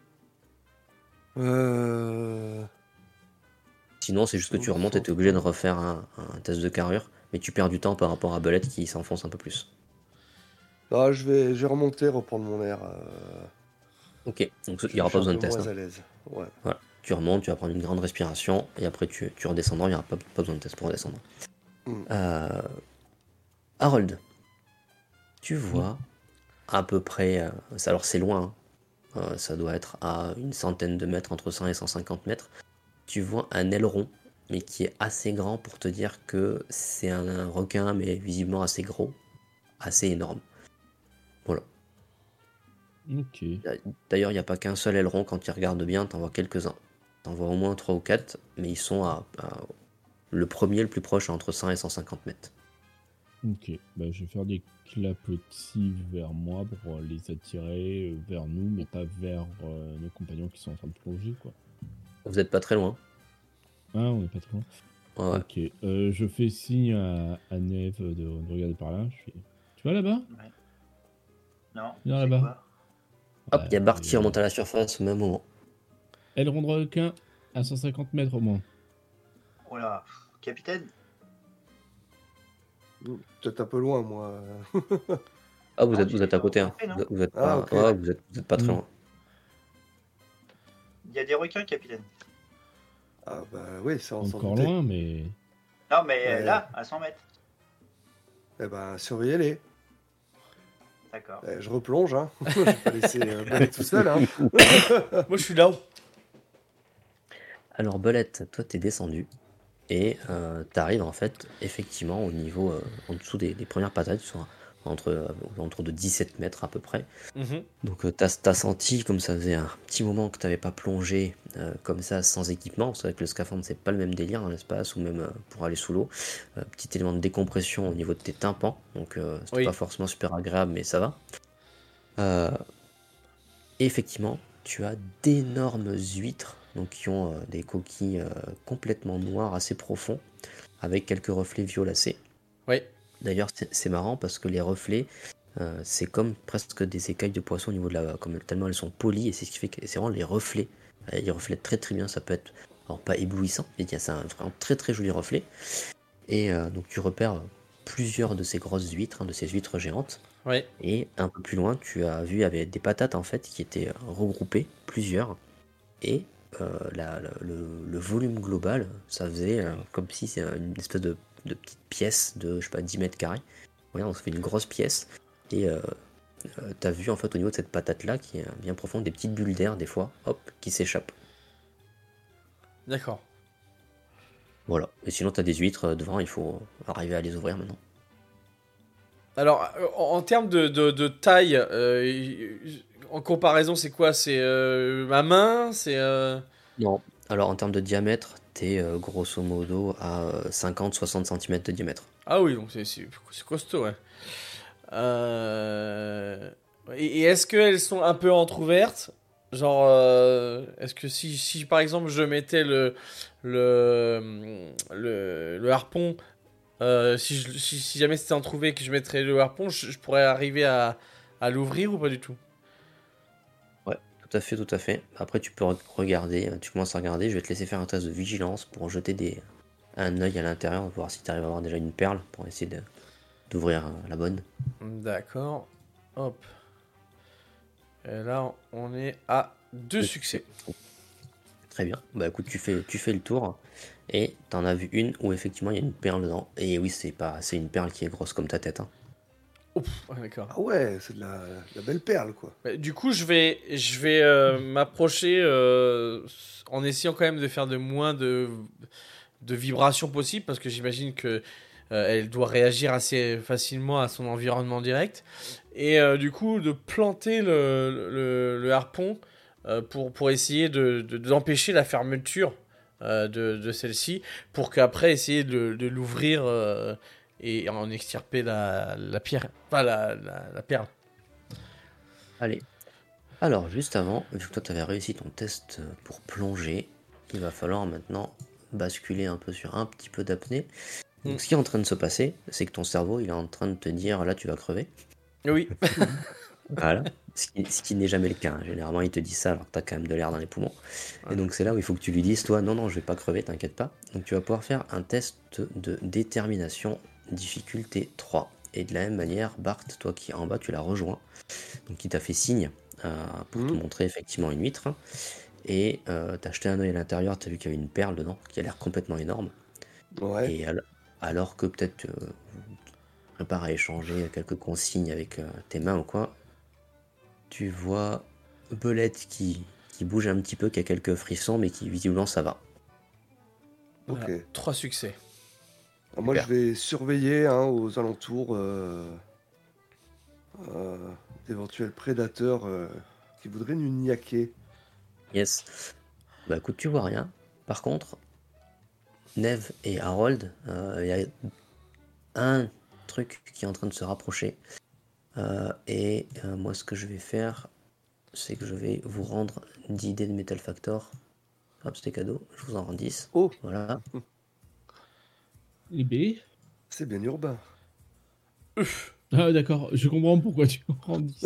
Sinon, c'est juste que tu remontes et tu es obligé de refaire un test de carrure, mais tu perds du temps par rapport à Belette qui s'enfonce un peu plus. Non, je vais remonter, reprendre mon air. Ok, donc il Je n'y aura suis pas un besoin de peu test. moins Hein. à l'aise. Ouais. Voilà. Tu remontes, tu vas prendre une grande respiration, et après tu redescendras, il n'y aura pas besoin de test pour redescendre. Harold, tu vois à peu près, alors c'est loin, hein, ça doit être à une centaine de mètres, entre 100 et 150 mètres, tu vois un aileron, mais qui est assez grand pour te dire que c'est un requin, mais visiblement assez gros, assez énorme. Voilà. Ok. D'ailleurs, il n'y a pas qu'un seul aileron, quand tu regardes bien, t'en vois quelques-uns. T'en vois au moins 3 ou 4, mais ils sont le premier, le plus proche, entre 100 et 150 mètres. Ok. Bah, je vais faire des clapotis vers moi pour les attirer vers nous, mais pas vers nos compagnons qui sont en train de plonger, quoi. Vous n'êtes pas très loin. Ah, on n'est pas trop loin. Ouais. Ok. Je fais signe à Neve de regarder par là. Tu vois là-bas? Ouais. Non, Viens c'est là-bas. quoi? Hop, il y a Bart qui remonte à la surface au même moment. Aileron de requin à 150 mètres au moins. Oh là, capitaine, Peut-être un peu loin, moi. Ah, vous Non, êtes à côté, hein. non. Vous êtes Ah, pas, ok. ouais, vous êtes pas très Mm. loin. Il y a des requins, capitaine. Ah bah oui, ça on s'en Encore doutait. loin, mais. Non, mais Ouais. là, à 100 mètres. Eh ben, surveillez-les. D'accord. Je replonge, hein. Je vais pas laisser Belette tout seul, hein. Moi, je suis là-haut. Alors, Belette, toi, t'es descendu et t'arrives en fait, effectivement, au niveau en dessous des premières patates, qui sont entre de 17 mètres à peu près. Mhm. Donc, t'as senti, comme ça faisait un petit moment que t'avais pas plongé comme ça sans équipement. C'est vrai que le scaphandre, c'est pas le même délire dans l'espace ou même pour aller sous l'eau. Petit élément de décompression au niveau de tes tympans, donc c'était Oui. pas forcément super agréable, mais ça va. Et effectivement, tu as d'énormes huîtres, donc qui ont des coquilles complètement noires, assez profonds, avec quelques reflets violacés. Oui. D'ailleurs, c'est marrant parce que les reflets, c'est comme presque des écailles de poisson au niveau de la, comme tellement elles sont polies, et c'est ce qui fait que c'est vraiment les reflets. Ils reflètent très très bien. Ça peut être, alors pas éblouissant, mais c'est un vraiment très très joli reflet. Et donc tu repères plusieurs de ces grosses huîtres, hein, de ces huîtres géantes. Oui. Et un peu plus loin, tu as vu, il y avait des patates en fait qui étaient regroupées, plusieurs. Et le volume global, ça faisait comme si c'est une espèce de petite pièce de, je sais pas, 10 mètres carrés. Voilà, on se fait une grosse pièce. Et t'as vu en fait au niveau de cette patate là, qui est bien profonde, des petites bulles d'air des fois, hop, qui s'échappent. D'accord. Voilà. Et sinon, t'as des huîtres devant, il faut arriver à les ouvrir maintenant. Alors, en termes de taille, en comparaison, c'est quoi? C'est ma main? C'est. Non. Alors en termes de diamètre, t'es grosso modo à 50-60 cm de diamètre. Ah oui, donc c'est costaud, ouais. Et est-ce qu'elles sont un peu entrouvertes? Genre, est-ce que si par exemple je mettais le harpon, si jamais c'était entrouvert et que je mettrais le harpon, je pourrais arriver à l'ouvrir ou pas du tout? Ouais, tout à fait, tout à fait. Après, tu peux regarder, tu commences à regarder, je vais te laisser faire un test de vigilance pour jeter un œil à l'intérieur, voir si tu arrives à avoir déjà une perle pour essayer d'ouvrir la bonne. D'accord. Hop. Et là, on est à 2 succès. Très bien. Bah écoute, tu fais le tour et t'en as vu une où effectivement il y a une perle dedans. Et oui, c'est une perle qui est grosse comme ta tête, hein. Ouf, ouais, d'accord. Ah ouais, c'est de la belle perle, quoi. Bah, du coup, je vais m'approcher en essayant quand même de faire de moins de vibrations possibles parce que j'imagine que elle doit réagir assez facilement à son environnement direct et du coup de planter le harpon pour essayer d'empêcher la fermeture de celle-ci pour qu'après essayer de l'ouvrir et en extirper la pierre, enfin la perle. Allez. Alors, juste avant, vu que toi tu avais réussi ton test pour plonger, il va falloir maintenant basculer un peu sur un petit peu d'apnée. Donc, ce qui est en train de se passer, c'est que ton cerveau, il est en train de te dire, là, tu vas crever. Oui. Voilà. Ce qui n'est jamais le cas, hein. Généralement, il te dit ça alors que tu as quand même de l'air dans les poumons. Et donc, c'est là où il faut que tu lui dises, toi, non, je vais pas crever, t'inquiète pas. Donc, tu vas pouvoir faire un test de détermination, difficulté 3. Et de la même manière, Bart, toi qui es en bas, tu l'as rejoint. Donc, il t'a fait signe pour te montrer effectivement une huître. Et t'as jeté un œil à l'intérieur, t'as vu qu'il y avait une perle dedans, qui a l'air complètement énorme. Ouais. Et alors que peut-être vous préparez à échanger quelques consignes avec tes mains ou quoi, tu vois Belette qui bouge un petit peu, qui a quelques frissons, mais qui visiblement ça va. Ok. Voilà, 3 succès. Alors moi, je Super. vais surveiller aux alentours d'éventuels prédateurs qui voudraient nous niaquer. Yes. Bah écoute, tu vois rien. Par contre, Neve et Harold, il y a un truc qui est en train de se rapprocher. Et moi, ce que je vais faire, c'est que je vais vous rendre 10 dés de Metal Factor. Hop, c'était cadeau. Je vous en rends 10. Oh, Voilà. Les B. c'est bien urbain. Ah, d'accord, je comprends pourquoi tu en rends 10.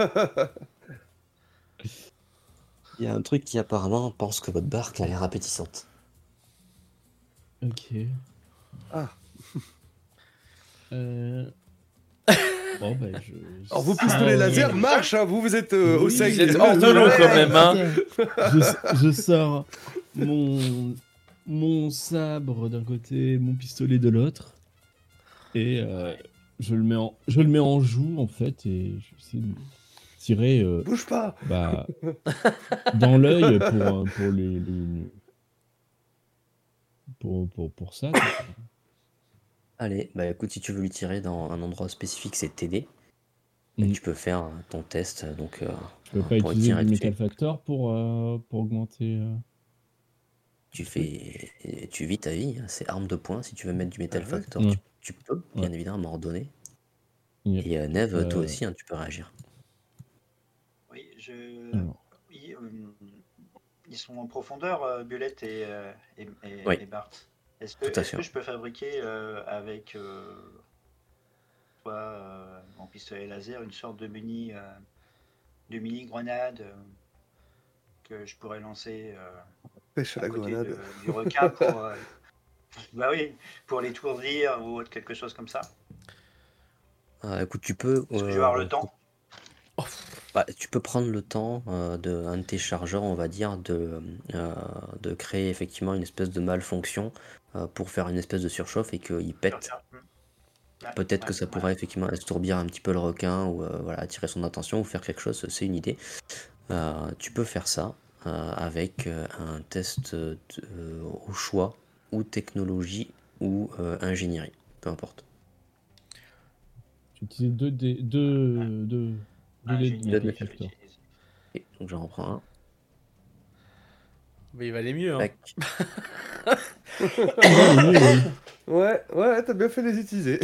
Il y a un truc qui apparemment pense que votre barque a l'air appétissante. Ok. Ah, Bon, Alors, vos pistolets laser marchent, hein, vous êtes au Oui, sec. Vous êtes hors de l'eau quand même, hein. Je sors mon sabre d'un côté, mon pistolet de l'autre, et je le mets en joue en fait, et j'essaie de tirer Bouge pas. dans l'œil pour ça. quoi. Allez, bah écoute, si tu veux lui tirer dans un endroit spécifique, c'est TD. Mm. Tu peux faire ton test, donc Je peux pas pour utiliser tirer du dessus. Metal Factor pour augmenter. Tu vis ta vie, hein, c'est arme de poing. Si tu veux mettre du Metal Ah ouais. Factor, Ouais. tu peux, bien évidemment, m'ordonner. Yep. Et Neve, toi Euh, aussi, hein, tu peux réagir. Oui, Alors, ils sont en profondeur, Bulette et Oui. Bart. Est-ce Tout à que fait. je peux fabriquer avec toi, mon pistolet laser, une sorte de mini grenade que je pourrais lancer Pêche à à la côté grenade. du requin pour, bah oui, pour l'étourdir ou quelque chose comme ça. Écoute, tu peux. Est-ce que je vais avoir le temps? Tu peux prendre le temps de un de tes chargeurs, on va dire, de créer effectivement une espèce de malfonction pour faire une espèce de surchauffe et qu'il pète. Ouais, Peut-être ouais, que ça ouais. pourrait effectivement estourbir un petit peu le requin ou voilà, attirer son attention ou faire quelque chose, c'est une idée. Tu peux faire ça avec un test au choix, ou technologie, ou ingénierie, peu importe. j'ai utilisé deux dés de Ingénierie, Metal Deux dés. je Factor. l'utilise. Ok, donc j'en reprends un. Mais il valait mieux, hein. Tac. Ouais, t'as bien fait de les utiliser.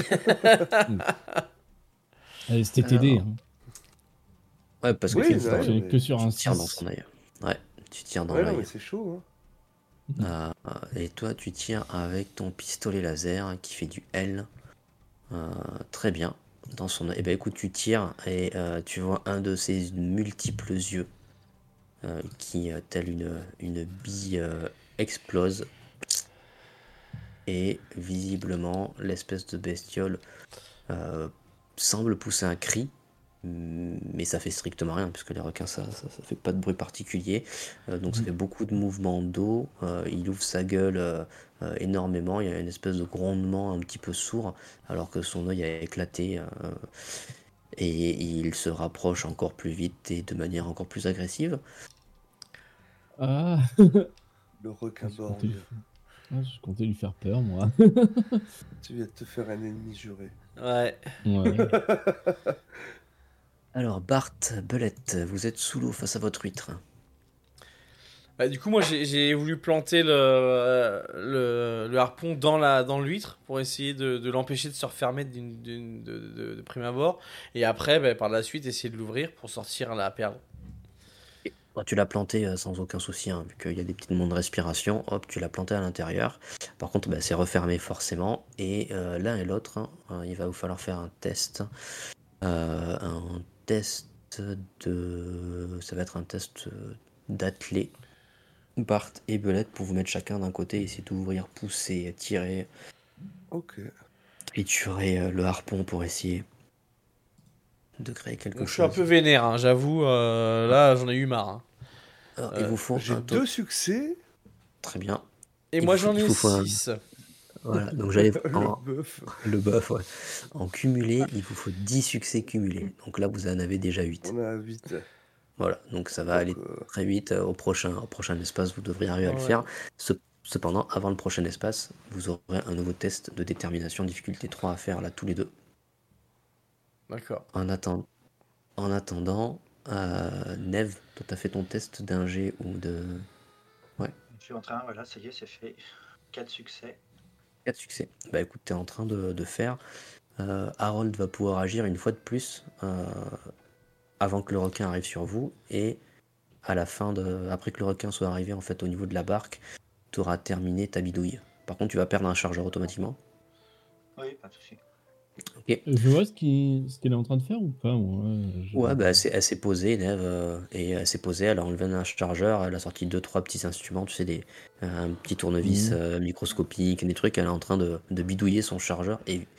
Allez, c'était TD. Alors. Hein. Ouais, parce que Oui, tu ouais, tires, J'ai mais- que sur un tu tires dans 6. son œil. Ouais, tu tires dans Ouais, non, l'œil. mais c'est chaud. Et toi, tu tires avec ton pistolet laser qui fait du L. Très bien. Dans son œil. Eh ben, écoute, tu tires et tu vois un de ses multiples yeux qui, tel une bille, explose. Et visiblement, l'espèce de bestiole semble pousser un cri, mais ça fait strictement rien, puisque les requins, ça fait pas de bruit particulier. Donc ça fait beaucoup de mouvements d'eau. Il ouvre sa gueule énormément. Il y a une espèce de grondement un petit peu sourd, alors que son œil a éclaté. Et il se rapproche encore plus vite et de manière encore plus agressive. Ah, Le requin je comptais, borgne. je comptais lui faire peur, moi. Tu viens de te faire un ennemi juré. Ouais. Ouais. Alors Bart, Belette, vous êtes sous l'eau face à votre huître. Bah, du coup, moi, j'ai voulu planter le harpon dans l'huître pour essayer de l'empêcher de se refermer de prime abord. Et après, bah, par la suite, essayer de l'ouvrir pour sortir la perle. Bon, tu l'as planté sans aucun souci, hein, vu qu'il y a des petites mondes de respiration. Hop, tu l'as planté à l'intérieur. Par contre, bah, c'est refermé forcément. Et l'un et l'autre, hein, il va vous falloir faire un test. Un test ça va être un test d'athlé. Bart et Belette pour vous mettre chacun d'un côté, essayer d'ouvrir, pousser, tirer. Ok. Et tu aurais le harpon pour essayer de créer quelque Donc, je suis un chose. peu vénère, hein, j'avoue. Là, j'en ai eu marre. Hein. Alors, il vous faut J'ai un taux. 2 succès. Très bien. Et Il moi, faut- j'en il ai faut un- 6. Voilà, donc j'allais en, Le bœuf. le buff, ouais. En cumulé, il vous faut 10 succès cumulés. Donc là, vous en avez déjà 8. On a 8. Voilà, donc ça va aller très vite. Au prochain espace, vous devriez arriver à le Ouais. faire. Cependant, avant le prochain espace, vous aurez un nouveau test de détermination difficulté 3 à faire là tous les deux. D'accord. En attendant, Neve, toi t'as fait ton test d'ingé ou de... Je suis en train, voilà, ça y est, c'est fait. 4 succès. 4 succès. Bah écoute, t'es en train de faire. Harold va pouvoir agir une fois de plus avant que le requin arrive sur vous, et à la fin après que le requin soit arrivé en fait au niveau de la barque, tu auras terminé ta bidouille. Par contre, tu vas perdre un chargeur automatiquement. Oui, pas de souci. Ok. Je vois ce qu'elle est en train de faire ou pas, moi. Ouais, bah elle s'est posée, Neve, et elle s'est posée, elle a enlevé un chargeur, elle a sorti 2-3 petits instruments, tu sais, un petit tournevis microscopique, des trucs, elle est en train de bidouiller son chargeur, et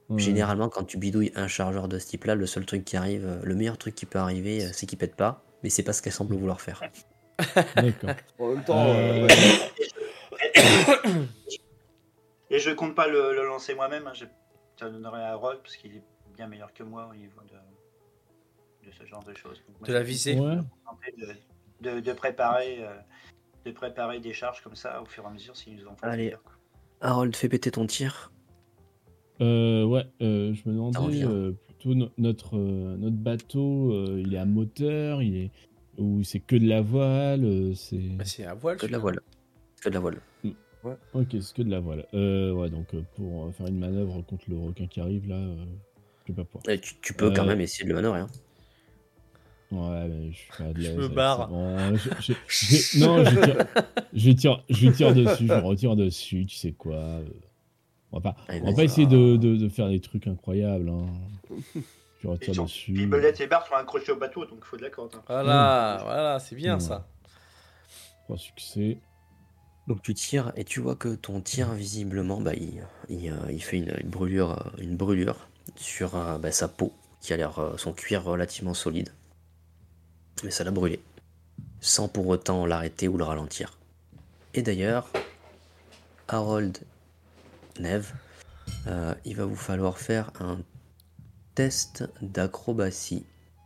Ouais. Généralement, quand tu bidouilles un chargeur de ce type-là, le seul truc qui arrive, le meilleur truc qui peut arriver, c'est qu'il pète pas, mais c'est pas ce qu'elle semble vouloir faire. D'accord. En même temps, Euh, ouais. Et je compte pas le lancer moi-même. Hein. Ça donnerait à Rod parce qu'il est bien meilleur que moi au niveau de ce genre de choses. Donc, moi, De la je vais visée. Ouais. me contenter de préparer des charges comme ça au fur et à mesure s'ils nous en font Allez. plaisir, quoi. Harold, fais péter ton tir. Ouais, je me T'en demandais reviens. plutôt notre bateau, il est à moteur, il est ou c'est que de la voile, c'est Bah, c'est à voile. Que de la celui-là. voile. Que de la voile. ok, c'est que de la voile. Ouais, donc pour faire une manœuvre contre le requin qui arrive là, je vais pas pouvoir. Et tu peux quand Euh, même essayer de le manœuvrer. Hein. Ouais, mais je suis pas de Je l'aise me avec barre. ça. Bon, non, je tire dessus, je retire dessus, tu sais quoi. On va pas, Allez, on va vas-y. pas essayer de faire des trucs incroyables. Hein. Je Et retire puis dessus. Belette et Bart sont accrochés au bateau, donc il faut de la corde. Hein. Voilà, c'est bien Ouais. ça. 3 succès. Donc tu tires et tu vois que ton tir visiblement, bah, il fait une brûlure sur sa peau qui a l'air son cuir relativement solide. Mais ça l'a brûlé, sans pour autant l'arrêter ou le ralentir. Et d'ailleurs, Harold, Neve, il va vous falloir faire un test d'acrobatie.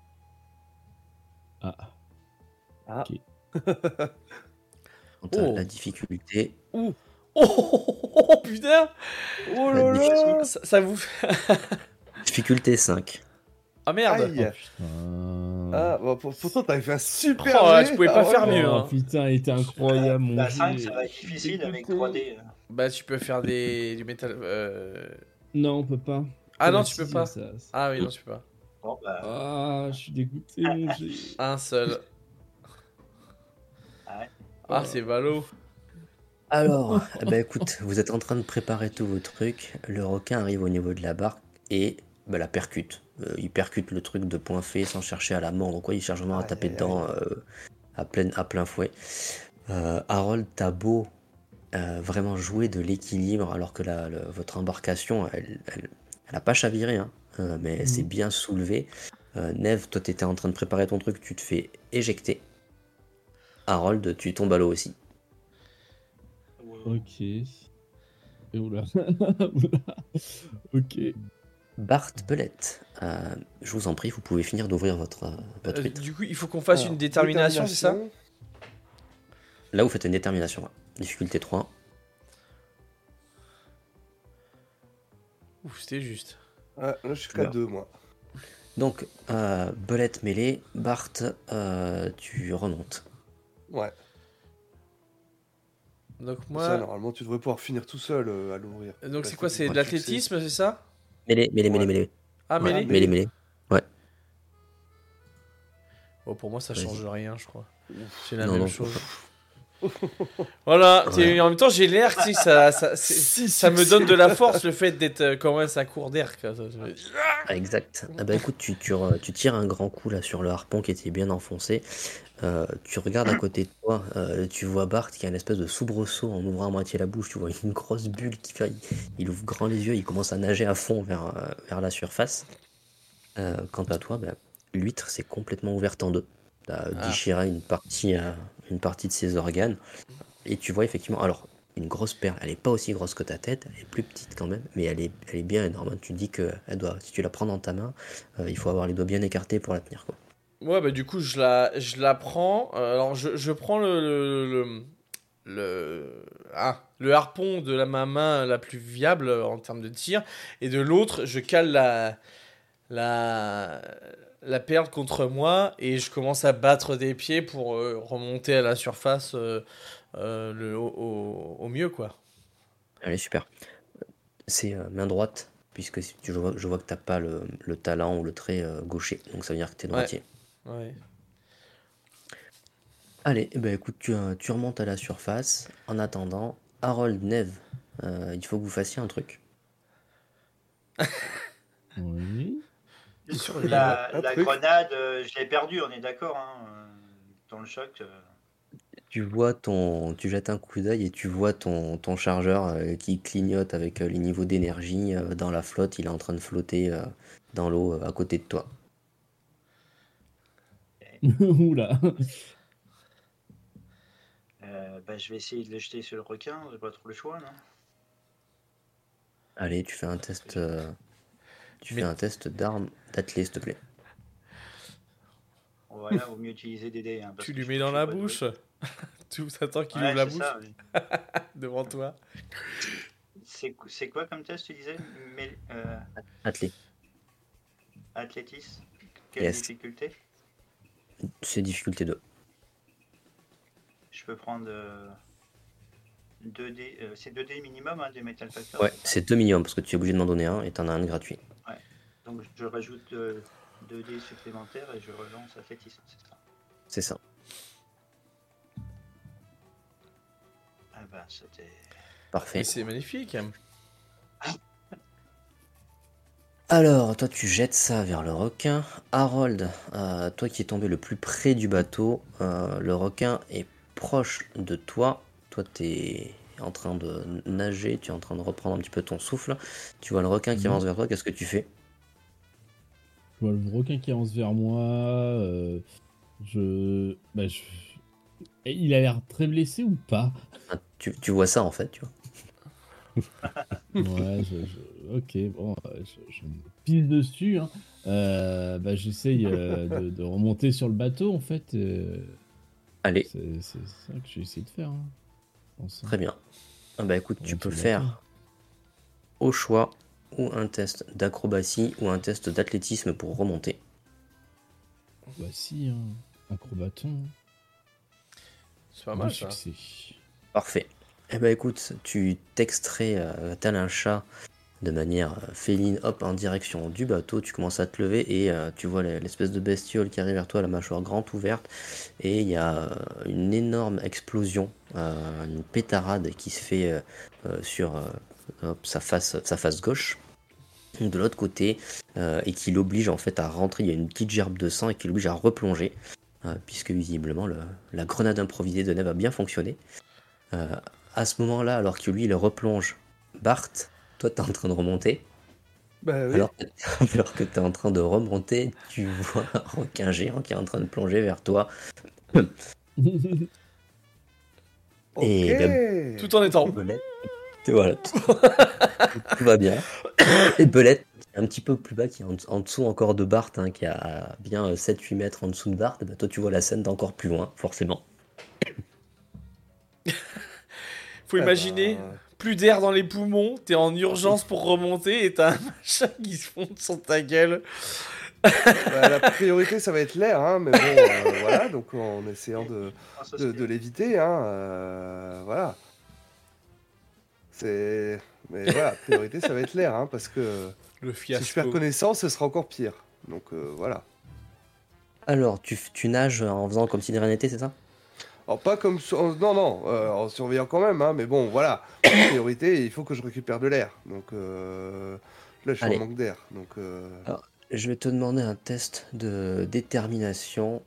Ah, Ah. ok. Quant à Oh. la difficulté, Oh putain. Oh là là. Ça vous. difficulté 5. Ah merde. Aïe. Putain. Ah, bah, pourtant, t'avais fait un super Oh, jet. je pouvais pas faire ouais. mieux. Oh hein. putain, il était incroyable mon La jet. 5, ça va être difficile avec 3D. Bah tu peux faire du métal. Non, on peut pas. Ah non, tu peux pas. Ça. Ah oui, non, tu peux pas. Bon, bah, Ah, je suis dégoûté mon jet. Un seul. ouais. Ah, c'est ballot. Alors, écoute, vous êtes en train de préparer tous vos trucs. Le requin arrive au niveau de la barque et la percute. Il percute le truc de point fait sans chercher à la mordre ou quoi. Il cherche vraiment à Aïe, taper aïe, dedans à plein fouet. Harold, t'as beau vraiment jouer de l'équilibre alors que votre embarcation, elle a pas chaviré, hein, mais elle s'est bien soulevée. Neve, toi t'étais en train de préparer ton truc, tu te fais éjecter. Harold, tu tombes à l'eau aussi. Ok. Et oula. Oula. Ok. Bart, Belette, je vous en prie, vous pouvez finir d'ouvrir votre huître. Du coup, il faut qu'on fasse Alors, une détermination, c'est ça? Là, vous faites une détermination. Ouais. Difficulté 3. Ouf, c'était juste. Ouais, là, je suis qu'à 2, moi. Donc, Belette mêlée, Bart, tu remontes. Ouais. Donc Ça, moi. normalement, tu devrais pouvoir finir tout seul à l'ouvrir. Donc c'est quoi? Pas C'est de de succès. l'athlétisme, c'est ça? Mêlée. Ah, Ouais, mêlée? mêlée. Oh, pour moi, ça Vas-y. change rien, je crois. C'est la Non, même non. chose. Voilà, Ouais. en même temps j'ai l'air, tu sais, ça me donne de la force le fait d'être quand même à court d'air. quoi. Ah, exact. Écoute, tu tires un grand coup là sur le harpon qui était bien enfoncé. Tu regardes à côté de toi, tu vois Bart qui a une espèce de soubresaut en ouvrant à moitié la bouche. Tu vois une grosse bulle qui fait. Il ouvre grand les yeux, il commence à nager à fond vers la surface. Quant à toi, l'huître s'est complètement ouverte en deux. T'as déchiré une partie de ses organes. Et tu vois effectivement, alors, une grosse perle. Elle est pas aussi grosse que ta tête, elle est plus petite quand même, mais elle est bien énorme. Tu te dis que si tu la prends dans ta main, il faut avoir les doigts bien écartés pour la tenir, quoi. Ouais, bah du coup je la prends. Alors je prends le harpon de ma main la plus viable en termes de tir, et de l'autre je cale la perle contre moi et je commence à battre des pieds pour remonter à la surface au mieux, quoi. Allez, super. C'est main droite, puisque je vois que t'as pas le talent ou le trait gaucher, donc ça veut dire que t'es droitier. Ouais. Allez, écoute, tu remontes à la surface. En attendant, Harold, Neve, il faut que vous fassiez un truc. Oui. La Un truc. grenade, je l'ai perdue, on est d'accord, hein, dans le choc. Tu jettes un coup d'œil et tu vois ton chargeur qui clignote avec les niveaux d'énergie dans la flotte. Il est en train de flotter dans l'eau à côté de toi. Oula. Je vais essayer de le jeter sur le requin, j'ai pas trop le choix, non? Allez, tu fais un test, tu Mais- fais un test d'arme d'athlé, s'il te plaît. Voilà, vaut mieux utiliser des dés. Hein, parce Tu que lui je mets trouve dans que je la suis pas bouche. doué. Tu attends qu'il Ouais, ouvre la c'est bouche ça, oui. devant toi. C'est quoi comme test, tu disais? Athlé, Athlétisme? Quelle yes. difficulté? C'est difficulté 2. Je peux prendre 2 dés. C'est 2 dés minimum, hein, des Metal Factor. Ouais, c'est 2 minimum parce que tu es obligé de m'en donner un et t'en as un de gratuit. Donc je rajoute 2 dés supplémentaires et je relance athlétisme, c'est ça? C'est ça. Ah bah c'était... Parfait. Et c'est magnifique. Alors, toi, tu jettes ça vers le requin. Harold, toi qui es tombé le plus près du bateau, le requin est proche de toi. Toi, tu es en train de nager, tu es en train de reprendre un petit peu ton souffle. Tu vois le requin qui avance vers toi, qu'est-ce que tu fais? Je vois le requin qui avance vers moi. Et il a l'air très blessé ou pas? Ah, tu vois ça en fait, tu vois. Ouais, ok, bon, je me pile dessus. Hein. J'essaye de remonter sur le bateau, en fait. Allez, C'est ça que j'ai essayé de faire. Hein, je pense, hein. très bien. Ah bah écoute, tu Remonter peux le faire bateau. au choix ou un test d'acrobatie ou un test d'athlétisme pour remonter. Bah si, hein. Acrobaton. C'est pas Deux mal ça. succès. Parfait. Eh ben écoute, tu t'extrais tel un chat de manière féline, hop, en direction du bateau. Tu commences à te lever et tu vois l'espèce de bestiole qui arrive vers toi, la mâchoire grande ouverte. Et il y a une énorme explosion, une pétarade qui se fait sur hop, sa face gauche. De l'autre côté, et qui l'oblige en fait à rentrer. Il y a une petite gerbe de sang et qui l'oblige à replonger, puisque visiblement la grenade improvisée de Neve a bien fonctionné. À ce moment-là, alors que lui il replonge, Bart, toi t'es en train de remonter. Bah oui. Alors que t'es en train de remonter, tu vois un requin géant qui est en train de plonger vers toi. Ok. Et ben, Tout en étant. Belette, voilà, tout va bien. Et Belette, un petit peu plus bas, qui est en dessous encore de Bart, hein, qui a bien 7-8 mètres en dessous de Bart, bah, toi tu vois la scène d'encore plus loin, forcément. Faut Ah imaginer, bah, plus d'air dans les poumons, t'es en urgence pour remonter et t'as un machin qui se fonde sur ta gueule. la priorité, ça va être l'air, hein, mais bon, voilà, donc en essayant de l'éviter, hein, voilà. Mais voilà, priorité, ça va être l'air, hein, parce que Le si je perds fiasco. connaissance, ce sera encore pire. Donc voilà. Alors, tu nages en faisant comme si de rien n'était, c'est ça? Alors pas comme... en surveillant quand même, hein, mais bon, voilà. Priorité, il faut que je récupère de l'air. Donc là, je suis Allez. en manque d'air. Donc Alors, je vais te demander un test de détermination,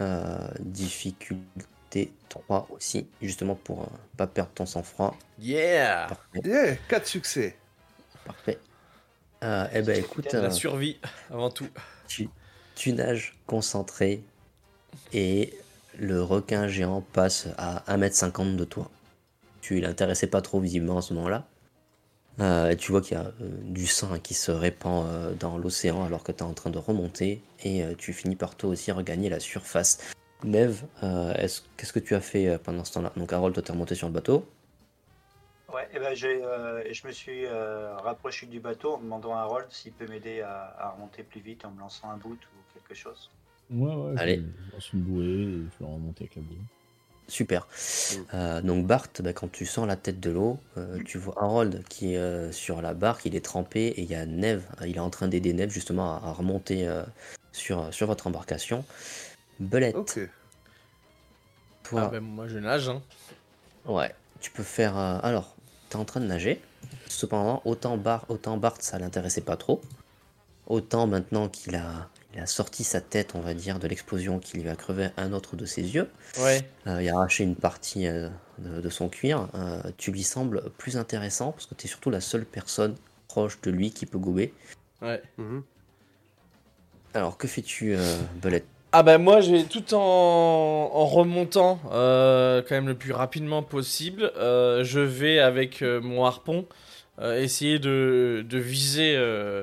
difficulté 3 aussi, justement pour pas perdre ton sang-froid. Yeah! Parfait. yeah, 4 succès. Parfait. Eh ben écoute, La survie, avant tout. tu nages concentré et le requin géant passe à 1,50 m de toi. Il l'intéressait pas trop visiblement à ce moment-là. Et tu vois qu'il y a du sang qui se répand dans l'océan alors que tu es en train de remonter et tu finis par toi aussi regagner la surface. Neve, qu'est-ce que tu as fait pendant ce temps-là? Donc Harold, toi t'es remonté sur le bateau. Ouais, et ben je me suis rapproché du bateau en demandant à Harold s'il peut m'aider à remonter plus vite en me lançant un boot ou quelque chose. Ouais, Allez. je lance une bouée et je vais remonter avec la bouée. Super. Donc Bart, quand tu sens la tête de l'eau, tu vois Harold qui est sur la barque, il est trempé et il y a Neve, il est en train d'aider Neve justement à remonter sur votre embarcation. Belette, Ok. toi, Ah ben moi je nage, hein. ouais, tu peux faire... alors, tu es en train de nager, cependant, autant Bart ça l'intéressait pas trop, autant maintenant qu'il a il a sorti sa tête, on va dire, de l'explosion qui lui a crevé un autre de ses yeux. Ouais. Il a arraché une partie de son cuir. Tu lui sembles plus intéressant parce que tu es surtout la seule personne proche de lui qui peut gober. Ouais. Mhm. Alors, que fais-tu, Belette? Ah bah moi je vais tout en remontant quand même le plus rapidement possible. Je vais avec mon harpon essayer de viser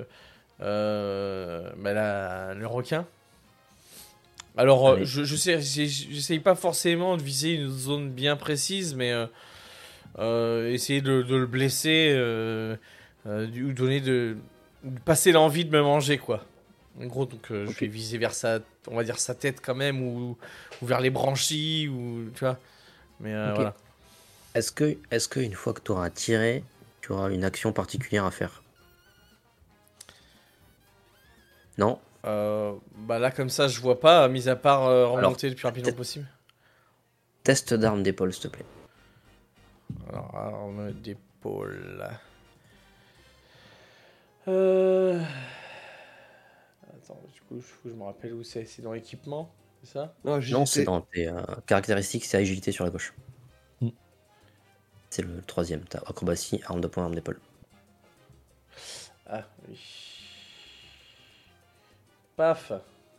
le requin. Alors Allez. j'essaye pas forcément de viser une zone bien précise, mais essayer de le blesser ou donner de passer l'envie de me manger quoi. En gros, donc je vais viser vers on va dire sa tête quand même, ou vers les branchies, ou tu vois. Mais Ok. voilà. Est-ce que une fois que tu auras tiré, tu auras une action particulière à faire? Non? Bah là, comme ça, je vois pas, mis à part remonter le plus rapidement possible. Test d'arme d'épaule, s'il te plaît. Alors, arme d'épaule. Attends, du coup, faut que je me rappelle où c'est. C'est dans l'équipement, c'est ça? Non, Non, agilité. c'est dans tes caractéristiques, c'est agilité sur la gauche. Mm. C'est le troisième. T'as acrobatie, arme de poing, arme d'épaule. Ah, oui. Paf.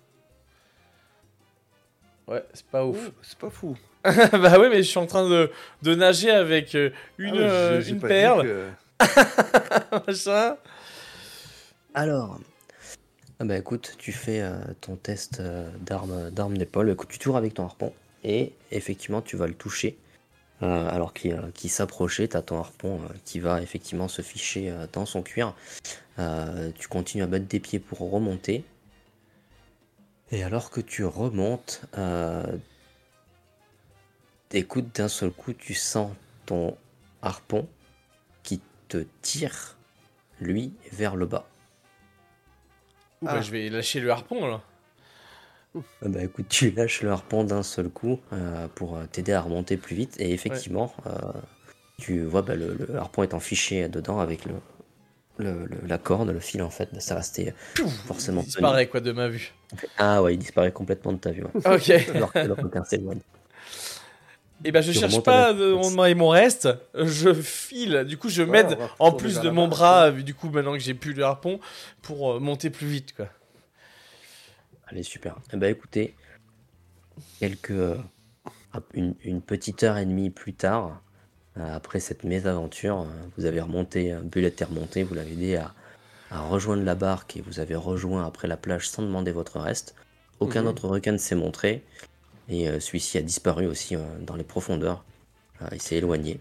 Ouais, c'est pas ouf. Ouh, c'est pas fou. Bah oui, mais je suis en train de nager avec une, Ah ouais, j'ai une pas dit perle, que- machin. Alors, bah écoute, tu fais ton test d'arme d'épaule. Écoute, tu tours avec ton harpon et effectivement, tu vas le toucher. Alors qu'il s'approchait, t'as ton harpon qui va effectivement se ficher dans son cuir. Tu continues à battre des pieds pour remonter. Et alors que tu remontes, écoute, d'un seul coup, tu sens ton harpon qui te tire, lui, vers le bas. Bah, Ah. je vais lâcher le harpon là. Bah écoute, tu lâches le harpon d'un seul coup pour t'aider à remonter plus vite. Et effectivement, tu vois le harpon étant fiché dedans avec la corde, le fil en fait, ça restait forcément Il tenu. disparaît quoi de ma vue. Ah ouais, il disparaît complètement de ta vue. Ouais. Ok. Alors que le requin s'éloigne. Et ben je Tu cherche remontes pas à la et mon reste, je file. Du coup, je Ouais, m'aide on va en retourner plus vers de la mon barre, bras, du coup, maintenant que j'ai plus le harpon, pour monter plus vite quoi. Allez, super. Eh ben écoutez, une petite heure et demie plus tard, après cette mésaventure, vous avez remonté, Bullet est remonté, vous l'avez aidé à rejoindre la barque et vous avez rejoint après la plage sans demander votre reste. Aucun Mhm. autre requin ne s'est montré et celui-ci a disparu aussi dans les profondeurs. Il s'est éloigné.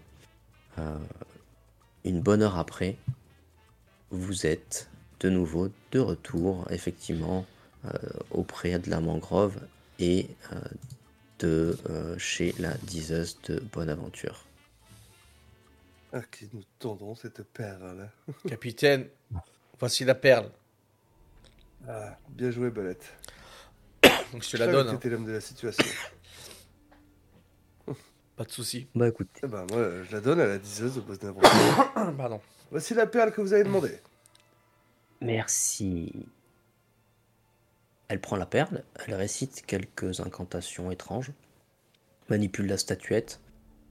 Une bonne heure après, vous êtes de nouveau de retour, effectivement, auprès de la mangrove et chez la diseuse de Bonaventure. Ah, qui nous tendons cette perle. Capitaine, voici la perle. Ah, bien joué, Belette. Donc je te Je la savais donne, que hein. t'étais l'homme de la situation. Pas de souci. Bah écoute, Eh ben, moi, je la donne à la diseuse de Bonaventure. Pardon. Voici la perle que vous avez demandée. merci. Elle prend la perle, elle récite quelques incantations étranges, manipule la statuette,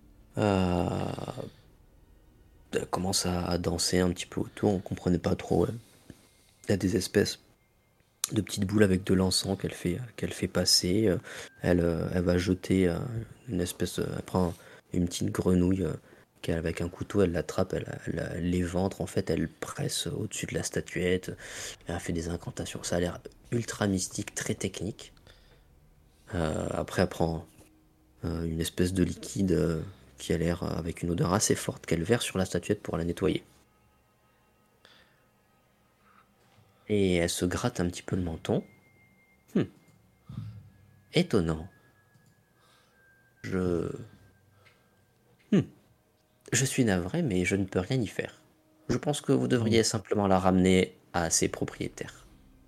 elle commence à danser un petit peu autour, on comprenait pas trop. Il y a des espèces de petites boules avec de l'encens qu'elle fait passer. Elle va jeter une espèce, elle prend une petite grenouille avec un couteau, elle l'attrape, elle l'éventre, en fait, elle presse au-dessus de la statuette, elle fait des incantations. Ça a l'air ultra mystique, très technique. Après, elle prend une espèce de liquide qui a l'air avec une odeur assez forte qu'elle verse sur la statuette pour la nettoyer. Et elle se gratte un petit peu le menton. Étonnant. Je suis navré, mais je ne peux rien y faire. Je pense que vous devriez simplement la ramener à ses propriétaires.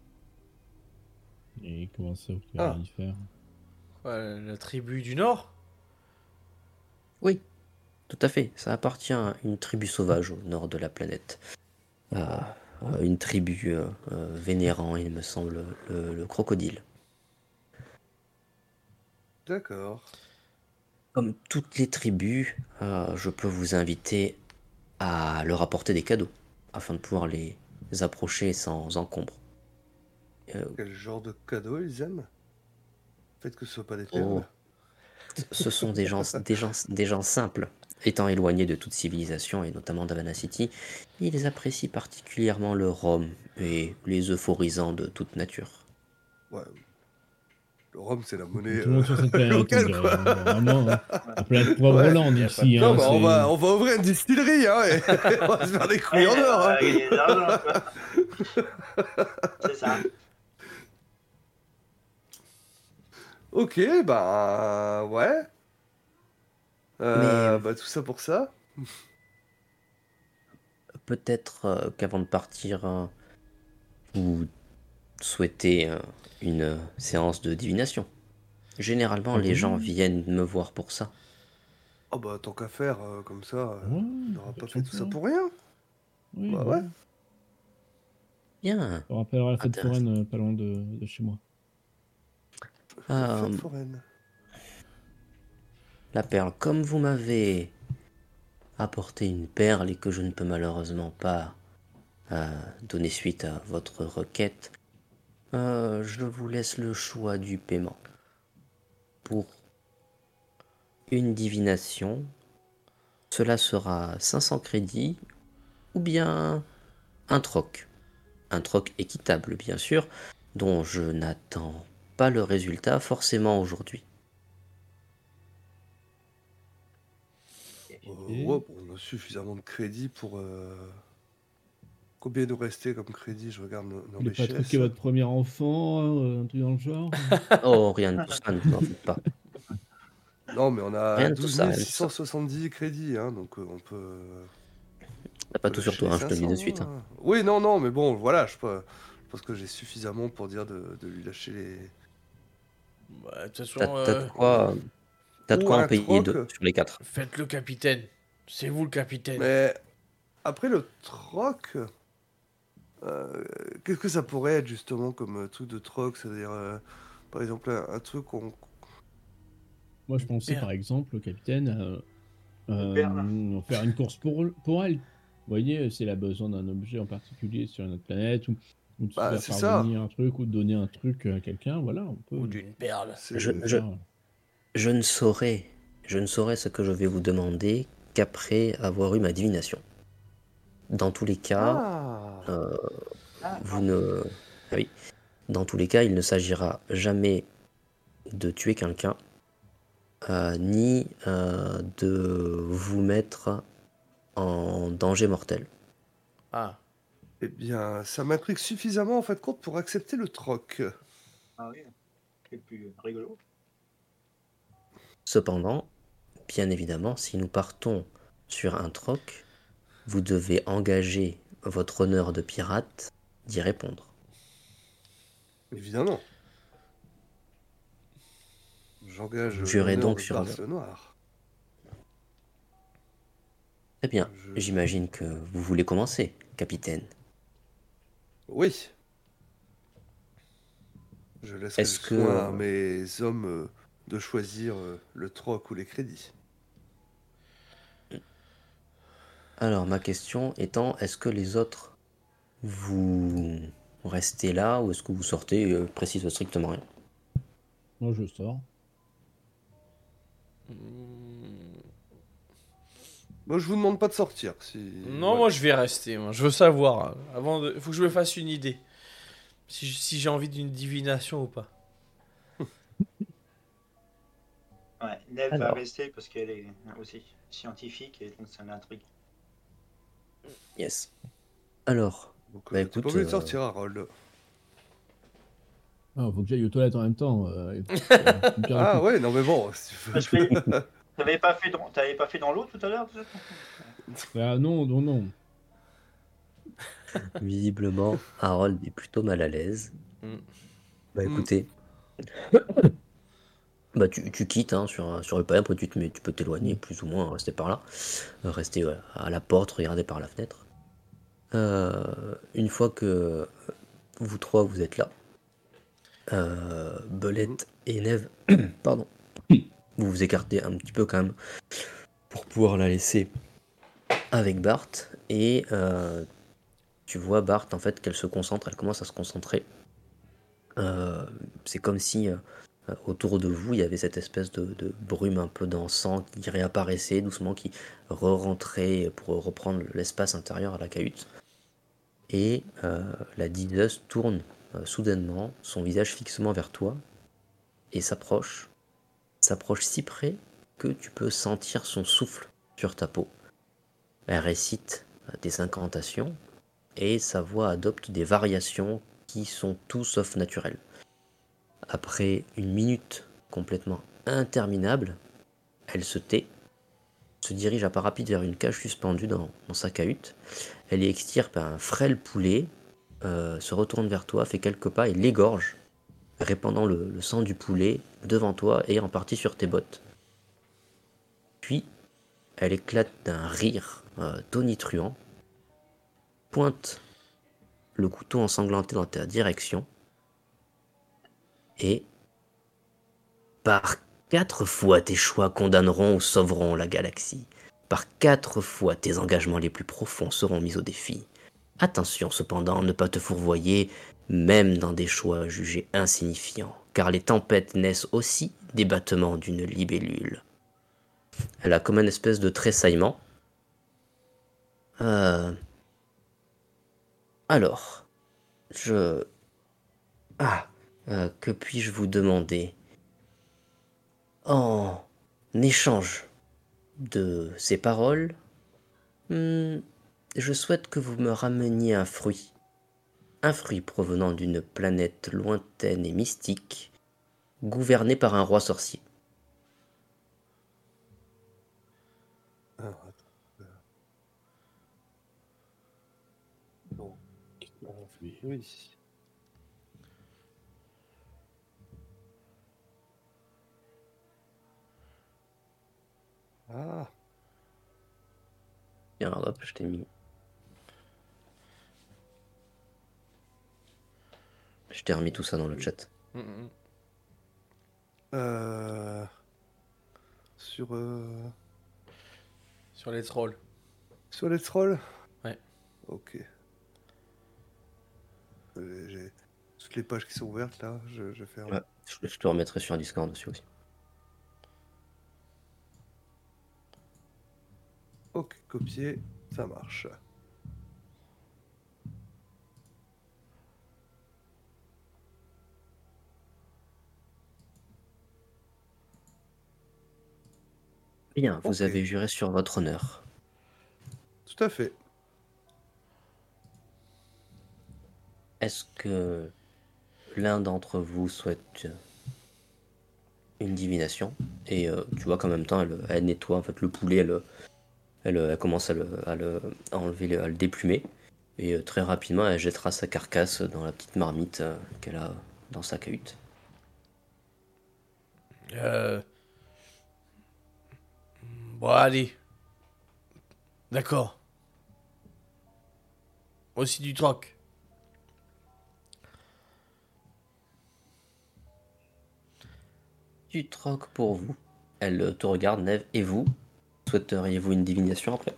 Et comment ça, vous pouvez Ah. rien y faire? Ouais, la tribu du Nord. Oui, tout à fait. Ça appartient à une tribu sauvage au nord de la planète. une tribu vénérant, il me semble, le crocodile. D'accord. Comme toutes les tribus, je peux vous inviter à leur apporter des cadeaux afin de pouvoir les approcher sans encombre. Quel genre de cadeau ils aiment? Faites que ce soit pas des Oh, perles. ce sont des gens simples. Étant éloignés de toute civilisation et notamment d'Havana City, ils apprécient particulièrement le rhum et les euphorisants de toute nature. Ouais. Le rhum, c'est la monnaie Tout le monde sur cette planète, on locale, dirait. quoi. Hein. Vraiment, hein. La planète Poivre-Land y a ici. Non, Hein, bah, on c'est- va ouvrir une distillerie, hein, et on va se faire des couilles en or. Hein. gagner de l'argent, quoi. C'est ça. Ok, bah ouais. Mais Bah tout ça pour ça. peut-être qu'avant de partir, vous souhaitez une séance de divination. Généralement, les gens viennent me voir pour ça. Oh bah tant qu'à faire, comme ça, Ouais, on n'aura pas fait tout ça sympa. pour rien. Oui, Bah ouais. ouais. Bien. On rappellera la fête Intéressant. foraine pas loin de chez moi. La Euh, fête foraine. La perle, comme vous m'avez apporté une perle et que je ne peux malheureusement pas donner suite à votre requête, je vous laisse le choix du paiement. Pour une divination, cela sera 500 crédits ou bien un troc. Un troc équitable, bien sûr, dont je n'attends pas le résultat forcément aujourd'hui. Et- Ouais, bon, on a suffisamment de crédit pour. Combien nous restait comme crédit? Je regarde nos Vous voulez pas richesses. troquer votre premier enfant, un truc dans le genre? Oh, rien de tout ça, ne vous en faites pas. Non, mais on a Rien de tout 12 ça, rien de tout ça. 670 crédits, hein, donc on peut. T'as pas peut tout sur lâcher toi, les hein, je te le dis de 500, suite. hein. Oui, non, mais bon, voilà, je pense que j'ai suffisamment pour dire de lui lâcher les. Bah, de toute façon, T'as de quoi, t'as de Ou quoi en un payer troc. 2 sur les 4. faites-le capitaine. C'est vous le capitaine. Mais après le troc, qu'est-ce que ça pourrait être justement comme truc de troc? C'est-à-dire, par exemple, un truc qu'on. Moi, je pensais Perle. par exemple, capitaine, Perle. faire une course pour elle. Vous voyez, si elle a besoin d'un objet en particulier sur une autre planète, ou de se Bah, faire c'est ça. parvenir un truc, ou de donner un truc à quelqu'un, voilà, on peut Ou d'une perle. C'est- Je- faire. Je ne saurais ce que je vais vous demander qu'après avoir eu ma divination. Dans tous les cas, Ah. vous ne... Ah oui. Dans tous les cas, il ne s'agira jamais de tuer quelqu'un, ni de vous mettre en danger mortel. Ah. Eh bien, ça m'intrigue suffisamment en fait de compte pour accepter le troc. Ah oui. C'est plus rigolo. Cependant, bien évidemment, si nous partons sur un troc, vous devez engager votre honneur de pirate d'y répondre. Évidemment. J'engage Vous jurez l'honneur donc de sur Bars le- le Noir. Très bien, Je- j'imagine que vous voulez commencer, capitaine. Oui. Je laisserai Est-ce le que- soin à mes hommes de choisir le troc ou les crédits. Alors, ma question étant, est-ce que les autres, vous restez là ou est-ce que vous sortez précise strictement rien? Moi, je sors. Moi, je vous demande pas de sortir. Si... Non, moi je vais rester. Moi. Je veux savoir. Hein. Avant de... faut que je me fasse une idée. Si j'ai envie d'une divination ou pas. Ouais, Neve va Alors. rester parce qu'elle est aussi scientifique et donc ça m'intrigue. Yes. Alors, Donc, Bah, t'es écoute, pas obligé de sortir, Harold. Ah, faut que j'aille aux toilettes en même temps. Ah ouais, non mais bon. si tu veux- Parce que t'avais pas fait dans l'eau tout à l'heure peut-être Ah, non, non, non. visiblement, Harold est plutôt mal à l'aise. Mm. Bah Mm. écoutez, bah tu quittes hein, sur le palais, après tu peux t'éloigner plus ou moins, rester par là. Rester à la porte, regarder par la fenêtre. Une fois que vous trois vous êtes là, Belette et Neve, pardon, vous vous écartez un petit peu quand même pour pouvoir la laisser avec Bart. Et tu vois Bart en fait qu'elle se concentre, elle commence à se concentrer. C'est comme si autour de vous il y avait cette espèce de brume un peu d'encens qui réapparaissait doucement, qui re-rentrait pour reprendre l'espace intérieur à la cahute. Et la diseuse tourne soudainement son visage fixement vers toi et s'approche si près que tu peux sentir son souffle sur ta peau. Elle récite des incantations et sa voix adopte des variations qui sont tout sauf naturelles. Après une minute complètement interminable, elle se tait, se dirige à pas rapide vers une cage suspendue dans sa cahute. Elle y extirpe un frêle poulet, se retourne vers toi, fait quelques pas et l'égorge, répandant le sang du poulet devant toi et en partie sur tes bottes. Puis, elle éclate d'un rire tonitruant, pointe le couteau ensanglanté dans ta direction et, par 4 fois, tes choix condamneront ou sauveront la galaxie. Par 4 fois, tes engagements les plus profonds seront mis au défi. Attention cependant, ne pas te fourvoyer, même dans des choix jugés insignifiants, car les tempêtes naissent aussi des battements d'une libellule. Elle a comme une espèce de tressaillement. Alors, que puis-je vous demander en échange de ces paroles? Je souhaite que vous me rameniez un fruit. Un fruit provenant d'une planète lointaine et mystique, gouvernée par un roi sorcier. Alors, attends. Bon. Oui. Ah, Bien, alors hop, je t'ai mis. Je t'ai remis tout ça dans le chat. sur Sur les trolls. sur les trolls. Ouais. Ok. J'ai toutes les pages qui sont ouvertes là. Je ferme. Ouais, je te remettrai sur un Discord dessus aussi. Ok, copier, ça marche. Bien, vous Ok. avez juré sur votre honneur. Tout à fait. Est-ce que l'un d'entre vous souhaite une divination? Et tu vois qu'en même temps, elle nettoie en fait le poulet, elle commence à enlever, à le déplumer. Et très rapidement, elle jettera sa carcasse dans la petite marmite qu'elle a dans sa cahute. Bon, allez. D'accord. Aussi du troc. Du troc pour vous. Elle te regarde, Neve, et vous? Souhaiteriez-vous une divination après?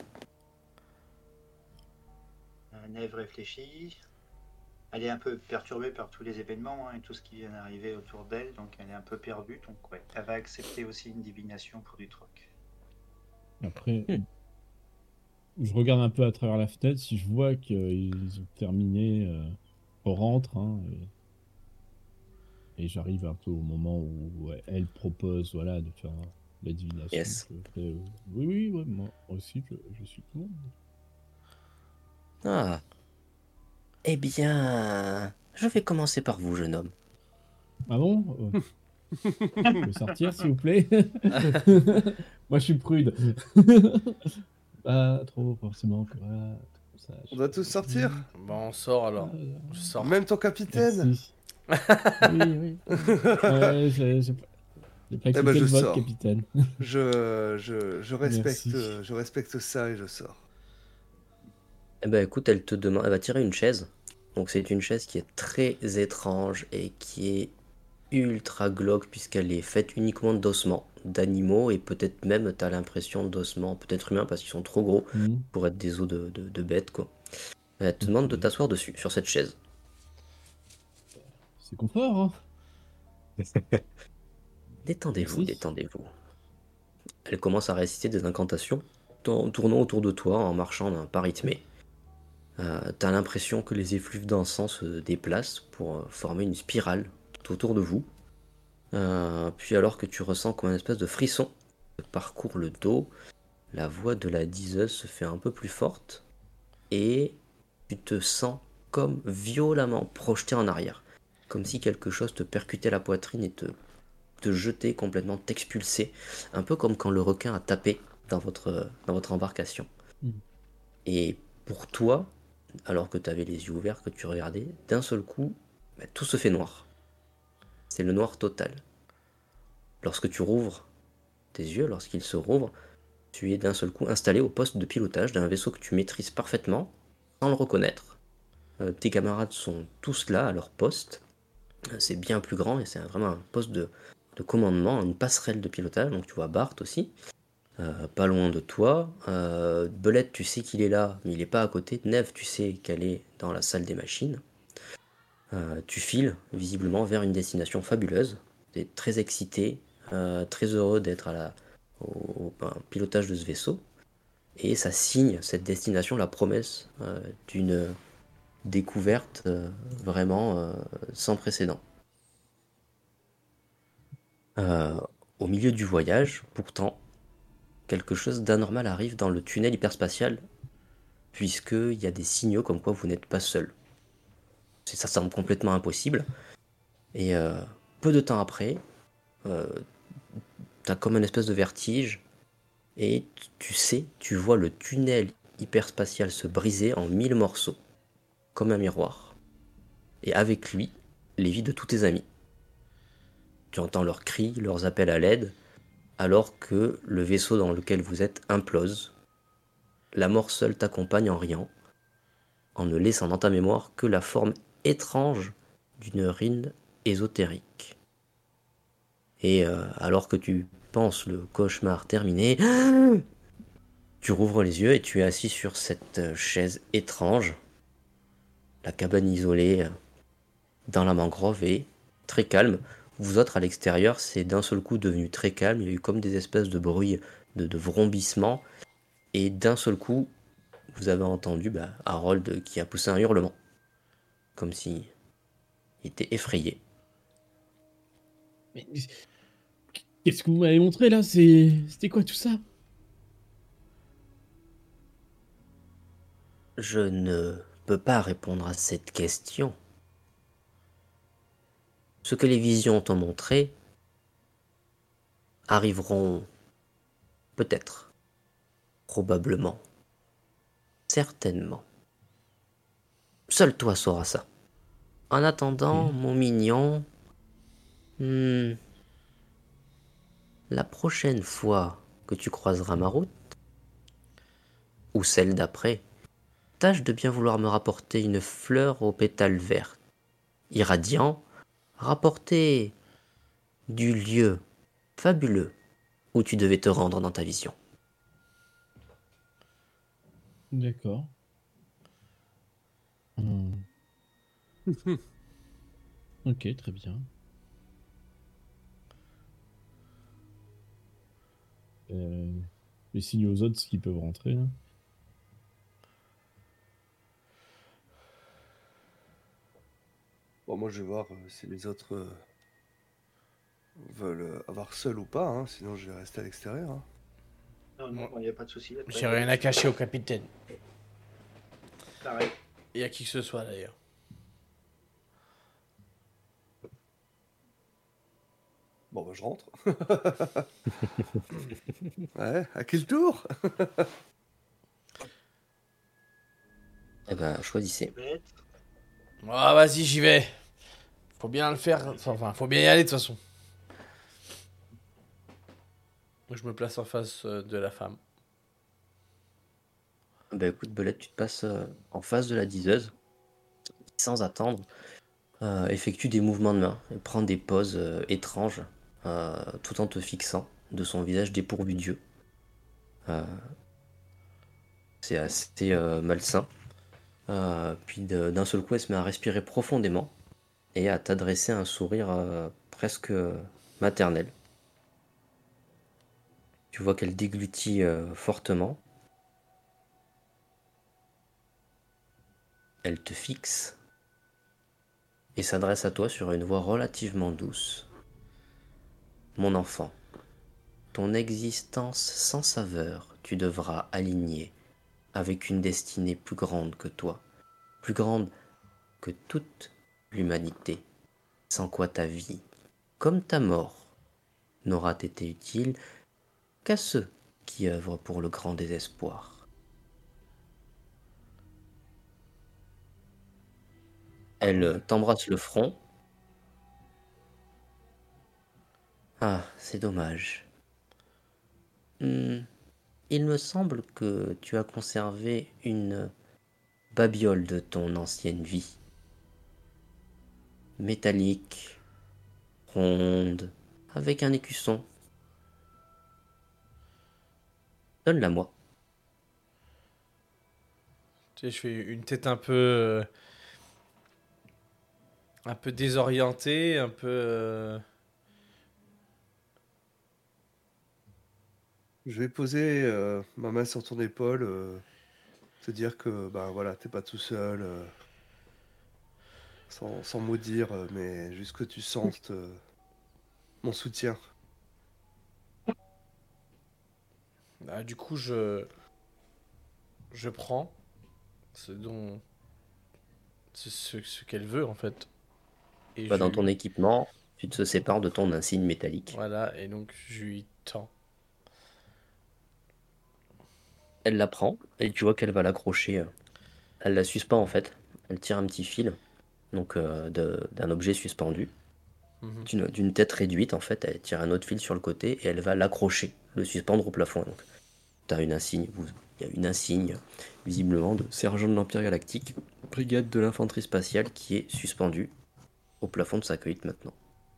Neve réfléchit. Elle est un peu perturbée par tous les événements et tout ce qui vient d'arriver autour d'elle, donc elle est un peu perdue. Donc ouais, elle va accepter aussi une divination pour du troc. Après, je regarde un peu à travers la fenêtre. Si je vois qu'ils ont terminé, on rentre. Hein, et j'arrive un peu au moment où elle propose de faire la divination. Yes. Oui, moi aussi, je suis tout le monde. Ah. Eh bien, je vais commencer par vous, jeune homme. Ah bon Je peux sortir, s'il vous plaît. Moi, je suis prude. Pas trop, forcément. Voilà, comme ça, On doit tous sortir. Bon, on sort alors. Je sors. Même ton capitaine. Merci. Oui. Ouais, j'ai pas Eh ben, quitté je le vote, sors. capitaine. Je respecte, Merci. je respecte ça et je sors. Eh ben écoute, elle te demande, elle va tirer une chaise. Donc c'est une chaise qui est très étrange et qui est ultra glauque puisqu'elle est faite uniquement d'ossements, d'animaux et peut-être même t'as l'impression d'ossements, peut-être humains parce qu'ils sont trop gros Mhm. pour être des os de bêtes quoi. Elle te demande de Ok. t'asseoir dessus, sur cette chaise. C'est confort, hein. Détendez-vous, Merci. détendez-vous. Elle commence à réciter des incantations en tournant autour de toi en marchant d'un pas rythmé. T'as l'impression que les effluves d'encens se déplacent pour former une spirale tout autour de vous. Puis alors que tu ressens comme un espèce de frisson te parcourt le dos, la voix de la diseuse se fait un peu plus forte et tu te sens comme violemment projeté en arrière. Comme si quelque chose te percutait la poitrine et te jetait complètement, t'expulser. Un peu comme quand le requin a tapé dans votre embarcation. Mhm. Et pour toi, alors que tu avais les yeux ouverts, que tu regardais, d'un seul coup, bah, tout se fait noir. C'est le noir total. Lorsque tu rouvres tes yeux, lorsqu'ils se rouvrent, tu es d'un seul coup installé au poste de pilotage d'un vaisseau que tu maîtrises parfaitement, sans le reconnaître. Tes camarades sont tous là à leur poste. C'est bien plus grand et c'est vraiment un poste de commandement, une passerelle de pilotage. Donc tu vois Bart aussi, pas loin de toi. Belette, tu sais qu'il est là, mais il n'est pas à côté. Neve, tu sais qu'elle est dans la salle des machines. Tu files visiblement vers une destination fabuleuse. Tu es très excité, très heureux d'être au pilotage de ce vaisseau. Et ça signe cette destination la promesse d'une découverte vraiment sans précédent. Euh, Au milieu du voyage, pourtant, quelque chose d'anormal arrive dans le tunnel hyperspatial, puisqu'il y a des signaux comme quoi vous n'êtes pas seul. Ça semble complètement impossible. Et peu de temps après, euh, t'as comme une espèce de vertige, et tu sais, tu vois le tunnel hyperspatial se briser en 1000 morceaux, comme un miroir. Et avec lui, les vies de tous tes amis. Tu entends leurs cris, leurs appels à l'aide, alors que le vaisseau dans lequel vous êtes implose. La mort seule t'accompagne en riant, en ne laissant dans ta mémoire que la forme étrange d'une rune ésotérique. Et alors que tu penses le cauchemar terminé, tu rouvres les yeux et tu es assis sur cette chaise étrange. La cabane isolée dans la mangrove est très calme. Vous autres à l'extérieur, c'est d'un seul coup devenu très calme. Il y a eu comme des espèces de bruits de vrombissements. Et d'un seul coup, vous avez entendu Harold qui a poussé un hurlement. Comme s'il était effrayé. Mais qu'est-ce que vous m'avez montré là? C'était quoi tout ça? Je ne peux pas répondre à cette question. Ce que les visions t'ont montré arriveront peut-être, probablement, certainement. Seul toi sauras ça. En attendant, Ok. mon mignon, hmm, la prochaine fois que tu croiseras ma route, ou celle d'après, tâche de bien vouloir me rapporter une fleur aux pétales verts, irradiant, rapporter du lieu fabuleux où tu devais te rendre dans ta vision. D'accord. Hmm. Ok, très bien. Euh, les signes aux autres qui peuvent rentrer, là. Bon, moi, je vais voir si les autres veulent avoir seul ou pas, hein, sinon je vais rester à l'extérieur. Hein. Non, il n'y a pas de souci. J'ai rien à cacher au capitaine. Pareil. Et à qui que ce soit d'ailleurs. Bon, bah, je rentre. Ouais, à qui le tour? Eh ben, choisissez. Bête. Ah, vas-y, j'y vais. Faut bien le faire. Enfin, faut bien y aller de toute façon. Je me place en face de la femme. Bah écoute, Belette, tu te passes en face de la diseuse, sans attendre, effectue des mouvements de main, et prend des poses étranges, tout en te fixant de son visage dépourvu d'yeux. Euh, c'est assez malsain. Puis d'un seul coup, elle se met à respirer profondément et à t'adresser un sourire presque maternel. Tu vois qu'elle déglutit fortement. Elle te fixe et s'adresse à toi sur une voix relativement douce. Mon enfant, ton existence sans saveur, tu devras aligner avec une destinée plus grande que toi, plus grande que toute l'humanité, sans quoi ta vie, comme ta mort, n'aura été utile qu'à ceux qui œuvrent pour le grand désespoir. Elle t'embrasse le front. Ah, c'est dommage. Hmm, il me semble que tu as conservé une babiole de ton ancienne vie. Métallique, ronde, avec un écusson. Donne-la moi. Tu sais, je fais une tête un peu désorientée, un peu. Je vais poser ma main sur ton épaule, te dire que ben voilà, t'es pas tout seul, sans mot dire, mais juste que tu sentes mon soutien. Ah, du coup, je prends ce dont, ce qu'elle veut en fait, et Bah, je dans ton lui, équipement, tu te sépares de ton insigne métallique. voilà, et donc je lui tends. Elle la prend et tu vois qu'elle va l'accrocher. Elle la suspend en fait. Elle tire un petit fil, donc d'un objet suspendu, Mhm. d'une tête réduite en fait. Elle tire un autre fil sur le côté et elle va l'accrocher, le suspendre au plafond. Donc, t'as une insigne, il y a une insigne visiblement de sergent de l'Empire Galactique, brigade de l'infanterie spatiale qui est suspendue au plafond de sa cueillette maintenant.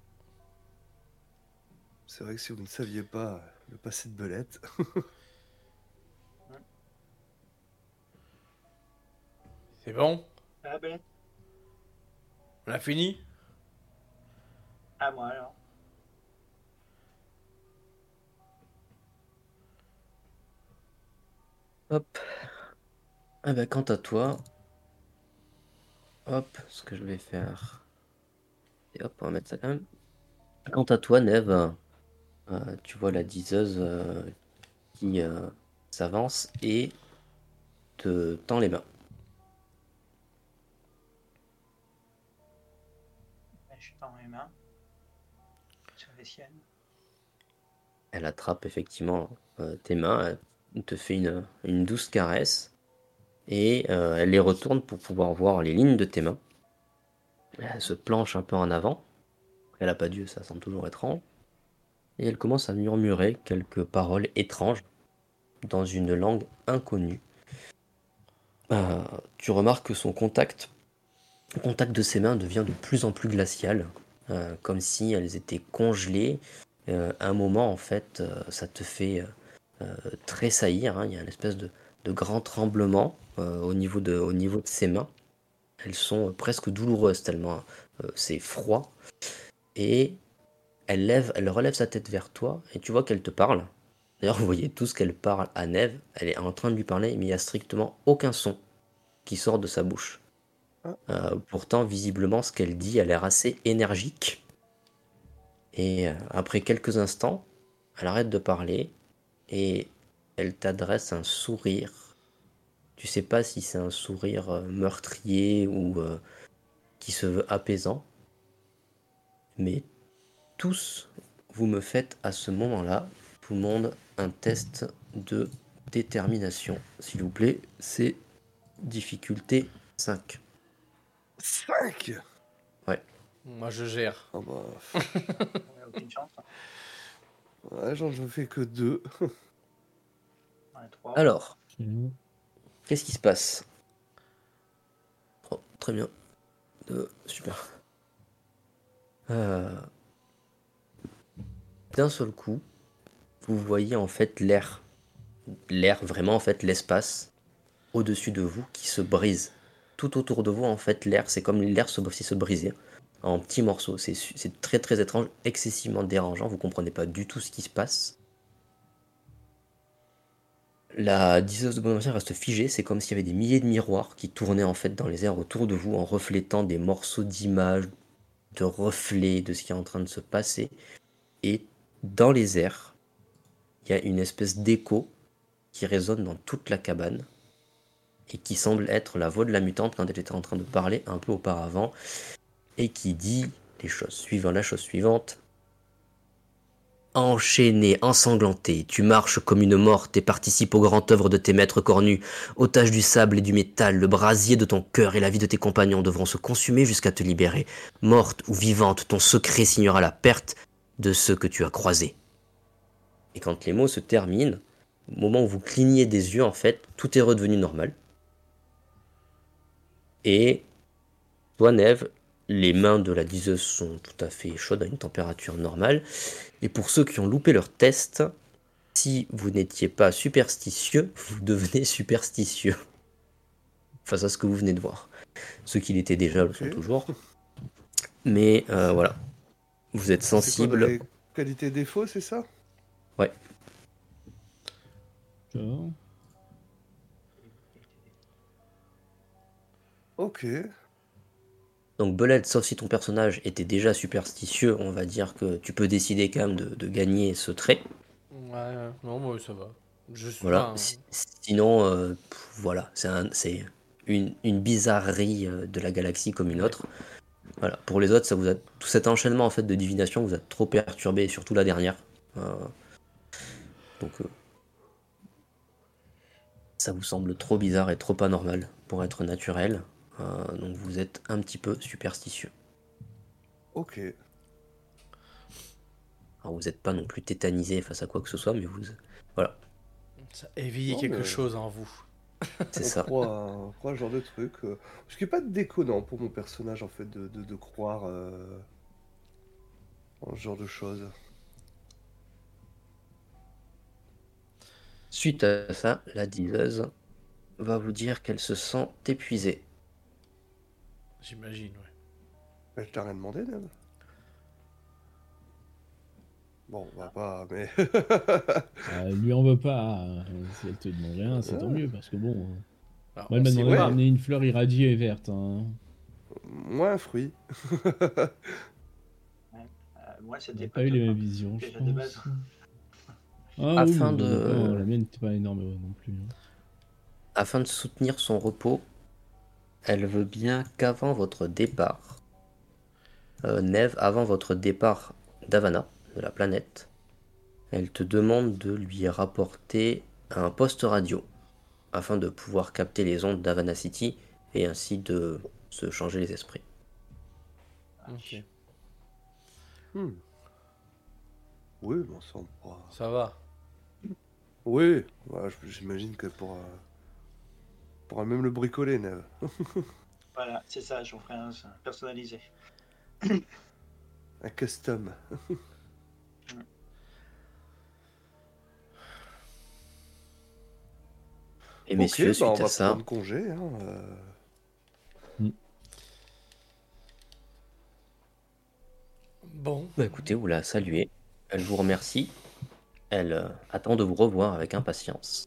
C'est vrai que si vous ne saviez pas le passé de Belette, C'est bon? Ah ben, On a fini? à moi alors. Hop. Ah bah quant à toi, hop, ce que je vais faire. Et hop, on va mettre ça quand même. Quant à toi, Neve, tu vois la diseuse qui s'avance et te tend les mains. Je suis dans mes mains, sur les siennes. Elle attrape effectivement tes mains, elle te fait une douce caresse et elle les retourne pour pouvoir voir les lignes de tes mains. Elle se planche un peu en avant. Elle n'a pas d'yeux, ça semble toujours étrange. Et elle commence à murmurer quelques paroles étranges dans une langue inconnue. Euh, Tu remarques que le contact de ses mains devient de plus en plus glacial, comme si elles étaient congelées. À un moment, en fait, ça te fait tressaillir, hein. Il y a une espèce de grand tremblement au niveau de ses mains. Elles sont presque douloureuses tellement c'est froid. Et elle relève sa tête vers toi et tu vois qu'elle te parle. D'ailleurs, vous voyez tout ce qu'elle parle à Neve. Elle est en train de lui parler, mais il n'y a strictement aucun son qui sort de sa bouche. Ah. Pourtant, visiblement, ce qu'elle dit a l'air assez énergique. Et après quelques instants, elle arrête de parler et elle t'adresse un sourire. Tu sais pas si c'est un sourire meurtrier ou qui se veut apaisant, mais tous, vous me faites à ce moment-là, tout le monde, un test de détermination. S'il vous plaît, c'est difficulté 5. 5. Ouais. Moi, je gère. Ah bah, On n'a aucune chance. ouais, j'en fais que 2. On a 3. Alors, Mhm. Qu'est-ce qui se passe? Oh, très bien. Super. D'un seul coup, vous voyez en fait l'air, vraiment en fait l'espace au-dessus de vous qui se brise. Tout autour de vous en fait l'air, c'est comme l'air se brisait en petits morceaux. C'est très très étrange, excessivement dérangeant, vous comprenez pas du tout ce qui se passe. La diseuse de Bonaventure reste figée, c'est comme s'il y avait des milliers de miroirs qui tournaient en fait dans les airs autour de vous en reflétant des morceaux d'images, de reflets de ce qui est en train de se passer. Et dans les airs, il y a une espèce d'écho qui résonne dans toute la cabane et qui semble être la voix de la mutante quand elle était en train de parler un peu auparavant et qui dit la chose suivante. Enchaîné, ensanglanté, tu marches comme une morte et participes aux grandes œuvres de tes maîtres cornus. Otage du sable et du métal, le brasier de ton cœur et la vie de tes compagnons devront se consumer jusqu'à te libérer. Morte ou vivante, ton secret signera la perte de ceux que tu as croisés. Et quand les mots se terminent, au moment où vous clignez des yeux, en fait, tout est redevenu normal. Et toi, Neve, les mains de la diseuse sont tout à fait chaudes à une température normale. Et pour ceux qui ont loupé leur test, si vous n'étiez pas superstitieux, vous devenez superstitieux. Face à ce que vous venez de voir. Ceux qui l'étaient déjà le sont toujours. Mais voilà. Vous êtes sensible. C'est quoi, les qualités défauts, c'est ça? Ouais. D'accord. Ok. Donc Belette, sauf si ton personnage était déjà superstitieux, on va dire que tu peux décider quand même de gagner ce trait. Ouais, non, moi ça va. Juste Voilà. pas, Sinon, voilà, c'est une bizarrerie de la galaxie comme une autre. Voilà. Pour les autres, tout cet enchaînement en fait de divination vous a trop perturbé, surtout la dernière. Donc ça vous semble trop bizarre et trop anormal pour être naturel. Donc vous êtes un petit peu superstitieux. Ok. Alors vous n'êtes pas non plus tétanisé face à quoi que ce soit, mais voilà, ça éveille Non, quelque mais- chose en vous. On c'est ça. croit à ce genre de truc. Parce qu'il n'y a pas de déconnant pour mon personnage, en fait, de croire en ce genre de choses. Suite à ça, la diseuse va vous dire qu'elle se sent épuisée. J'imagine, ouais. Je t'ai rien demandé, Neb. Bon, on va pas, mais... Lui en veut pas. Si elle te demande rien, c'est tant mieux parce que bon. Alors, Moi, elle on m'a sait demandé pas. d'amener une fleur irradiée et verte. Hein. Moi, un fruit. Moi, On c'était n'a pas eu les top, mêmes hein. visions, je Déjà de base. pense. Ah oui, Afin mais de- bon, la mienne n'était pas énorme non plus. Hein. Afin de soutenir son repos, elle veut bien qu'avant votre départ, Neve, avant votre départ d'Havana, de la planète, elle te demande de lui rapporter un poste radio afin de pouvoir capter les ondes d'Havana City et ainsi de se changer les esprits. Ok. Hmm. Oui, bon, ça, on pourra... Ça va. Oui, ouais, j'imagine que pourra même le bricoler, Neb. Voilà, c'est ça, j'en ferai un personnalisé. Un custom. Et messieurs, Ok, bah, on suite à va ça, prendre congé. Hein, Bon. bah écoutez, vous la saluez, elle vous remercie, elle attend de vous revoir avec impatience.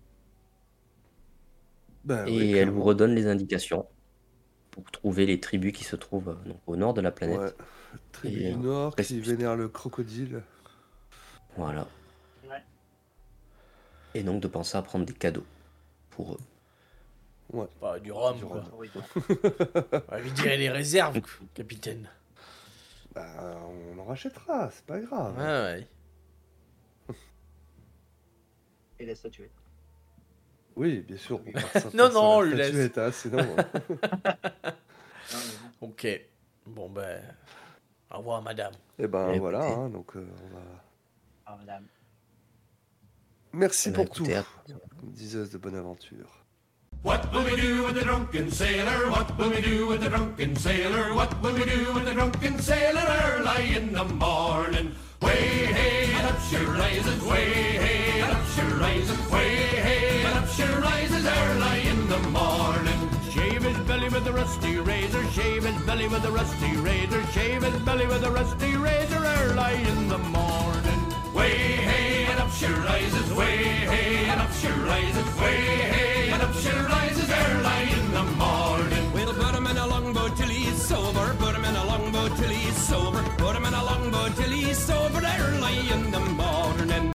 Bah, Et oui, elle vous clairement. redonne les indications pour trouver les tribus qui se trouvent donc, au nord de la Ouais. planète. Tribu Et, du Nord qui précipite. vénère le crocodile. Voilà. Ouais. Et donc de penser à prendre des cadeaux pour eux. Ouais. Pas du rhum, Du quoi. rhum. Oui, bon. On va lui tirer les réserves, capitaine. Bah, on en rachètera, c'est pas grave. Ouais. Et la statuette. Oui, bien sûr. On part ça Non, pas sur non, la lui laisse. statuette, hein, sinon... Non, mais bon. Ok. Bon, ben. Au revoir, madame. Eh ben, Eh, voilà, écoutez. hein, donc on va... Ah, madame. Merci Eh ben, pour écoutez, tout, diseuse de bonne aventure. What will we do with the drunken sailor? What will we do with the drunken sailor? What will we do with the drunken sailor early in the morning? Way hey and up she rises, way hey and up she rises, way hey and up she rises early in the morning. Shave his belly with a rusty razor, shave his belly with a rusty razor, shave his belly with a rusty